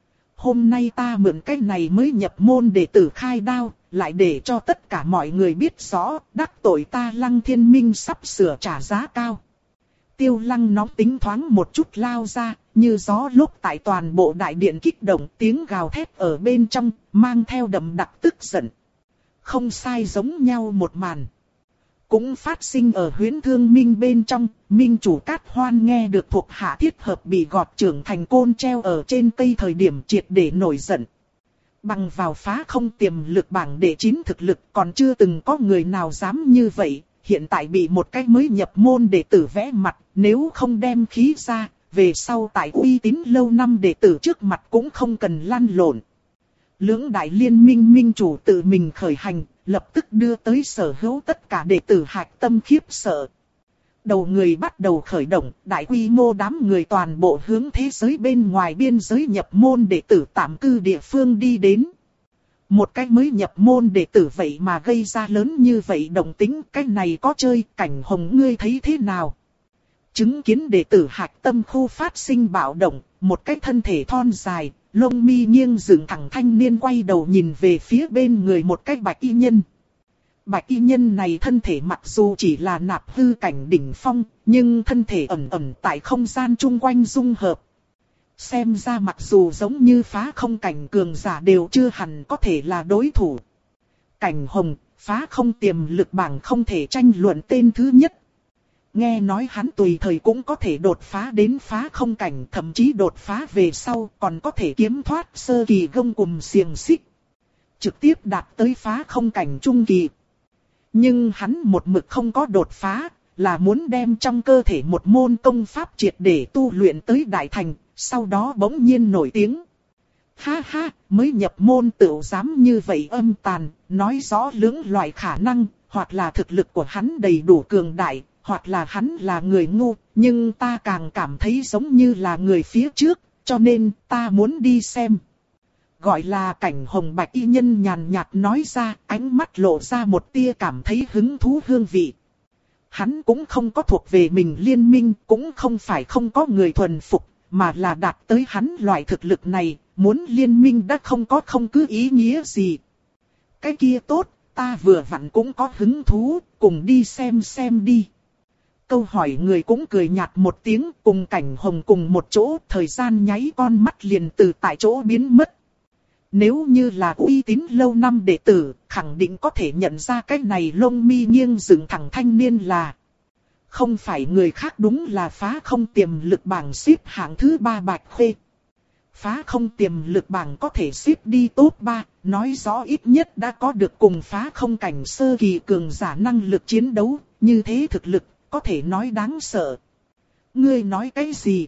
Hôm nay ta mượn cái này mới nhập môn đệ tử khai đao, lại để cho tất cả mọi người biết rõ, đắc tội ta Lăng Thiên Minh sắp sửa trả giá cao. Tiêu Lăng nóng tính thoáng một chút lao ra, như gió lúc tại toàn bộ đại điện kích động, tiếng gào thét ở bên trong, mang theo đậm đặc tức giận. Không sai giống nhau một màn. Cũng phát sinh ở Huyễn Thương Minh bên trong, Minh chủ Cát Hoan nghe được thuộc hạ thiết hợp bị gọt trưởng thành côn treo ở trên cây thời điểm triệt để nổi giận. Bằng vào phá không tiềm lực bảng đệ chín thực lực còn chưa từng có người nào dám như vậy, hiện tại bị một cái mới nhập môn đệ tử vẽ mặt, nếu không đem khí ra, về sau tại uy tín lâu năm đệ tử trước mặt cũng không cần lăn lộn. Lưỡng đại liên minh minh chủ tự mình khởi hành, lập tức đưa tới sở hữu tất cả đệ tử hạch tâm khiếp sợ. Đầu người bắt đầu khởi động, đại quy mô đám người toàn bộ hướng thế giới bên ngoài biên giới nhập môn đệ tử tạm cư địa phương đi đến. Một cái mới nhập môn đệ tử vậy mà gây ra lớn như vậy động tính, cái này có chơi, Cảnh Hồng ngươi thấy thế nào? Chứng kiến đệ tử hạch tâm khu phát sinh bạo động, một cái thân thể thon dài, lông mi nghiêng dựng thẳng thanh niên quay đầu nhìn về phía bên người một cái bạch y nhân. Bạch y nhân này thân thể mặc dù chỉ là nạp hư cảnh đỉnh phong, nhưng thân thể ẩn ẩn tại không gian chung quanh dung hợp. Xem ra mặc dù giống như phá không cảnh cường giả đều chưa hẳn có thể là đối thủ. Cảnh Hồng, phá không tiềm lực bảng không thể tranh luận tên thứ nhất. Nghe nói hắn tùy thời cũng có thể đột phá đến phá không cảnh, thậm chí đột phá về sau còn có thể kiếm thoát sơ kỳ gông cùm xiềng xích. Trực tiếp đạt tới phá không cảnh trung kỳ. Nhưng hắn một mực không có đột phá, là muốn đem trong cơ thể một môn công pháp triệt để tu luyện tới đại thành, sau đó bỗng nhiên nổi tiếng. Ha ha, mới nhập môn tựu dám như vậy âm tàn, nói rõ lưỡng loại khả năng, hoặc là thực lực của hắn đầy đủ cường đại, hoặc là hắn là người ngu, nhưng ta càng cảm thấy giống như là người phía trước, cho nên ta muốn đi xem. Gọi là Cảnh Hồng bạch y nhân nhàn nhạt nói ra, ánh mắt lộ ra một tia cảm thấy hứng thú hương vị. Hắn cũng không có thuộc về mình liên minh, cũng không phải không có người thuần phục, mà là đạt tới hắn loại thực lực này, muốn liên minh đã không có không cứ ý nghĩa gì. Cái kia tốt, ta vừa vặn cũng có hứng thú, cùng đi xem xem đi. Câu hỏi người cũng cười nhạt một tiếng, cùng Cảnh Hồng cùng một chỗ, thời gian nháy con mắt liền từ tại chỗ biến mất. Nếu như là uy tín lâu năm đệ tử, khẳng định có thể nhận ra cái này lông mi nghiêng dựng thẳng thanh niên là. Không phải người khác, đúng là phá không tiềm lực bảng xếp hạng thứ ba Bạch Khê. Phá không tiềm lực bảng có thể xếp đi top ba, nói rõ ít nhất đã có được cùng phá không cảnh sơ kỳ cường giả năng lực chiến đấu, như thế thực lực, có thể nói đáng sợ. Ngươi nói cái gì?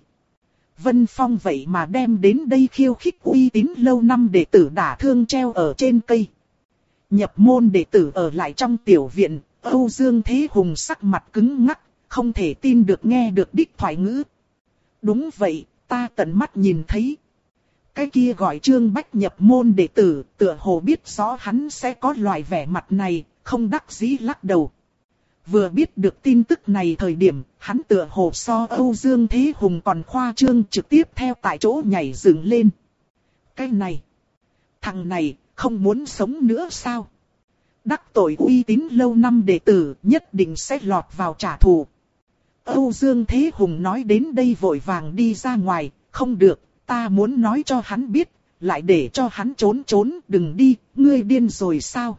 Vân Phong vậy mà đem đến đây khiêu khích uy tín lâu năm đệ tử đả thương treo ở trên cây. Nhập môn đệ tử ở lại trong tiểu viện, Âu Dương Thế Hùng sắc mặt cứng ngắc, không thể tin được nghe được đích thoại ngữ. Đúng vậy, ta tận mắt nhìn thấy. Cái kia gọi Trương Bách nhập môn đệ tử, tựa hồ biết rõ hắn sẽ có loại vẻ mặt này, không đắc dĩ lắc đầu. Vừa biết được tin tức này thời điểm, hắn tựa hồ so Âu Dương Thế Hùng còn khoa trương, trực tiếp theo tại chỗ nhảy dựng lên. Cái này, thằng này, không muốn sống nữa sao? Đắc tội uy tín lâu năm đệ tử, nhất định sẽ lọt vào trả thù. Âu Dương Thế Hùng nói đến đây vội vàng đi ra ngoài, không được, ta muốn nói cho hắn biết, lại để cho hắn trốn trốn, đừng đi, ngươi điên rồi sao?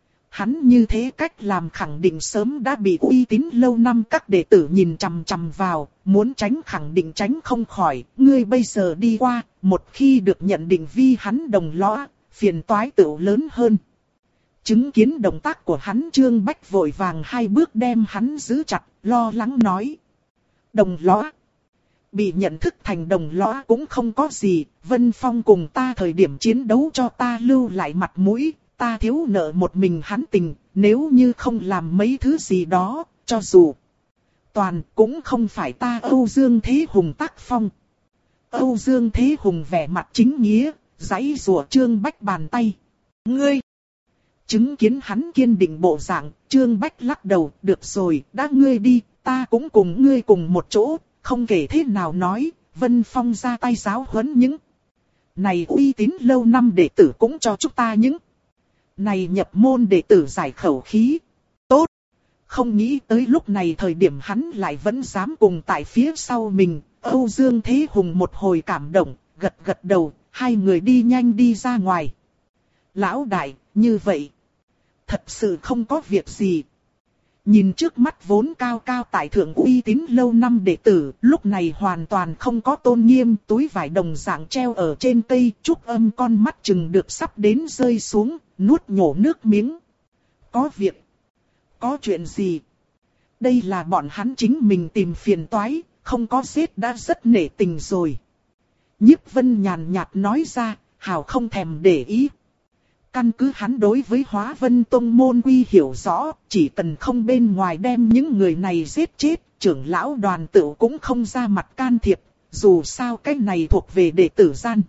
Hắn như thế cách làm khẳng định sớm đã bị uy tín lâu năm các đệ tử nhìn chằm chằm vào, muốn tránh khẳng định tránh không khỏi, ngươi bây giờ đi qua, một khi được nhận định vi hắn đồng lõa, phiền toái tựu lớn hơn. Chứng kiến động tác của hắn, Trương Bách vội vàng hai bước đem hắn giữ chặt, lo lắng nói. Đồng lõa. Bị nhận thức thành đồng lõa cũng không có gì, Vân Phong cùng ta thời điểm chiến đấu cho ta lưu lại mặt mũi, ta thiếu nợ một mình hắn tình, nếu như không làm mấy thứ gì đó, cho dù toàn cũng không phải ta Âu Dương Thế Hùng tác phong. Âu Dương Thế Hùng vẻ mặt chính nghĩa, giãy giụa Trương Bách bàn tay. Ngươi! Chứng kiến hắn kiên định bộ dạng, Trương Bách lắc đầu, được rồi, đã ngươi đi, ta cũng cùng ngươi cùng một chỗ, không kể thế nào nói, Vân Phong ra tay giáo huấn những này uy tín lâu năm đệ tử cũng cho chúng ta những này nhập môn đệ tử giải khẩu khí. Tốt! Không nghĩ tới lúc này thời điểm hắn lại vẫn dám cùng tại phía sau mình. Âu Dương Thế Hùng một hồi cảm động, gật gật đầu, hai người đi nhanh đi ra ngoài. Lão đại, như vậy, thật sự không có việc gì. Nhìn trước mắt vốn cao cao tại thượng uy tín lâu năm đệ tử, lúc này hoàn toàn không có tôn nghiêm, túi vải đồng dạng treo ở trên cây, Trúc Âm con mắt chừng được sắp đến rơi xuống, nuốt nhổ nước miếng. Có việc? Có chuyện gì? Đây là bọn hắn chính mình tìm phiền toái, không có giết đã rất nể tình rồi. Nhiếp Vân nhàn nhạt nói ra, hào không thèm để ý. Căn cứ hắn đối với Hóa Vân Tông môn quy hiểu rõ, chỉ cần không bên ngoài đem những người này giết chết, trưởng lão đoàn tự cũng không ra mặt can thiệp, dù sao cái này thuộc về đệ tử gian.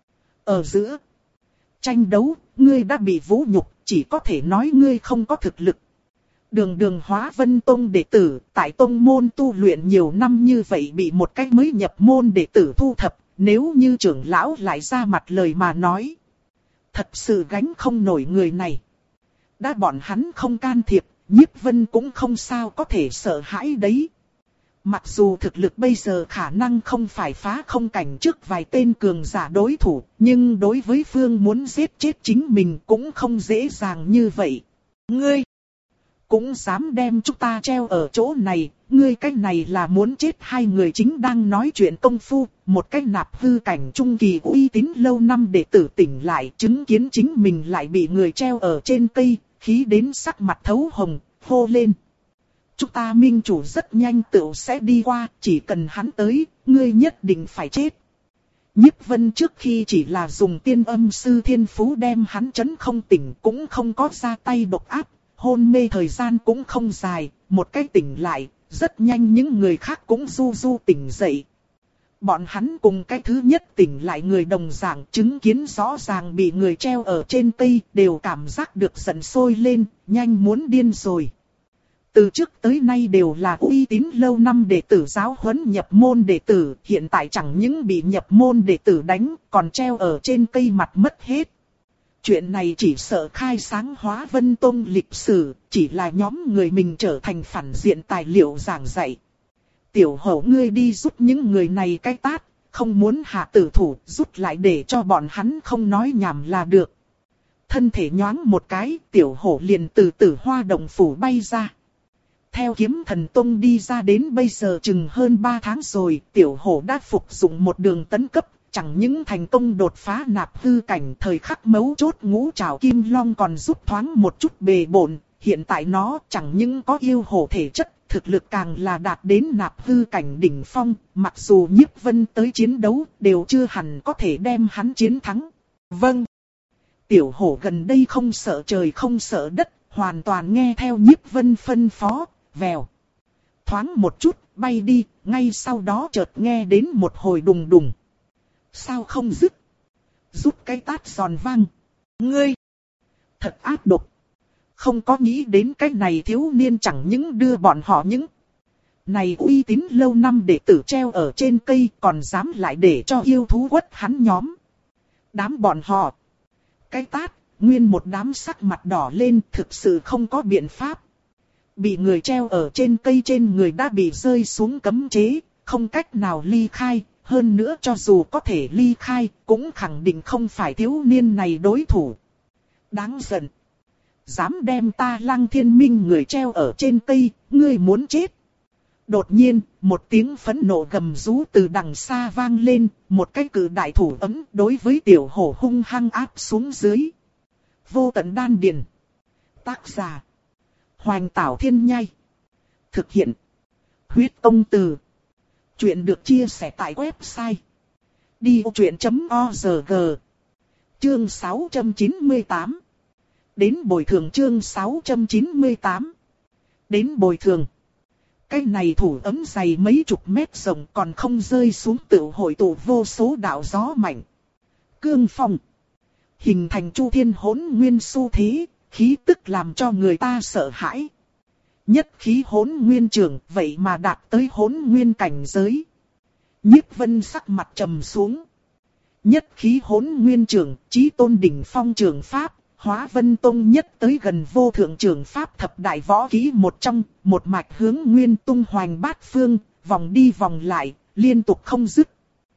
Ở giữa tranh đấu, ngươi đã bị vũ nhục, chỉ có thể nói ngươi không có thực lực. Đường đường Hóa Vân Tông đệ tử, tại tông môn tu luyện nhiều năm như vậy bị một cách mới nhập môn đệ tử thu thập, nếu như trưởng lão lại ra mặt lời mà nói. Thật sự gánh không nổi người này. Đã bọn hắn không can thiệp, Nhiếp Vân cũng không sao có thể sợ hãi đấy. Mặc dù thực lực bây giờ khả năng không phải phá không cảnh trước vài tên cường giả đối thủ, nhưng đối với phương muốn giết chết chính mình cũng không dễ dàng như vậy. Ngươi cũng dám đem chúng ta treo ở chỗ này, ngươi cái này là muốn chết. Hai người chính đang nói chuyện công phu, một cái nạp hư cảnh trung kỳ uy tín lâu năm đệ tử tỉnh lại, chứng kiến chính mình lại bị người treo ở trên cây, khí đến sắc mặt thấu hồng, hô lên. Chúng ta minh chủ rất nhanh tựu sẽ đi qua, chỉ cần hắn tới, ngươi nhất định phải chết. Nhiếp Vân trước khi chỉ là dùng tiên âm sư thiên phú đem hắn chấn không tỉnh, cũng không có ra tay độc áp. Hôn mê thời gian cũng không dài, một cái tỉnh lại, rất nhanh những người khác cũng du du tỉnh dậy. Bọn hắn cùng cái thứ nhất tỉnh lại người đồng dạng, chứng kiến rõ ràng bị người treo ở trên cây, đều cảm giác được giận sôi lên, nhanh muốn điên rồi. Từ trước tới nay đều là uy tín lâu năm đệ tử giáo huấn nhập môn đệ tử, hiện tại chẳng những bị nhập môn đệ tử đánh, còn treo ở trên cây mặt mất hết. Chuyện này chỉ sợ khai sáng Hóa Vân Tông lịch sử, chỉ là nhóm người mình trở thành phản diện tài liệu giảng dạy. Tiểu hổ ngươi đi giúp những người này cái tát, không muốn hạ tử thủ, rút lại để cho bọn hắn không nói nhảm là được. Thân thể nhoáng một cái, tiểu hổ liền từ Tử Hoa Động phủ bay ra. Theo Kiếm Thần Tông đi ra đến bây giờ chừng hơn ba tháng rồi, tiểu hổ đã phục dụng một đường tấn cấp. Chẳng những thành công đột phá nạp hư cảnh, thời khắc mấu chốt ngũ trảo kim long còn giúp thoáng một chút bề bộn. Hiện tại nó chẳng những có yêu hổ thể chất, thực lực càng là đạt đến nạp hư cảnh đỉnh phong. Mặc dù Nhiếp Vân tới chiến đấu, đều chưa hẳn có thể đem hắn chiến thắng. Vâng. Tiểu hổ gần đây không sợ trời không sợ đất, hoàn toàn nghe theo Nhiếp Vân phân phó, vèo. Thoáng một chút, bay đi, ngay sau đó chợt nghe đến một hồi đùng đùng. Sao không dứt? Rút cái tát giòn vang. Ngươi! Thật ác độc. Không có nghĩ đến cái này thiếu niên chẳng những đưa bọn họ những này uy tín lâu năm đệ tử treo ở trên cây, còn dám lại để cho yêu thú quất hắn nhóm. Đám bọn họ. Cái tát, nguyên một đám sắc mặt đỏ lên, thực sự không có biện pháp. Bị người treo ở trên cây, trên người đã bị rơi xuống cấm chế, không cách nào ly khai. Hơn nữa cho dù có thể ly khai, cũng khẳng định không phải thiếu niên này đối thủ. Đáng giận. Dám đem ta Lăng Thiên Minh người treo ở trên cây, ngươi muốn chết. Đột nhiên, một tiếng phẫn nộ gầm rú từ đằng xa vang lên, một cái cự đại thủ ấm đối với tiểu hổ hung hăng áp xuống dưới. Vô Tận Đan Điền. Tác giả. Hoành Tảo Thiên Nhai. Thực hiện. Huyết Tông Từ. Chuyện được chia sẻ tại website đi vô chuyện chấm org. Chương sáu trăm chín mươi tám. Đến bồi thường chương sáu trăm chín mươi tám. Đến bồi thường. Cái này thủ ấm dày mấy chục mét rộng còn không rơi xuống tự hội tụ vô số đạo gió mạnh. Cương phong. Hình thành chu thiên hỗn nguyên xu thế, khí tức làm cho người ta sợ hãi. Nhất khí hỗn nguyên trường vậy mà đạt tới hỗn nguyên cảnh giới. Nhiếp Vân sắc mặt trầm xuống. Nhất khí hỗn nguyên trường, chí tôn đỉnh phong trường pháp, Hóa Vân Tông nhất tới gần vô thượng trường pháp thập đại võ kỹ một trong, một mạch hướng nguyên tung hoành bát phương, vòng đi vòng lại, liên tục không dứt.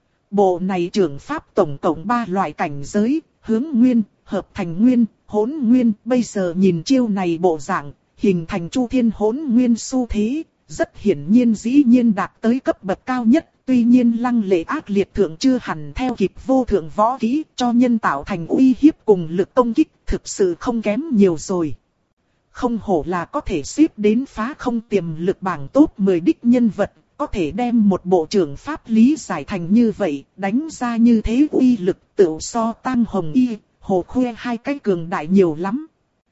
Bộ này trường pháp tổng cộng ba loại cảnh giới, hướng nguyên, hợp thành nguyên, hỗn nguyên, bây giờ nhìn chiêu này bộ dạng, hình thành chu thiên hỗn nguyên xu thế, rất hiển nhiên dĩ nhiên đạt tới cấp bậc cao nhất. Tuy nhiên lăng lệ ác liệt thượng chưa hẳn theo kịp vô thượng võ kỹ cho nhân tạo thành uy hiếp cùng lực công kích thực sự không kém nhiều rồi. Không hổ là có thể xếp đến phá không tiềm lực bảng top mười đích nhân vật, có thể đem một bộ trưởng pháp lý giải thành như vậy, đánh ra như thế uy lực tự so Tăng Hồng Y, Hồ Khuê hai cái cường đại nhiều lắm.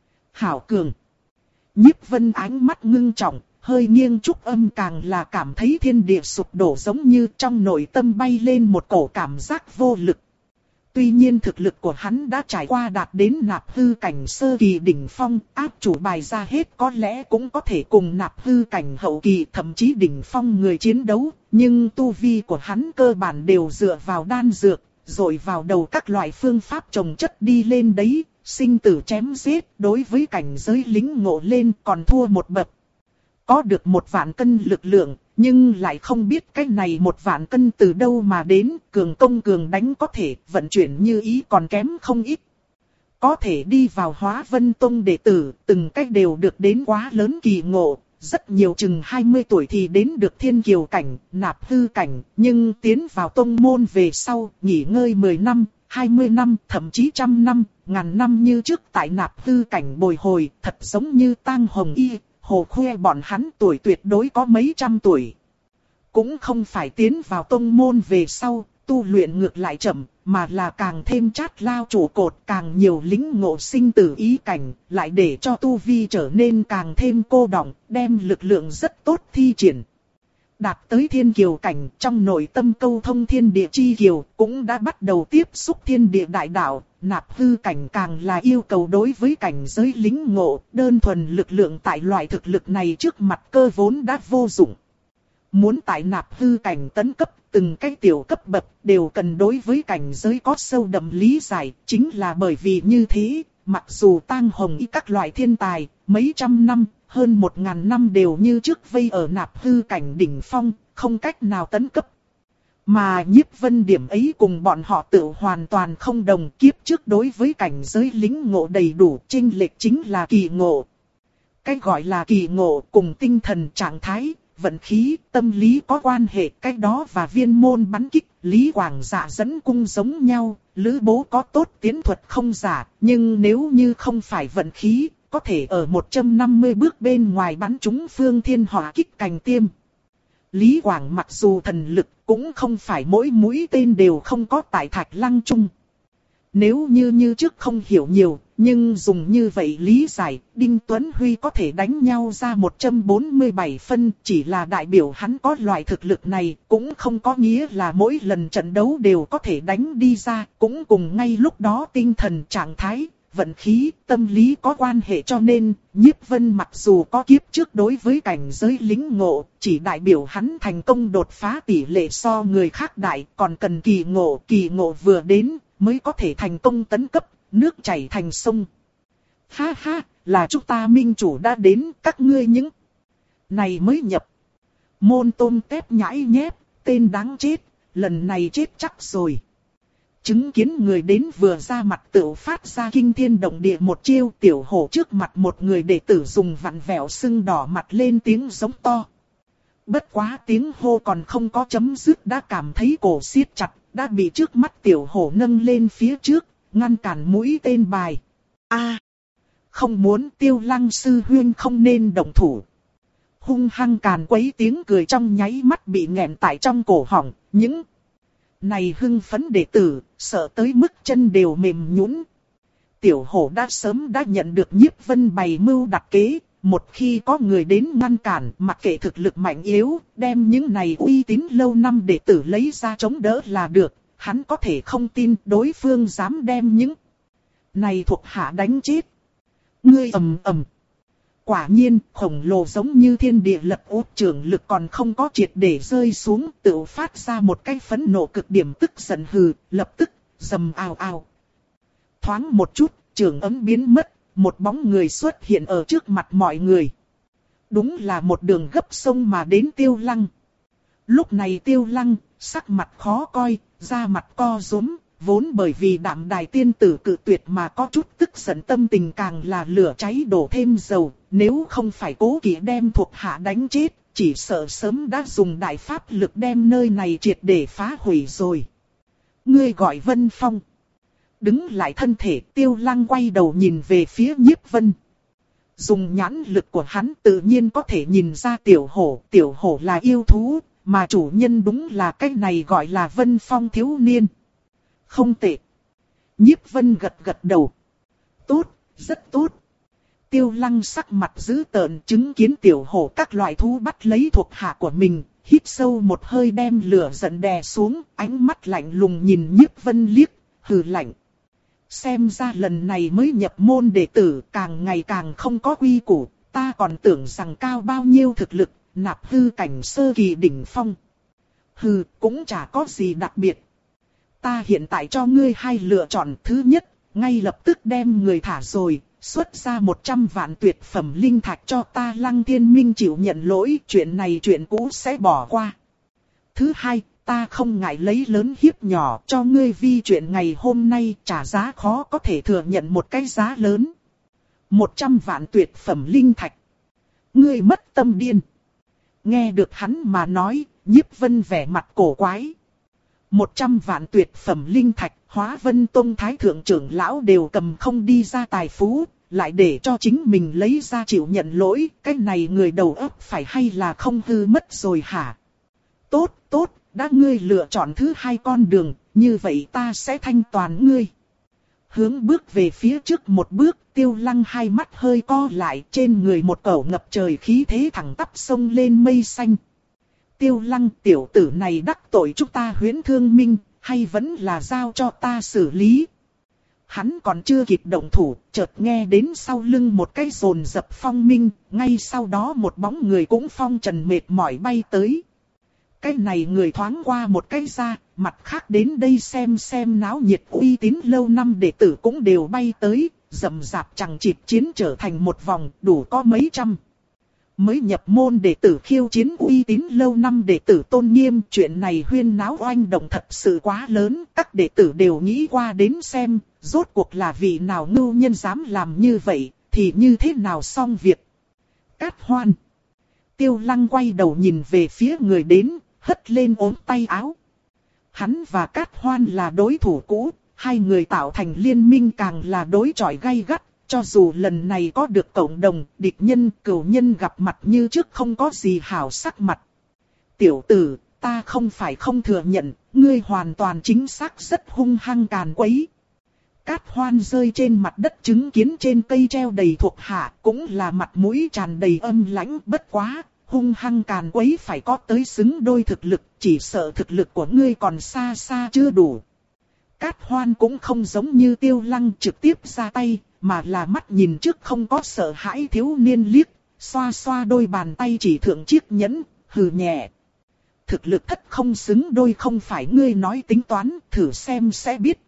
Hảo cường. Nhiếp Vân ánh mắt ngưng trọng. Hơi nghiêng trúc âm càng là cảm thấy thiên địa sụp đổ giống như trong nội tâm bay lên một cổ cảm giác vô lực. Tuy nhiên thực lực của hắn đã trải qua đạt đến nạp hư cảnh sơ kỳ đỉnh phong, áp chủ bài ra hết có lẽ cũng có thể cùng nạp hư cảnh hậu kỳ thậm chí đỉnh phong người chiến đấu, nhưng tu vi của hắn cơ bản đều dựa vào đan dược, rồi vào đầu các loại phương pháp trồng chất đi lên đấy, sinh tử chém giết đối với cảnh giới lính ngộ lên còn thua một bậc. Có được một vạn cân lực lượng, nhưng lại không biết cái này một vạn cân từ đâu mà đến, cường công cường đánh có thể vận chuyển như ý còn kém không ít. Có thể đi vào Hóa Vân Tông đệ tử, từng cách đều được đến quá lớn kỳ ngộ, rất nhiều chừng hai mươi tuổi thì đến được thiên kiều cảnh, nạp hư cảnh, nhưng tiến vào tông môn về sau, nghỉ ngơi mười năm, hai mươi năm, thậm chí trăm năm, ngàn năm như trước tại nạp hư cảnh bồi hồi, thật giống như Tang Hồng Y. Hồ Khuê bọn hắn tuổi tuyệt đối có mấy trăm tuổi. Cũng không phải tiến vào tông môn về sau, tu luyện ngược lại chậm, mà là càng thêm chát lao trụ cột, càng nhiều lính ngộ sinh tử ý cảnh, lại để cho tu vi trở nên càng thêm cô đọng, đem lực lượng rất tốt thi triển. Đạt tới thiên kiều cảnh, trong nội tâm câu thông thiên địa chi kiều, cũng đã bắt đầu tiếp xúc thiên địa đại đạo. Nạp hư cảnh càng là yêu cầu đối với cảnh giới lính ngộ, đơn thuần lực lượng tại loại thực lực này trước mặt cơ vốn đã vô dụng. Muốn tại nạp hư cảnh tấn cấp, từng cái tiểu cấp bậc đều cần đối với cảnh giới có sâu đậm lý giải, chính là bởi vì như thế, mặc dù Tang Hồng Y các loại thiên tài, mấy trăm năm, hơn một ngàn năm đều như trước vây ở nạp hư cảnh đỉnh phong, không cách nào tấn cấp. Mà Nhiếp Vân điểm ấy cùng bọn họ tự hoàn toàn không đồng, kiếp trước đối với cảnh giới lính ngộ đầy đủ, chênh lệch chính là kỳ ngộ. Cái gọi là kỳ ngộ cùng tinh thần trạng thái, vận khí, tâm lý có quan hệ, cái đó và viên môn bắn kích, Lý Quảng Dạ dẫn cung giống nhau, Lữ Bố có tốt tiến thuật không giả, nhưng nếu như không phải vận khí, có thể ở một trăm năm mươi bước bên ngoài bắn trúng phương thiên hỏa kích cành tiêm. Lý Quảng mặc dù thần lực, cũng không phải mỗi mũi tên đều không có tại Thạch Lăng Trung. Nếu như như trước không hiểu nhiều, nhưng dùng như vậy lý giải, Đinh Tuấn Huy có thể đánh nhau ra một trăm bốn mươi bảy phân, chỉ là đại biểu hắn có loại thực lực này, cũng không có nghĩa là mỗi lần trận đấu đều có thể đánh đi ra, cũng cùng ngay lúc đó tinh thần trạng thái, vận khí, tâm lý có quan hệ, cho nên, Nhiếp Vân mặc dù có kiếp trước đối với cảnh giới lính ngộ, chỉ đại biểu hắn thành công đột phá tỷ lệ so người khác đại, còn cần kỳ ngộ, kỳ ngộ vừa đến, mới có thể thành công tấn cấp, nước chảy thành sông. Ha ha, là chúng ta minh chủ đã đến, các ngươi những này mới nhập. Môn tôm tép nhãi nhép, tên đáng chết, lần này chết chắc rồi. Chứng kiến người đến vừa ra mặt tự phát ra kinh thiên động địa một chiêu, tiểu hổ trước mặt một người đệ tử dùng vặn vẹo sưng đỏ mặt lên tiếng giống to. Bất quá tiếng hô còn không có chấm dứt đã cảm thấy cổ siết chặt, đã bị trước mắt tiểu hổ nâng lên phía trước, ngăn cản mũi tên bài. A, không muốn, Tiêu Lăng sư huynh không nên động thủ. Hung hăng càn quấy tiếng cười trong nháy mắt bị nghẹn tại trong cổ họng, những này hưng phấn đệ tử, sợ tới mức chân đều mềm nhũn. Tiểu hổ đã sớm đã nhận được Nhiếp Vân bày mưu đặt kế, một khi có người đến ngăn cản, mặc kệ thực lực mạnh yếu, đem những này uy tín lâu năm đệ tử lấy ra chống đỡ là được. Hắn có thể không tin đối phương dám đem những này thuộc hạ đánh chết. Ngươi ầm ầm. Quả nhiên, khổng lồ giống như thiên địa lật úp, trường lực còn không có triệt để rơi xuống, tự phát ra một cái phẫn nộ cực điểm, tức giận hừ, lập tức, rầm ào ào. Thoáng một chút, trường ấm biến mất, một bóng người xuất hiện ở trước mặt mọi người. Đúng là một đường gấp sông mà đến Tiêu Lăng. Lúc này Tiêu Lăng, sắc mặt khó coi, da mặt co rúm, vốn bởi vì Đạm Đài tiên tử cự tuyệt mà có chút tức giận, tâm tình càng là lửa cháy đổ thêm dầu. Nếu không phải cố kỵ đem thuộc hạ đánh chết, chỉ sợ sớm đã dùng đại pháp lực đem nơi này triệt để phá hủy rồi. Ngươi gọi Vân Phong. Đứng lại thân thể, Tiêu Lăng quay đầu nhìn về phía Nhiếp Vân. Dùng nhãn lực của hắn tự nhiên có thể nhìn ra tiểu hổ, tiểu hổ là yêu thú, mà chủ nhân đúng là cái này gọi là Vân Phong thiếu niên. Không tệ. Nhiếp Vân gật gật đầu. Tốt, rất tốt. Tiêu Lăng sắc mặt dữ tợn chứng kiến tiểu hổ các loại thú bắt lấy thuộc hạ của mình, hít sâu một hơi đem lửa giận đè xuống, ánh mắt lạnh lùng nhìn Nhiếp Vân liếc, hừ lạnh. Xem ra lần này mới nhập môn đệ tử càng ngày càng không có quy củ, ta còn tưởng rằng cao bao nhiêu thực lực, nạp hư cảnh sơ kỳ đỉnh phong. Hừ, cũng chả có gì đặc biệt. Ta hiện tại cho ngươi hai lựa chọn, thứ nhất, ngay lập tức đem người thả rồi, xuất ra một trăm vạn tuyệt phẩm linh thạch cho ta Lăng Thiên Minh chịu nhận lỗi, chuyện này chuyện cũ sẽ bỏ qua. Thứ hai, ta không ngại lấy lớn hiếp nhỏ cho ngươi vi chuyện ngày hôm nay trả giá khó có thể thừa nhận một cái giá lớn. Một trăm vạn tuyệt phẩm linh thạch. Ngươi mất tâm điên. Nghe được hắn mà nói, Nhiếp Vân vẻ mặt cổ quái. Một trăm vạn tuyệt phẩm linh thạch, Hóa Vân Tông Thái Thượng trưởng lão đều cầm không đi ra tài phú, lại để cho chính mình lấy ra chịu nhận lỗi, cái này người đầu óc phải hay là không hư mất rồi hả? Tốt, tốt, đã ngươi lựa chọn thứ hai con đường, như vậy ta sẽ thanh toán ngươi. Hướng bước về phía trước một bước, Tiêu Lăng hai mắt hơi co lại, trên người một cẩu ngập trời khí thế thẳng tắp sông lên mây xanh. Tiêu Lăng, tiểu tử này đắc tội chúng ta Huyễn Thương Minh, hay vẫn là giao cho ta xử lý? Hắn còn chưa kịp động thủ, chợt nghe đến sau lưng một cái rồn dập phong minh, ngay sau đó một bóng người cũng phong trần mệt mỏi bay tới. Cái này người thoáng qua một cái ra, mặt khác đến đây xem xem náo nhiệt uy tín lâu năm đệ tử cũng đều bay tới, rầm rạp chẳng chịt chiến trở thành một vòng, đủ có mấy trăm. Mới nhập môn đệ tử khiêu chiến uy tín lâu năm đệ tử tôn nghiêm, chuyện này huyên náo oanh động thật sự quá lớn, các đệ tử đều nghĩ qua đến xem, rốt cuộc là vị nào ngưu nhân dám làm như vậy, thì như thế nào xong việc. Cát Hoan. Tiêu Lăng quay đầu nhìn về phía người đến, hất lên ốm tay áo. Hắn và Cát Hoan là đối thủ cũ, hai người tạo thành liên minh càng là đối chọi gay gắt. Cho dù lần này có được cộng đồng, địch nhân, cửu nhân gặp mặt như trước không có gì hảo sắc mặt. Tiểu tử, ta không phải không thừa nhận, ngươi hoàn toàn chính xác rất hung hăng càn quấy. Cát Hoan rơi trên mặt đất chứng kiến trên cây treo đầy thuộc hạ, cũng là mặt mũi tràn đầy âm lãnh, bất quá, hung hăng càn quấy phải có tới xứng đôi thực lực, chỉ sợ thực lực của ngươi còn xa xa chưa đủ. Cát Hoan cũng không giống như Tiêu Lăng trực tiếp ra tay, mà là mắt nhìn trước không có sợ hãi thiếu niên liếc, xoa xoa đôi bàn tay chỉ thượng chiếc nhẫn, hừ nhẹ. Thực lực thất không xứng đôi không phải ngươi nói tính toán, thử xem sẽ biết.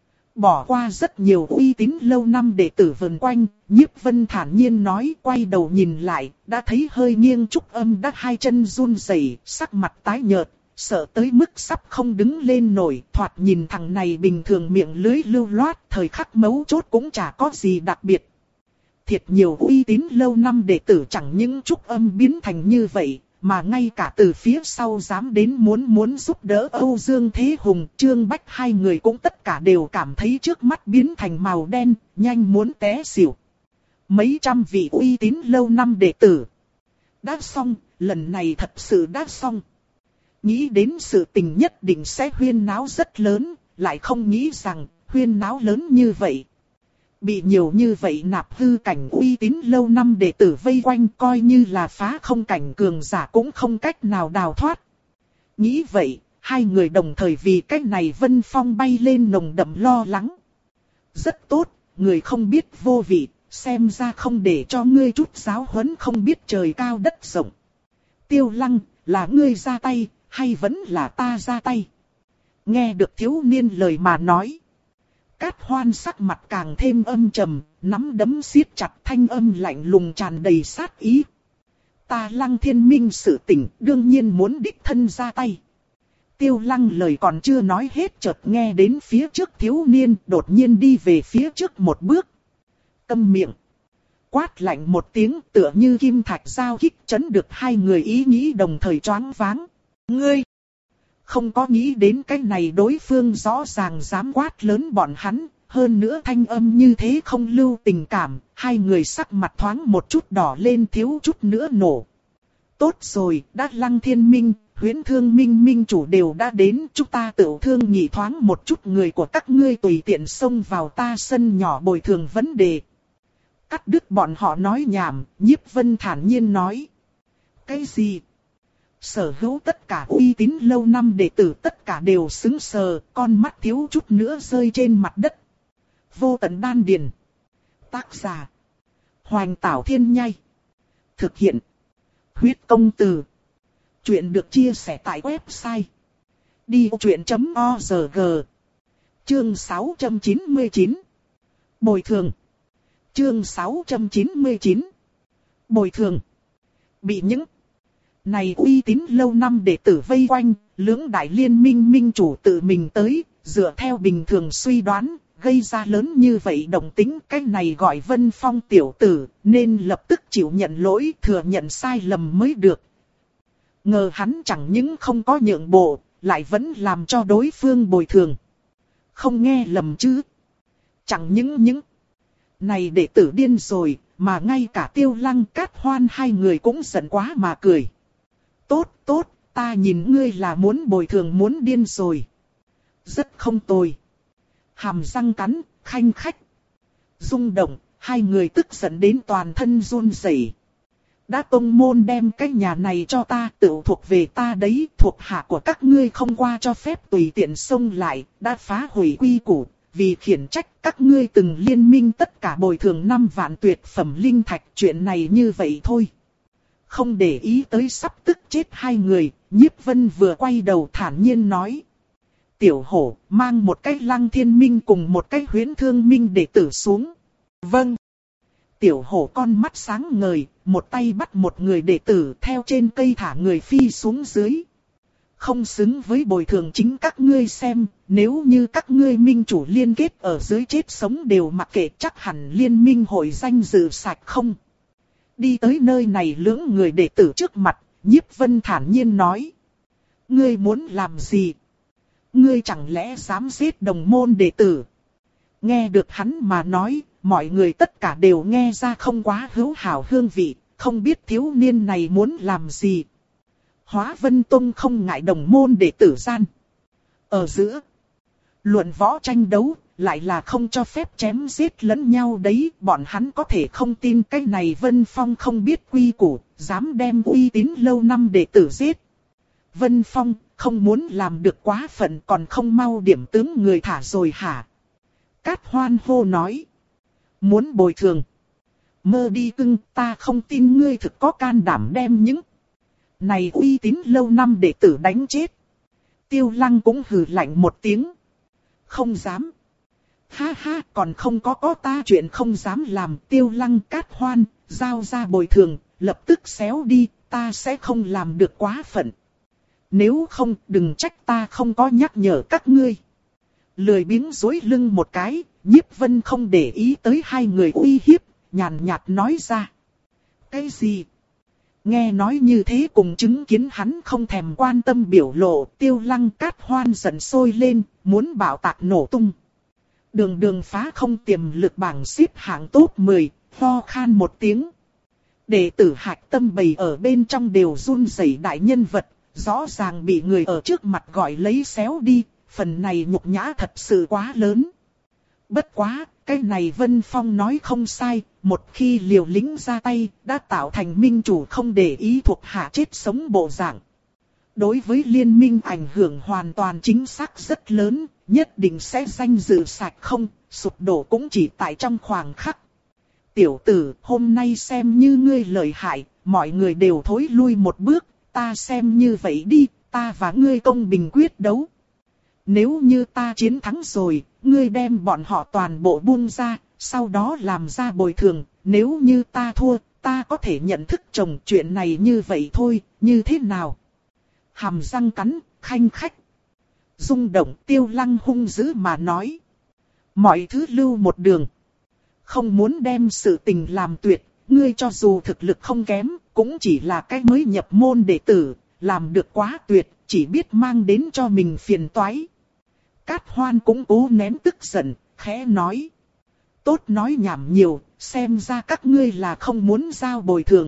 Bỏ qua rất nhiều uy tín lâu năm đệ tử vần quanh, Nhiếp Vân thản nhiên nói, quay đầu nhìn lại, đã thấy hơi nghiêng Trúc Âm đã hai chân run rẩy, sắc mặt tái nhợt, sợ tới mức sắp không đứng lên nổi, thoạt nhìn thằng này bình thường miệng lưới lưu loát, thời khắc mấu chốt cũng chả có gì đặc biệt. Thiệt nhiều uy tín lâu năm đệ tử chẳng những Trúc Âm biến thành như vậy, mà ngay cả từ phía sau dám đến muốn muốn giúp đỡ Âu Dương Thế Hùng, Trương Bách hai người cũng tất cả đều cảm thấy trước mắt biến thành màu đen, nhanh muốn té xỉu. Mấy trăm vị uy tín lâu năm đệ tử. Đã xong, lần này thật sự đã xong. Nghĩ đến sự tình nhất định sẽ huyên náo rất lớn, lại không nghĩ rằng huyên náo lớn như vậy. Bị nhiều như vậy nạp hư cảnh uy tín lâu năm đệ tử vây quanh, coi như là phá không cảnh cường giả cũng không cách nào đào thoát. Nghĩ vậy, hai người đồng thời vì cái này Vân Phong bay lên nồng đậm lo lắng. Rất tốt, người không biết vô vị, xem ra không để cho ngươi chút giáo huấn không biết trời cao đất rộng. Tiêu Lăng, là ngươi ra tay, hay vẫn là ta ra tay? Nghe được thiếu niên lời mà nói. Cát Hoan sắc mặt càng thêm âm trầm, nắm đấm siết chặt, thanh âm lạnh lùng tràn đầy sát ý. Ta Lăng Thiên Minh sự tình, đương nhiên muốn đích thân ra tay. Tiêu Lăng lời còn chưa nói hết, chợt nghe đến phía trước thiếu niên đột nhiên đi về phía trước một bước. Câm miệng. Quát lạnh một tiếng, tựa như kim thạch giao kích, chấn được hai người ý nghĩ đồng thời choáng váng. Ngươi! Không có nghĩ đến cái này đối phương rõ ràng dám quát lớn bọn hắn, hơn nữa thanh âm như thế không lưu tình cảm, hai người sắc mặt thoáng một chút đỏ lên, thiếu chút nữa nổ. Tốt rồi, đã Lăng Thiên Minh, Huyễn Thương Minh minh chủ đều đã đến, chúng ta tự thương nhị thoáng một chút, người của các ngươi tùy tiện xông vào ta sân nhỏ bồi thường vấn đề. Cắt đứt bọn họ nói nhảm, Nhiếp Vân thản nhiên nói. Cái gì? Sở hữu tất cả uy tín lâu năm đệ tử tất cả đều sững sờ, con mắt thiếu chút nữa rơi trên mặt đất. Vô Tận Đan Điền. Tác giả: Hoành Tảo Thiên Nhai. Thực hiện: Huyết Công Từ. Chuyện được chia sẻ tại website đi vô chuyện chấm org. Chương sáu trăm chín mươi chín. Bồi thường. Chương sáu trăm chín mươi chín. Bồi thường. Bị những này uy tín lâu năm đệ tử vây quanh, lưỡng đại liên minh minh chủ tự mình tới, dựa theo bình thường suy đoán, gây ra lớn như vậy động tĩnh, cái này gọi Vân Phong tiểu tử, nên lập tức chịu nhận lỗi, thừa nhận sai lầm mới được. Ngờ hắn chẳng những không có nhượng bộ, lại vẫn làm cho đối phương bồi thường. Không nghe lầm chứ? Chẳng những những này đệ tử điên rồi, mà ngay cả Tiêu Lăng, Cát Hoan hai người cũng giận quá mà cười. Tốt, tốt, ta nhìn ngươi là muốn bồi thường muốn điên rồi. Rất không tồi. Hàm răng cắn, khanh khách. Rung động, hai người tức giận đến toàn thân run rẩy. Đã tông môn đem cái nhà này cho ta, tự thuộc về ta đấy, thuộc hạ của các ngươi không qua cho phép tùy tiện xông lại, đã phá hủy quy củ, vì khiển trách các ngươi từng liên minh tất cả bồi thường năm vạn tuyệt phẩm linh thạch, chuyện này như vậy thôi. Không để ý tới sắp tức chết hai người, Nhiếp Vân vừa quay đầu thản nhiên nói. Tiểu hổ, mang một cái Lăng Thiên Minh cùng một cái Huyễn Thương Minh đệ tử xuống. Vâng. Tiểu hổ con mắt sáng ngời, một tay bắt một người đệ tử theo trên cây thả người phi xuống dưới. Không xứng với bồi thường chính các ngươi xem, nếu như các ngươi minh chủ liên kết ở dưới chết sống đều mặc kệ, chắc hẳn liên minh hội danh dự sạch không. Đi tới nơi này lưỡng người đệ tử trước mặt, Nhiếp Vân thản nhiên nói. Ngươi muốn làm gì? Ngươi chẳng lẽ dám giết đồng môn đệ tử? Nghe được hắn mà nói, mọi người tất cả đều nghe ra không quá hữu hảo hương vị, không biết thiếu niên này muốn làm gì. Hóa Vân Tông không ngại đồng môn đệ tử gian. Ở giữa, luận võ tranh đấu, lại là không cho phép chém giết lẫn nhau đấy. Bọn hắn có thể không tin cái này Vân Phong không biết quy củ, dám đem uy tín lâu năm đệ tử giết. Vân Phong không muốn làm được quá phận, còn không mau điểm tướng người thả rồi hả? Cát Hoan hô nói. Muốn bồi thường? Mơ đi cưng, ta không tin ngươi thực có can đảm đem những này uy tín lâu năm đệ tử đánh chết. Tiêu Lăng cũng hừ lạnh một tiếng. Không dám. Ha ha, còn không có có ta chuyện không dám làm. Tiêu Lăng, Cát Hoan, giao ra bồi thường, lập tức xéo đi, ta sẽ không làm được quá phận. Nếu không, đừng trách ta không có nhắc nhở các ngươi. Lười biếng duỗi lưng một cái, Nhiếp Vân không để ý tới hai người uy hiếp, nhàn nhạt nói ra. Cái gì? Nghe nói như thế cùng chứng kiến hắn không thèm quan tâm biểu lộ, Tiêu Lăng, Cát Hoan giận sôi lên, muốn bạo tạc nổ tung. Đường đường phá không tiềm lực bảng xếp hạng top mười, ho khan một tiếng. Đệ tử Hạch Tâm bầy ở bên trong đều run rẩy, đại nhân vật, rõ ràng bị người ở trước mặt gọi lấy xéo đi, phần này nhục nhã thật sự quá lớn. Bất quá, cái này Vân Phong nói không sai, một khi liều lĩnh ra tay, đã tạo thành minh chủ không để ý thuộc hạ chết sống bộ dạng. Đối với liên minh ảnh hưởng hoàn toàn chính xác rất lớn, nhất định sẽ danh dự sạch không, sụp đổ cũng chỉ tại trong khoảng khắc. Tiểu tử, hôm nay xem như ngươi lợi hại, mọi người đều thối lui một bước, ta xem như vậy đi, ta và ngươi công bình quyết đấu. Nếu như ta chiến thắng rồi, ngươi đem bọn họ toàn bộ buông ra, sau đó làm ra bồi thường, nếu như ta thua, ta có thể nhận thức chồng chuyện này như vậy thôi, như thế nào? Hàm răng cắn, khanh khách. Rung động Tiêu Lăng hung dữ mà nói. Mọi thứ lưu một đường. Không muốn đem sự tình làm tuyệt, ngươi cho dù thực lực không kém, cũng chỉ là cái mới nhập môn đệ tử, làm được quá tuyệt, chỉ biết mang đến cho mình phiền toái. Cát Hoan cũng cố nén tức giận, khẽ nói. Tốt nói nhảm nhiều, xem ra các ngươi là không muốn giao bồi thường.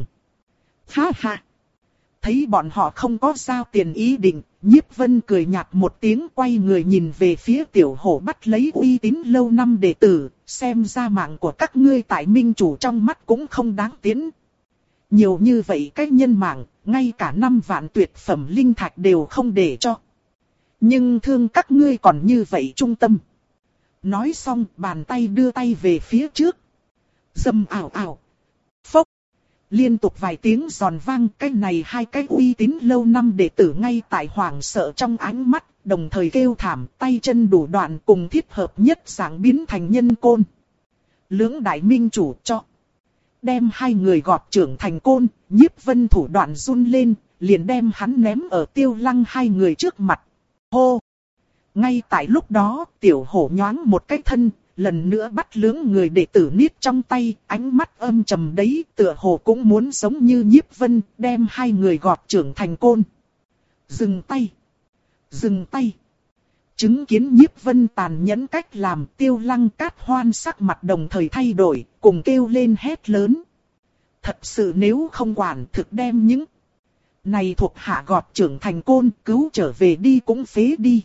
Ha ha! Thấy bọn họ không có giao tiền ý định, Nhiếp Vân cười nhạt một tiếng quay người nhìn về phía tiểu hổ bắt lấy uy tín lâu năm đệ tử, xem ra mạng của các ngươi tại minh chủ trong mắt cũng không đáng tiến. Nhiều như vậy cái nhân mạng, ngay cả năm vạn tuyệt phẩm linh thạch đều không để cho. Nhưng thương các ngươi còn như vậy trung tâm. Nói xong bàn tay đưa tay về phía trước. Dầm ảo ảo. Phốc. Liên tục vài tiếng giòn vang, cái này hai cái uy tín lâu năm đệ tử ngay tại hoảng sợ trong ánh mắt, đồng thời kêu thảm, tay chân đủ đoạn cùng thiết hợp nhất dạng biến thành nhân côn. Lưỡng đại minh chủ cho. Đem hai người gọt trưởng thành côn, Nhiếp Vân thủ đoạn run lên, liền đem hắn ném ở Tiêu Lăng hai người trước mặt. Hô! Ngay tại lúc đó, tiểu hổ nhoáng một cái thân, lần nữa bắt lưỡng người đệ tử niết trong tay, ánh mắt âm trầm đấy, tựa hồ cũng muốn giống như Nhiếp Vân, đem hai người gọt trưởng thành côn. Dừng tay! Dừng tay! Chứng kiến Nhiếp Vân tàn nhẫn cách làm, Tiêu Lăng Cát Hoan sắc mặt đồng thời thay đổi, cùng kêu lên hét lớn. Thật sự nếu không quản thực đem những này thuộc hạ gọt trưởng thành côn, cứu trở về đi cũng phế đi.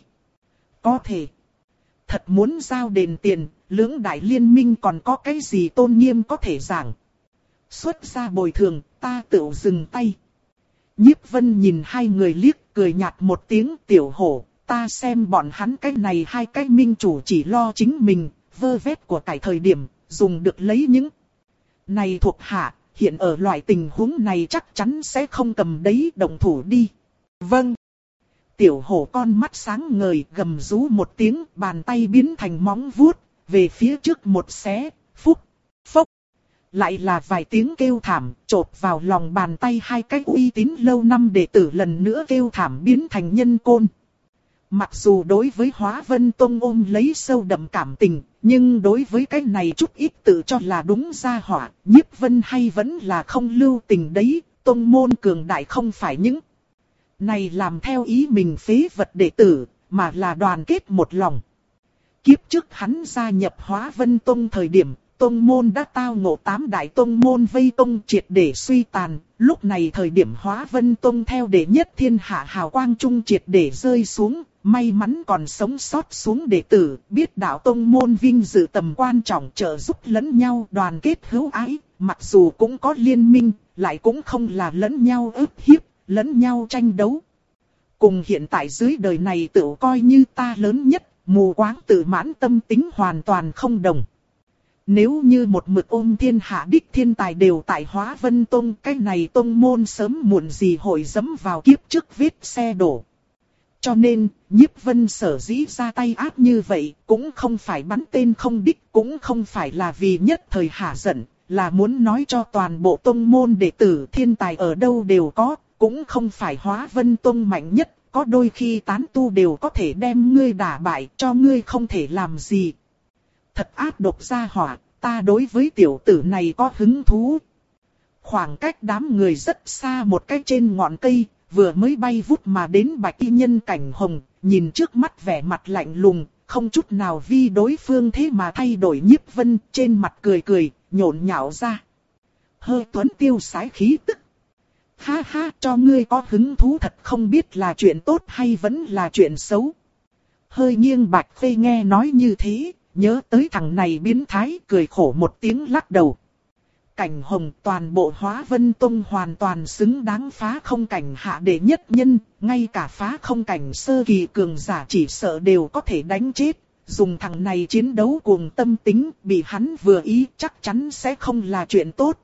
Có thể. Thật muốn giao đền tiền, lưỡng đại liên minh còn có cái gì tôn nghiêm có thể giảng. Xuất ra bồi thường, ta tự dừng tay. Nhiếp Vân nhìn hai người liếc, cười nhạt một tiếng tiểu hổ. Ta xem bọn hắn cái này hai cái minh chủ chỉ lo chính mình, vơ vét của cải thời điểm, dùng được lấy những này thuộc hạ, hiện ở loại tình huống này chắc chắn sẽ không cầm đấy động thủ đi. Vâng. Tiểu hổ con mắt sáng ngời gầm rú một tiếng, bàn tay biến thành móng vuốt, về phía trước một xé, phúc, phốc. Lại là vài tiếng kêu thảm, chộp vào lòng bàn tay hai cái uy tín lâu năm đệ tử lần nữa kêu thảm biến thành nhân côn. Mặc dù đối với Hóa Vân Tông ôm lấy sâu đậm cảm tình, nhưng đối với cái này chút ít tự cho là đúng ra hỏa, Nhiếp Vân hay vẫn là không lưu tình đấy, tông môn cường đại không phải những này làm theo ý mình phế vật đệ tử, mà là đoàn kết một lòng. Kiếp trước hắn gia nhập Hóa Vân Tông thời điểm, tông môn đã tao ngộ tám đại tông môn vây tông triệt để suy tàn, lúc này thời điểm Hóa Vân Tông theo đệ nhất thiên hạ hào quang trung triệt để rơi xuống, may mắn còn sống sót xuống đệ tử, biết đạo tông môn vinh dự tầm quan trọng trợ giúp lẫn nhau đoàn kết hữu ái, mặc dù cũng có liên minh, lại cũng không là lẫn nhau ức hiếp, lẫn nhau tranh đấu. Cùng hiện tại dưới đời này tự coi như ta lớn nhất, mù quáng tự mãn tâm tính hoàn toàn không đồng. Nếu như một mực ôm thiên hạ đích thiên tài đều tại Hóa Vân Tông, cái này tông môn sớm muộn gì hội dẫm vào kiếp trước vết xe đổ. Cho nên, Nhiếp Vân sở dĩ ra tay ác như vậy, cũng không phải bắn tên không đích, cũng không phải là vì nhất thời hạ giận, là muốn nói cho toàn bộ tông môn đệ tử thiên tài ở đâu đều có, cũng không phải Hóa Vân Tông mạnh nhất, có đôi khi tán tu đều có thể đem ngươi đả bại, cho ngươi không thể làm gì. Thật ác độc gia hỏa, ta đối với tiểu tử này có hứng thú. Khoảng cách đám người rất xa một cái trên ngọn cây, vừa mới bay vút mà đến bạch y nhân Cảnh Hồng, nhìn trước mắt vẻ mặt lạnh lùng, không chút nào vi đối phương thế mà thay đổi. Nhiếp Vân trên mặt cười cười, nhộn nhạo ra. Hơi tuấn tiêu sái khí tức. Ha ha, cho ngươi có hứng thú thật không biết là chuyện tốt hay vẫn là chuyện xấu. Hơi nghiêng Bạch Phê nghe nói như thế, nhớ tới thằng này biến thái, cười khổ một tiếng lắc đầu. Cảnh Hồng, toàn bộ Hóa Vân Tông hoàn toàn xứng đáng phá không cảnh hạ đệ nhất nhân, ngay cả phá không cảnh sơ kỳ cường giả chỉ sợ đều có thể đánh chết. Dùng thằng này chiến đấu cùng tâm tính, bị hắn vừa ý chắc chắn sẽ không là chuyện tốt.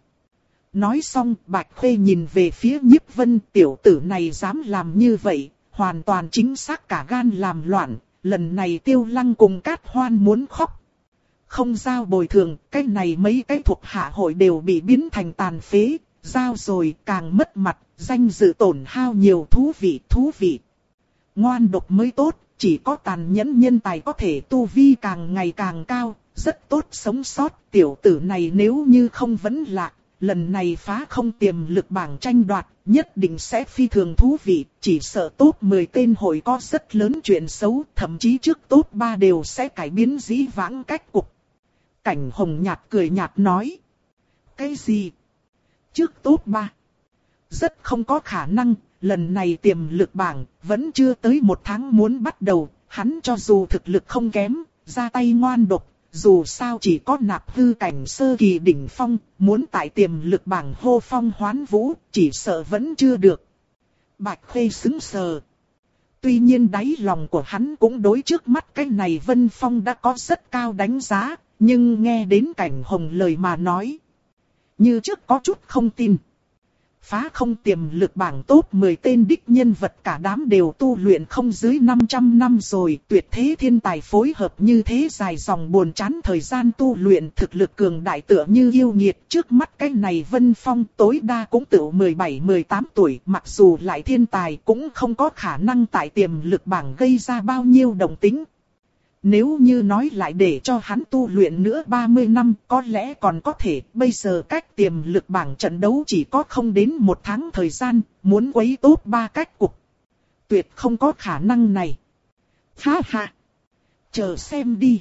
Nói xong, Bạch Khê nhìn về phía Nhiếp Vân, tiểu tử này dám làm như vậy, hoàn toàn chính xác cả gan làm loạn, lần này Tiêu Lăng cùng Cát Hoan muốn khóc. Không giao bồi thường, cái này mấy cái thuộc hạ hội đều bị biến thành tàn phế, giao rồi càng mất mặt, danh dự tổn hao nhiều, thú vị, thú vị. Ngoan độc mới tốt, chỉ có tàn nhẫn nhân tài có thể tu vi càng ngày càng cao, rất tốt sống sót. Tiểu tử này nếu như không vấn lạc, lần này phá không tiềm lực bảng tranh đoạt, nhất định sẽ phi thường thú vị, chỉ sợ top mười tên hội có rất lớn chuyện xấu, thậm chí trước top ba đều sẽ cải biến dĩ vãng cách cục. Cảnh Hồng nhạt cười nhạt nói. Cái gì? Trước top ba? Rất không có khả năng, lần này tiềm lực bảng vẫn chưa tới một tháng muốn bắt đầu, hắn cho dù thực lực không kém, ra tay ngoan độc, dù sao chỉ có nạp hư cảnh sơ kỳ đỉnh phong, muốn tại tiềm lực bảng hô phong hoán vũ, chỉ sợ vẫn chưa được. Bạch Khê sững sờ. Tuy nhiên đáy lòng của hắn cũng đối trước mắt cái này Vân Phong đã có rất cao đánh giá, nhưng nghe đến Cảnh Hồng lời mà nói, như trước có chút không tin. Phá không tiềm lực bảng top mười tên đích nhân vật cả đám đều tu luyện không dưới năm trăm năm rồi, tuyệt thế thiên tài phối hợp như thế dài dòng buồn chán thời gian tu luyện, thực lực cường đại tựa như yêu nghiệt. Trước mắt cái này Vân Phong tối đa cũng tự mười bảy mười tám tuổi, mặc dù lại thiên tài cũng không có khả năng tại tiềm lực bảng gây ra bao nhiêu động tĩnh. Nếu như nói lại để cho hắn tu luyện nữa ba mươi năm có lẽ còn có thể, bây giờ cách tiềm lực bảng trận đấu chỉ có không đến một tháng thời gian, muốn quấy tốt ba cách cục. Tuyệt không có khả năng này. Ha ha! Chờ xem đi.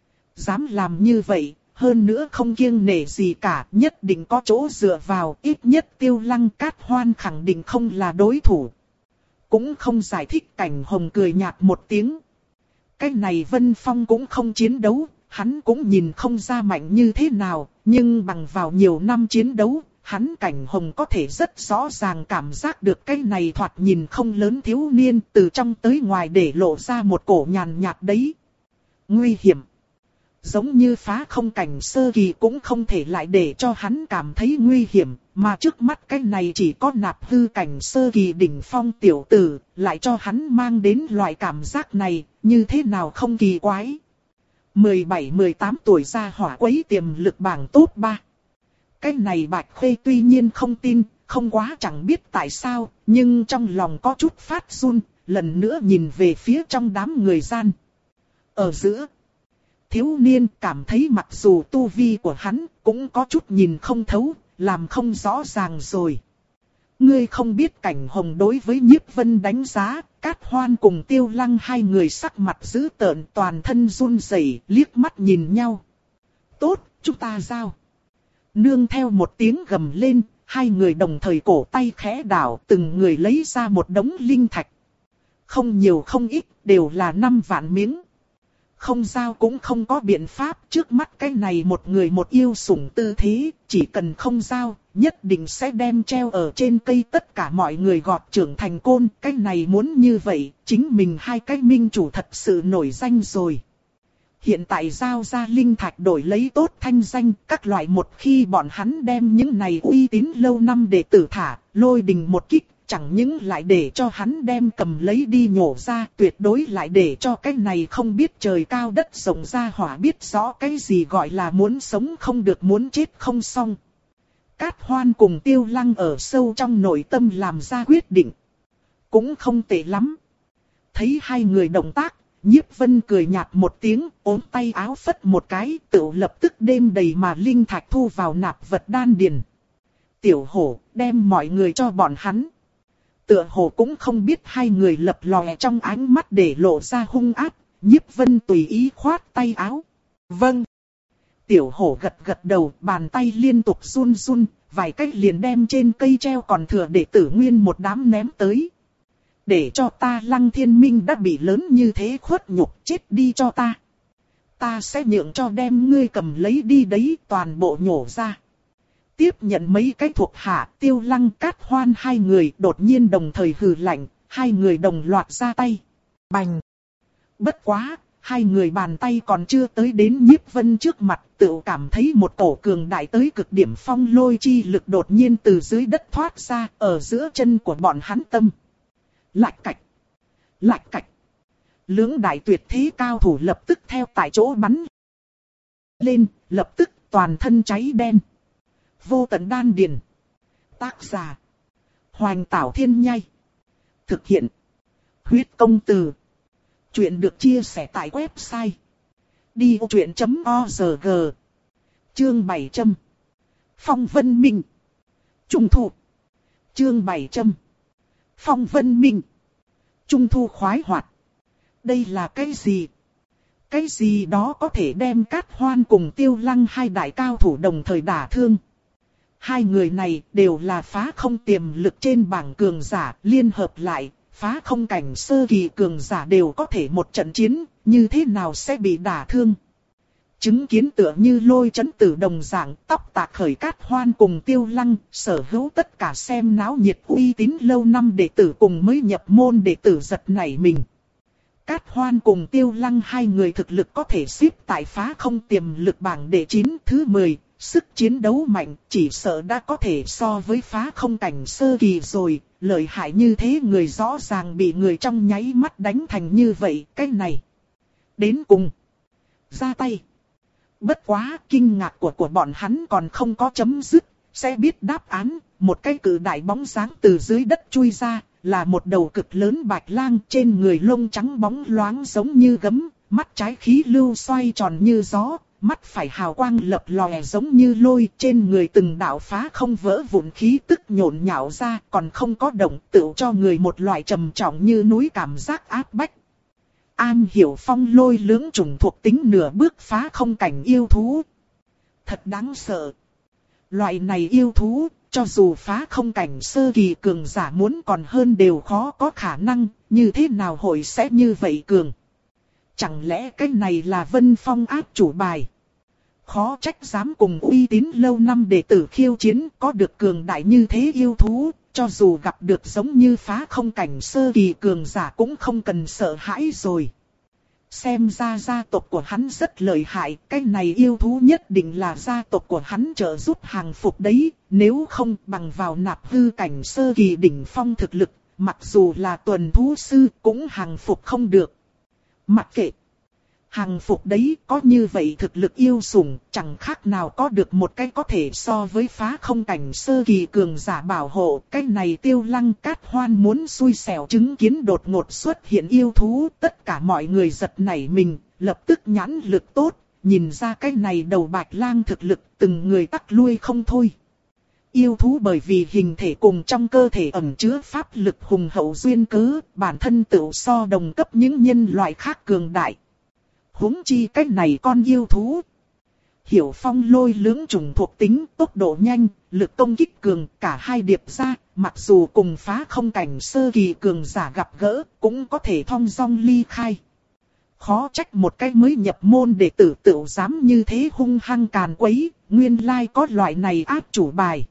Dám làm như vậy, hơn nữa không kiêng nể gì cả, nhất định có chỗ dựa vào, ít nhất Tiêu Lăng Cát Hoan khẳng định không là đối thủ. Cũng không giải thích. Cảnh Hồng cười nhạt một tiếng. Cái này Vân Phong cũng không chiến đấu, hắn cũng nhìn không ra mạnh như thế nào, nhưng bằng vào nhiều năm chiến đấu, hắn Cảnh Hồng có thể rất rõ ràng cảm giác được cái này thoạt nhìn không lớn thiếu niên từ trong tới ngoài để lộ ra một cổ nhàn nhạt đấy. Nguy hiểm. Giống như phá không cảnh sơ kỳ cũng không thể lại để cho hắn cảm thấy nguy hiểm, mà trước mắt cái này chỉ có nạp hư cảnh sơ kỳ đỉnh phong tiểu tử, lại cho hắn mang đến loại cảm giác này, như thế nào không kỳ quái. mười bảy mười tám tuổi ra hỏa quấy tiềm lực bảng top ba. Cái này Bạch Khê tuy nhiên không tin, không quá chẳng biết tại sao, nhưng trong lòng có chút phát run, lần nữa nhìn về phía trong đám người gian. Ở giữa, thiếu niên cảm thấy mặc dù tu vi của hắn cũng có chút nhìn không thấu, làm không rõ ràng rồi. Ngươi không biết Cảnh Hồng đối với Nhiếp Vân đánh giá, Cát Hoan cùng Tiêu Lăng hai người sắc mặt dữ tợn, toàn thân run rẩy, liếc mắt nhìn nhau. Tốt, chúng ta giao. Nương theo một tiếng gầm lên, hai người đồng thời cổ tay khẽ đảo, từng người lấy ra một đống linh thạch. Không nhiều không ít, đều là năm vạn miếng. Không giao cũng không có biện pháp, trước mắt cái này một người một yêu sủng tư thế, chỉ cần không giao, nhất định sẽ đem treo ở trên cây tất cả mọi người gọt trưởng thành côn. Cái này muốn như vậy, chính mình hai cái minh chủ thật sự nổi danh rồi. Hiện tại giao ra linh thạch đổi lấy tốt thanh danh, các loại một khi bọn hắn đem những này uy tín lâu năm đệ tử thả, lôi đình một kích. Chẳng những lại để cho hắn đem cầm lấy đi nhổ ra, tuyệt đối lại để cho cái này không biết trời cao đất rộng ra hỏa biết rõ cái gì gọi là muốn sống không được muốn chết không xong. Cát Hoan cùng Tiêu Lăng ở sâu trong nội tâm làm ra quyết định. Cũng không tệ lắm. Thấy hai người động tác, Nhiếp Vân cười nhạt một tiếng, ôm tay áo phất một cái, tự lập tức đêm đầy mà linh thạch thu vào nạp vật đan điền. Tiểu hổ, đem mọi người cho bọn hắn. Tựa hồ cũng không biết hai người lập lòe trong ánh mắt để lộ ra hung ác, Nhiếp Vân tùy ý khoát tay áo. Vâng. Tiểu hổ gật gật đầu, bàn tay liên tục run run, vài cách liền đem trên cây treo còn thừa đệ tử nguyên một đám ném tới. Để cho ta Lăng Thiên Minh đã bị lớn như thế khuất nhục, chết đi cho ta. ta sẽ nhượng cho đem ngươi cầm lấy đi đấy, toàn bộ nhổ ra. Tiếp nhận mấy cái thuộc hạ, Tiêu Lăng, Cát Hoan hai người đột nhiên đồng thời hừ lạnh, hai người đồng loạt ra tay. Bành! Bất quá, hai người bàn tay còn chưa tới đến Nhiếp Vân trước mặt, tự cảm thấy một tổ cường đại tới cực điểm phong lôi chi lực đột nhiên từ dưới đất thoát ra, ở giữa chân của bọn hắn tâm. Lạch cạch! Lạch cạch! Lưỡng đại tuyệt thế cao thủ lập tức theo tại chỗ bắn lên, lập tức toàn thân cháy đen. Vô tận đan điền. Tác giả: Hoành Tảo Thiên Nhai. Thực hiện: Huyết Công Từ. Chuyện được chia sẻ tại website đi vô chuyện chấm org. Chương bảy trăm. Phong Vân Minh. Trung thu. Chương bảy trăm. Phong Vân Minh. Trung thu khoái hoạt. Đây là cái gì? Cái gì đó có thể đem Cát Hoan cùng Tiêu Lăng hai đại cao thủ đồng thời đả thương. Hai người này đều là phá không tiềm lực trên bảng cường giả, liên hợp lại, phá không cảnh sơ kỳ cường giả đều có thể một trận chiến, như thế nào sẽ bị đả thương. Chứng kiến tựa như lôi chấn tử đồng dạng, tóc tạc khởi Cát Hoan cùng Tiêu Lăng, sở hữu tất cả xem náo nhiệt uy tín lâu năm đệ tử cùng mới nhập môn đệ tử giật nảy mình. Cát Hoan cùng Tiêu Lăng hai người thực lực có thể xếp tại phá không tiềm lực bảng đệ chín thứ mười, sức chiến đấu mạnh, chỉ sợ đã có thể so với phá không cảnh sơ kỳ rồi, lợi hại như thế người rõ ràng bị người trong nháy mắt đánh thành như vậy, cái này. Đến cùng, ra tay. Bất quá, kinh ngạc của của bọn hắn còn không có chấm dứt, sẽ biết đáp án, một cái cự đại bóng dáng từ dưới đất chui ra. Là một đầu cực lớn bạch lang, trên người lông trắng bóng loáng giống như gấm, mắt trái khí lưu xoay tròn như gió, mắt phải hào quang lập lòe giống như lôi, trên người từng đạo phá không vỡ vụn khí tức nhộn nhạo ra, còn không có động, tựu cho người một loại trầm trọng như núi cảm giác áp bách. An hiểu phong lôi lưỡng chủng thuộc tính nửa bước phá không cảnh yêu thú. Thật đáng sợ. Loại này yêu thú, cho dù phá không cảnh sơ kỳ cường giả muốn còn hơn đều khó có khả năng, như thế nào hội sẽ như vậy cường. Chẳng lẽ cái này là Vân Phong áp chủ bài? Khó trách dám cùng uy tín lâu năm đệ tử khiêu chiến, có được cường đại như thế yêu thú, cho dù gặp được giống như phá không cảnh sơ kỳ cường giả cũng không cần sợ hãi rồi. Xem ra gia tộc của hắn rất lợi hại, cái này yêu thú nhất định là gia tộc của hắn trợ giúp hàng phục đấy, nếu không bằng vào nạp hư cảnh sơ kỳ đỉnh phong thực lực, mặc dù là tuần thú sư cũng hàng phục không được. Mặc kệ, hàng phục đấy có như vậy thực lực yêu sủng, chẳng khác nào có được một cái có thể so với phá không cảnh sơ kỳ cường giả bảo hộ. Cái này Tiêu Lăng, Cát Hoan muốn xui xẻo chứng kiến đột ngột xuất hiện yêu thú, tất cả mọi người giật nảy mình, lập tức nhãn lực tốt, nhìn ra cái này đầu bạch lang thực lực từng người tắc lui không thôi. Yêu thú bởi vì hình thể cùng trong cơ thể ẩn chứa pháp lực hùng hậu duyên cớ, bản thân tự so đồng cấp những nhân loại khác cường đại. Huống chi cách này con yêu thú. Hiểu phong lôi lưỡng chủng thuộc tính, tốc độ nhanh, lực công kích cường, cả hai điệp ra, mặc dù cùng phá không cảnh sơ kỳ cường giả gặp gỡ, cũng có thể thong dong ly khai. Khó trách một cái mới nhập môn đệ tử tự dám như thế hung hăng càn quấy, nguyên lai có loại này áp chủ bài.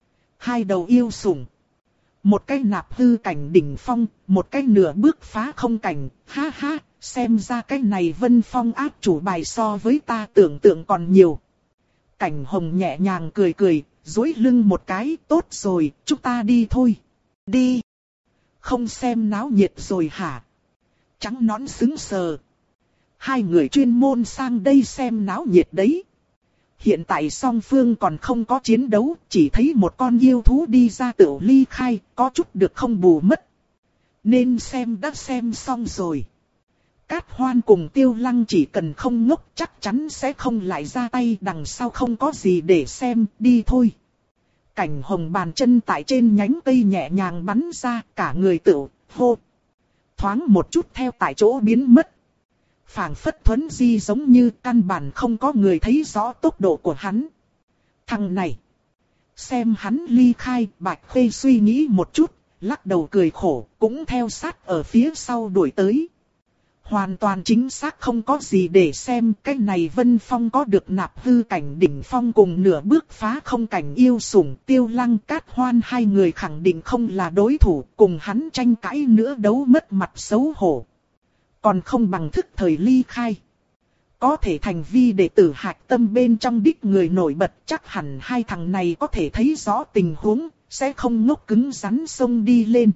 Hai đầu yêu sủng. Một cái nạp hư cảnh đỉnh phong, một cái nửa bước phá không cảnh, ha ha. Xem ra cái này Vân Phong áp chủ bài so với ta tưởng tượng còn nhiều. Cảnh Hồng nhẹ nhàng cười cười, duỗi lưng một cái, tốt rồi, chúng ta đi thôi. Đi. Không xem náo nhiệt rồi hả? Trắng nón sững sờ. Hai người chuyên môn sang đây xem náo nhiệt đấy. Hiện tại song phương còn không có chiến đấu, chỉ thấy một con yêu thú đi ra tự ly khai, có chút được không bù mất. Nên xem đã xem xong rồi. Cát Hoan cùng Tiêu Lăng chỉ cần không ngốc chắc chắn sẽ không lại ra tay, đằng sau không có gì để xem, đi thôi. Cảnh Hồng bàn chân tại trên nhánh cây nhẹ nhàng bắn ra, cả người tự hô. Thoáng một chút theo tại chỗ biến mất. Phảng phất thuấn di giống như căn bản không có người thấy rõ tốc độ của hắn. Thằng này. Xem hắn ly khai, Bạch Khê suy nghĩ một chút, lắc đầu cười khổ, cũng theo sát ở phía sau đuổi tới. Hoàn toàn chính xác không có gì để xem, cái này Vân Phong có được nạp hư cảnh đỉnh phong cùng nửa bước phá không cảnh yêu sủng Tiêu Lăng Cát Hoan hai người khẳng định không là đối thủ, cùng hắn tranh cãi nữa đấu mất mặt xấu hổ. Còn không bằng thức thời ly khai. Có thể thành vi đệ tử Hạch Tâm bên trong đích người nổi bật, chắc hẳn hai thằng này có thể thấy rõ tình huống, sẽ không ngốc cứng rắn xông đi lên.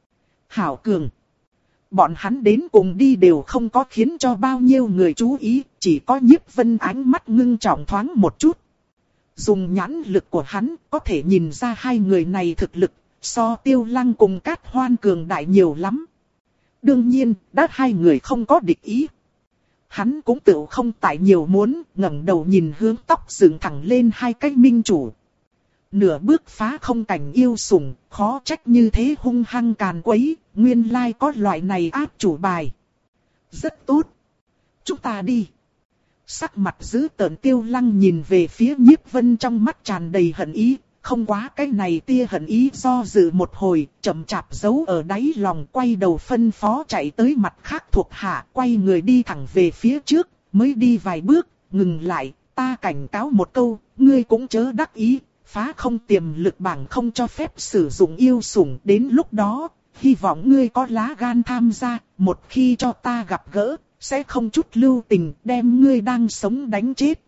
Hảo Cường. Bọn hắn đến cùng đi đều không có khiến cho bao nhiêu người chú ý, chỉ có Nhiếp Vân ánh mắt ngưng trọng thoáng một chút. Dùng nhãn lực của hắn có thể nhìn ra hai người này thực lực, so Tiêu Lăng cùng Cát Hoan cường đại nhiều lắm. Đương nhiên, đã hai người không có địch ý. Hắn cũng tự không tại nhiều muốn, ngẩng đầu nhìn hướng tóc dựng thẳng lên hai cái minh chủ. Nửa bước phá không cảnh yêu sủng, khó trách như thế hung hăng càn quấy, nguyên lai có loại này áp chủ bài. Rất tốt. Chúng ta đi. Sắc mặt dữ tợn Tiêu Lăng nhìn về phía Nhiếp Vân trong mắt tràn đầy hận ý, không quá cái này tia hận ý do dự một hồi, chậm chạp giấu ở đáy lòng, quay đầu phân phó chạy tới mặt khác thuộc hạ, quay người đi thẳng về phía trước, mới đi vài bước, ngừng lại, ta cảnh cáo một câu, ngươi cũng chớ đắc ý. Phá không tiềm lực bảng không cho phép sử dụng yêu sủng, đến lúc đó, hy vọng ngươi có lá gan tham gia, một khi cho ta gặp gỡ, sẽ không chút lưu tình đem ngươi đang sống đánh chết.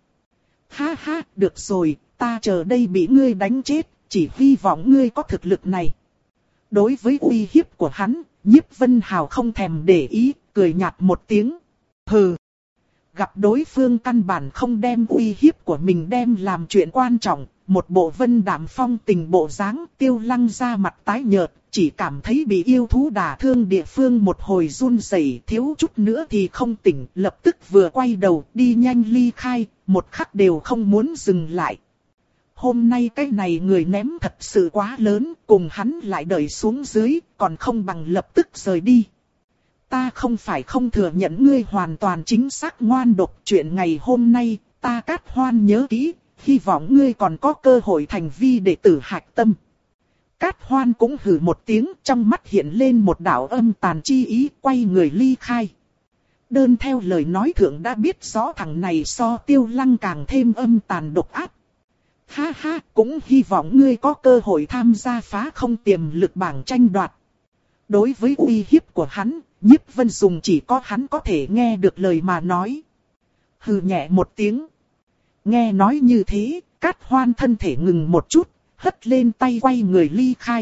Ha ha, được rồi, ta chờ đây bị ngươi đánh chết, chỉ hy vọng ngươi có thực lực này. Đối với uy hiếp của hắn, Nhiếp Vân Hào không thèm để ý, cười nhạt một tiếng. Hừ. Gặp đối phương căn bản không đem uy hiếp của mình đem làm chuyện quan trọng. Một bộ vân đạm phong tình bộ dáng, Tiêu Lăng ra mặt tái nhợt, chỉ cảm thấy bị yêu thú đả thương địa phương một hồi run rẩy, thiếu chút nữa thì không tỉnh, lập tức vừa quay đầu đi nhanh ly khai, một khắc đều không muốn dừng lại. Hôm nay cái này người ném thật sự quá lớn, cùng hắn lại đợi xuống dưới, còn không bằng lập tức rời đi. Ta không phải không thừa nhận ngươi hoàn toàn chính xác ngoan độc, chuyện ngày hôm nay, ta Cát Hoan nhớ kỹ. Hy vọng ngươi còn có cơ hội thành vi đệ tử Hạch Tâm. Cát Hoan cũng hừ một tiếng, trong mắt hiện lên một đạo âm tàn chi ý, quay người ly khai. Đơn theo lời nói thượng đã biết rõ thằng này so Tiêu Lăng càng thêm âm tàn độc ác. Ha ha, cũng hy vọng ngươi có cơ hội tham gia phá không tiềm lực bảng tranh đoạt. Đối với uy hiếp của hắn, Nhiếp Vân dùng chỉ có hắn có thể nghe được lời mà nói. Hừ nhẹ một tiếng. Nghe nói như thế, Cát Hoan thân thể ngừng một chút, hất lên tay quay người ly khai.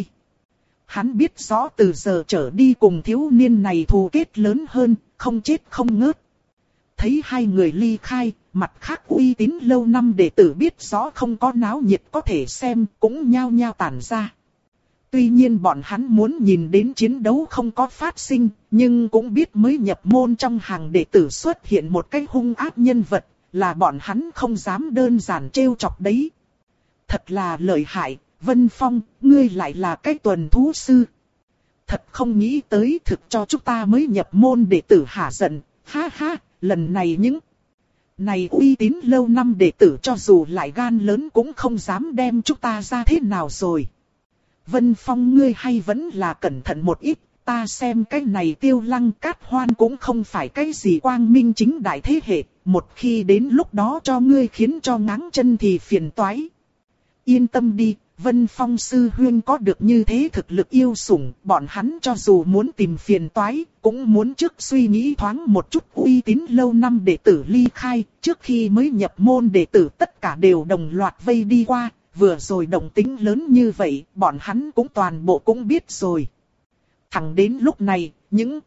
Hắn biết rõ từ giờ trở đi cùng thiếu niên này thù kết lớn hơn, không chết không ngớt. Thấy hai người ly khai, mặt khác uy tín lâu năm đệ tử biết rõ không có náo nhiệt có thể xem, cũng nhao nhao tản ra. Tuy nhiên bọn hắn muốn nhìn đến chiến đấu không có phát sinh, nhưng cũng biết mới nhập môn trong hàng đệ tử xuất hiện một cái hung ác nhân vật. Là bọn hắn không dám đơn giản trêu chọc đấy. Thật là lợi hại, Vân Phong, ngươi lại là cái tuần thú sư. Thật không nghĩ tới thực cho chúng ta mới nhập môn đệ tử hả giận, ha ha, lần này những này uy tín lâu năm đệ tử cho dù lại gan lớn cũng không dám đem chúng ta ra thế nào rồi. Vân Phong ngươi hay vẫn là cẩn thận một ít. Ta xem cái này Tiêu Lăng Cát Hoan cũng không phải cái gì quang minh chính đại thế hệ, một khi đến lúc đó cho ngươi khiến cho ngáng chân thì phiền toái. Yên tâm đi, Vân Phong sư huyên có được như thế thực lực yêu sủng, bọn hắn cho dù muốn tìm phiền toái, cũng muốn trước suy nghĩ thoáng một chút uy tín lâu năm đệ tử ly khai, trước khi mới nhập môn đệ tử tất cả đều đồng loạt vây đi qua, vừa rồi động tính lớn như vậy, bọn hắn cũng toàn bộ cũng biết rồi. Thẳng đến lúc này, những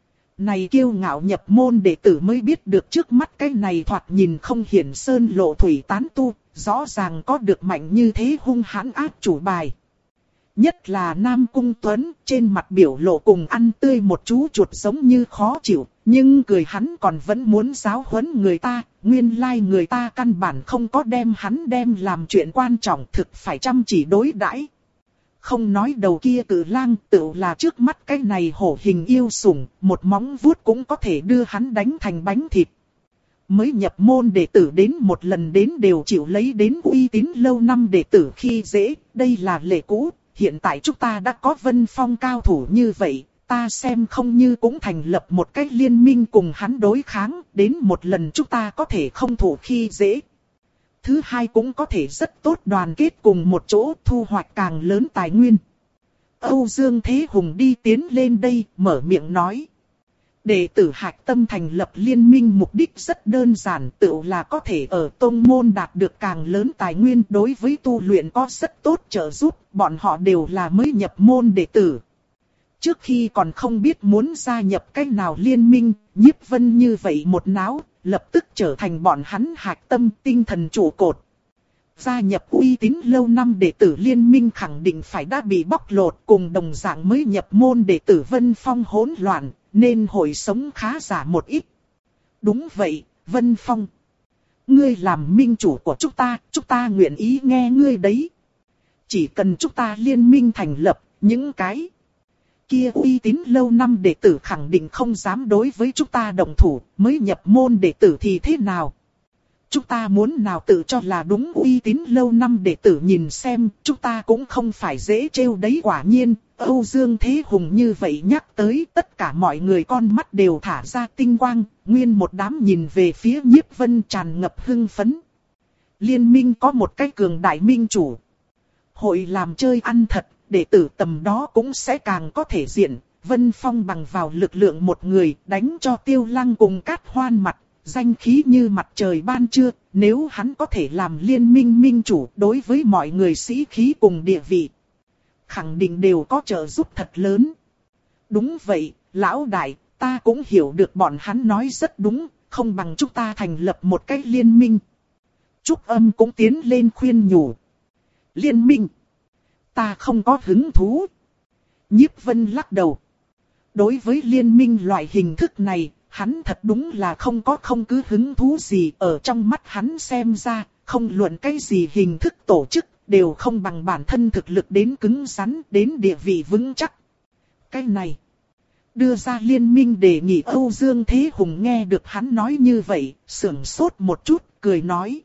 này kiêu ngạo nhập môn đệ tử mới biết được trước mắt cái này thoạt nhìn không hiển sơn lộ thủy tán tu, rõ ràng có được mạnh như thế hung hãn ác chủ bài. Nhất là Nam Cung Tuấn, trên mặt biểu lộ cùng ăn tươi một chú chuột giống như khó chịu, nhưng cười hắn còn vẫn muốn giáo huấn người ta, nguyên lai người ta căn bản không có đem hắn đem làm chuyện quan trọng, thực phải chăm chỉ đối đãi. Không nói đầu kia cự lang tự là trước mắt cái này hổ hình yêu sủng, một móng vuốt cũng có thể đưa hắn đánh thành bánh thịt. Mới nhập môn đệ tử đến một lần đến đều chịu lấy đến uy tín lâu năm đệ tử khi dễ, đây là lệ cũ, hiện tại chúng ta đã có Vân Phong cao thủ như vậy, ta xem không như cũng thành lập một cái liên minh cùng hắn đối kháng, đến một lần chúng ta có thể không thủ khi dễ. Thứ hai cũng có thể rất tốt đoàn kết cùng một chỗ thu hoạch càng lớn tài nguyên. Âu Dương Thế Hùng đi tiến lên đây, mở miệng nói. Đệ tử Hạch Tâm thành lập liên minh mục đích rất đơn giản, tự là có thể ở tông môn đạt được càng lớn tài nguyên, đối với tu luyện có rất tốt trợ giúp, bọn họ đều là mới nhập môn đệ tử. Trước khi còn không biết muốn gia nhập cách nào liên minh, Nhiếp Vân như vậy một náo, lập tức trở thành bọn hắn Hạch Tâm tinh thần trụ cột. Gia nhập uy tín lâu năm đệ tử liên minh khẳng định phải đã bị bóc lột, cùng đồng dạng mới nhập môn đệ tử Vân Phong hỗn loạn, nên hội sống khá giả một ít. Đúng vậy, Vân Phong. Ngươi làm minh chủ của chúng ta, chúng ta nguyện ý nghe ngươi đấy. Chỉ cần chúng ta liên minh thành lập, những cái kia uy tín lâu năm đệ tử khẳng định không dám đối với chúng ta đồng thủ, mới nhập môn đệ tử thì thế nào? Chúng ta muốn nào tự cho là đúng uy tín lâu năm đệ tử nhìn xem, chúng ta cũng không phải dễ trêu đấy. Quả nhiên, Âu Dương Thế Hùng như vậy nhắc tới, tất cả mọi người con mắt đều thả ra tinh quang, nguyên một đám nhìn về phía Nhiếp Vân tràn ngập hưng phấn. Liên minh có một cái cường đại minh chủ. Hội làm chơi ăn thật, đệ tử tầm đó cũng sẽ càng có thể diện. Vân Phong bằng vào lực lượng một người đánh cho Tiêu Lăng cùng Cát Hoan mặt. Danh khí như mặt trời ban trưa, nếu hắn có thể làm liên minh minh chủ đối với mọi người sĩ khí cùng địa vị, khẳng định đều có trợ giúp thật lớn. Đúng vậy, lão đại, ta cũng hiểu được bọn hắn nói rất đúng, không bằng chúng ta thành lập một cái liên minh. Trúc Âm cũng tiến lên khuyên nhủ. Liên minh? Ta không có hứng thú. Nhiếp Vân lắc đầu. Đối với liên minh loại hình thức này, hắn thật đúng là không có không cứ hứng thú gì. Ở trong mắt hắn xem ra, không luận cái gì hình thức tổ chức, đều không bằng bản thân thực lực đến cứng rắn, đến địa vị vững chắc. Cái này, đưa ra liên minh đề nghị. Âu Dương Thế Hùng nghe được hắn nói như vậy, sưởng sốt một chút, cười nói.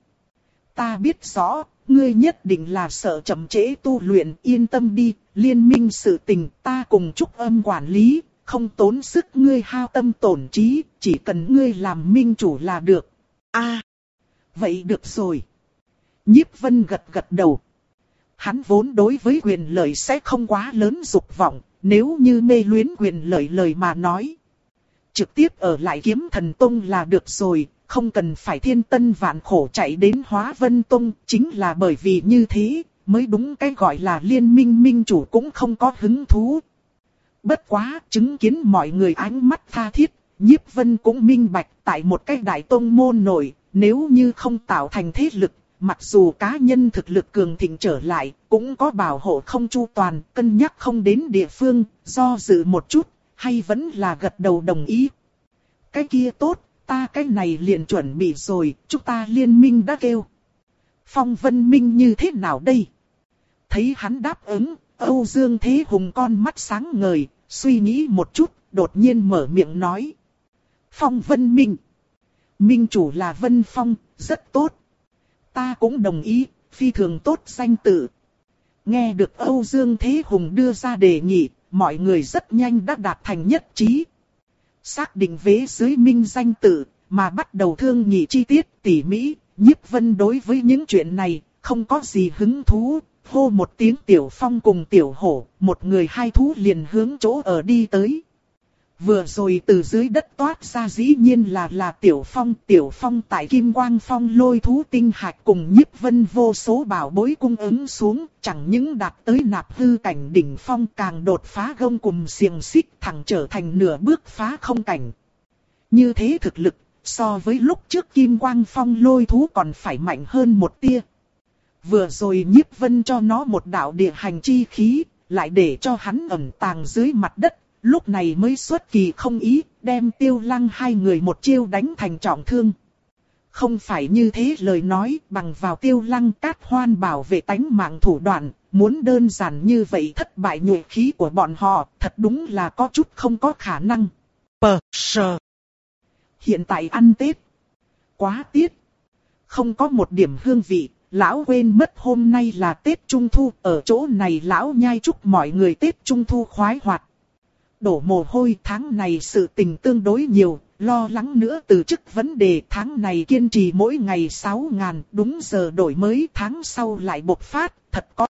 Ta biết rõ, ngươi nhất định là sợ chậm trễ tu luyện, yên tâm đi, liên minh sự tình ta cùng Trúc Âm quản lý. Không tốn sức ngươi hao tâm tổn trí, chỉ cần ngươi làm minh chủ là được. A, à, vậy được rồi. Nhiếp Vân gật gật đầu. Hắn vốn đối với quyền lợi sẽ không quá lớn dục vọng, nếu như mê luyến quyền lợi lời mà nói. Trực tiếp ở lại Kiếm Thần Tông là được rồi, không cần phải thiên tân vạn khổ chạy đến Hóa Vân Tông, chính là bởi vì như thế, mới đúng cái gọi là liên minh minh chủ cũng không có hứng thú. Bất quá, chứng kiến mọi người ánh mắt tha thiết, Nhiếp Vân cũng minh bạch tại một cái đại tông môn nổi, nếu như không tạo thành thế lực, mặc dù cá nhân thực lực cường thịnh trở lại, cũng có bảo hộ không chu toàn, cân nhắc không đến địa phương, do dự một chút, hay vẫn là gật đầu đồng ý. Cái kia tốt, ta cái này liền chuẩn bị rồi, chúng ta liên minh đã kêu. Phong Vân Minh như thế nào đây? Thấy hắn đáp ứng, Âu Dương Thế Hùng con mắt sáng ngời, suy nghĩ một chút, đột nhiên mở miệng nói. Phong Vân Minh. Minh chủ là Vân Phong, rất tốt. Ta cũng đồng ý, phi thường tốt danh tự. Nghe được Âu Dương Thế Hùng đưa ra đề nghị, mọi người rất nhanh đã đạt thành nhất trí. Xác định vế dưới minh danh tự, mà bắt đầu thương nghị chi tiết tỉ mỉ. Nhiếp Vân đối với những chuyện này, không có gì hứng thú. Hô một tiếng Tiểu Phong cùng Tiểu Hổ, một người hai thú liền hướng chỗ ở đi tới. Vừa rồi từ dưới đất toát ra dĩ nhiên là là Tiểu Phong. Tiểu Phong tại Kim Quang Phong lôi thú tinh hạch cùng Nhiếp Vân vô số bảo bối cung ứng xuống. Chẳng những đạt tới nạp hư cảnh đỉnh phong, càng đột phá gông cùm xiềng xích, thẳng trở thành nửa bước phá không cảnh. Như thế thực lực, so với lúc trước Kim Quang Phong lôi thú còn phải mạnh hơn một tia. Vừa rồi Nhiếp Vân cho nó một đạo địa hành chi khí, lại để cho hắn ẩn tàng dưới mặt đất, lúc này mới xuất kỳ không ý, đem Tiêu Lăng hai người một chiêu đánh thành trọng thương. Không phải như thế lời nói, bằng vào Tiêu Lăng Cát Hoan bảo vệ tánh mạng thủ đoạn, muốn đơn giản như vậy thất bại nhuệ khí của bọn họ, thật đúng là có chút không có khả năng. Pờ sờ. Hiện tại ăn Tết. Quá tiết. Không có một điểm hương vị. Lão quên mất hôm nay là Tết Trung Thu, ở chỗ này lão nhai chúc mọi người Tết Trung Thu khoái hoạt. đổ mồ hôi, tháng này sự tình tương đối nhiều, lo lắng nữa từ chức vấn đề, tháng này kiên trì mỗi ngày sáu ngàn, đúng giờ đổi mới, tháng sau lại bộc phát, thật có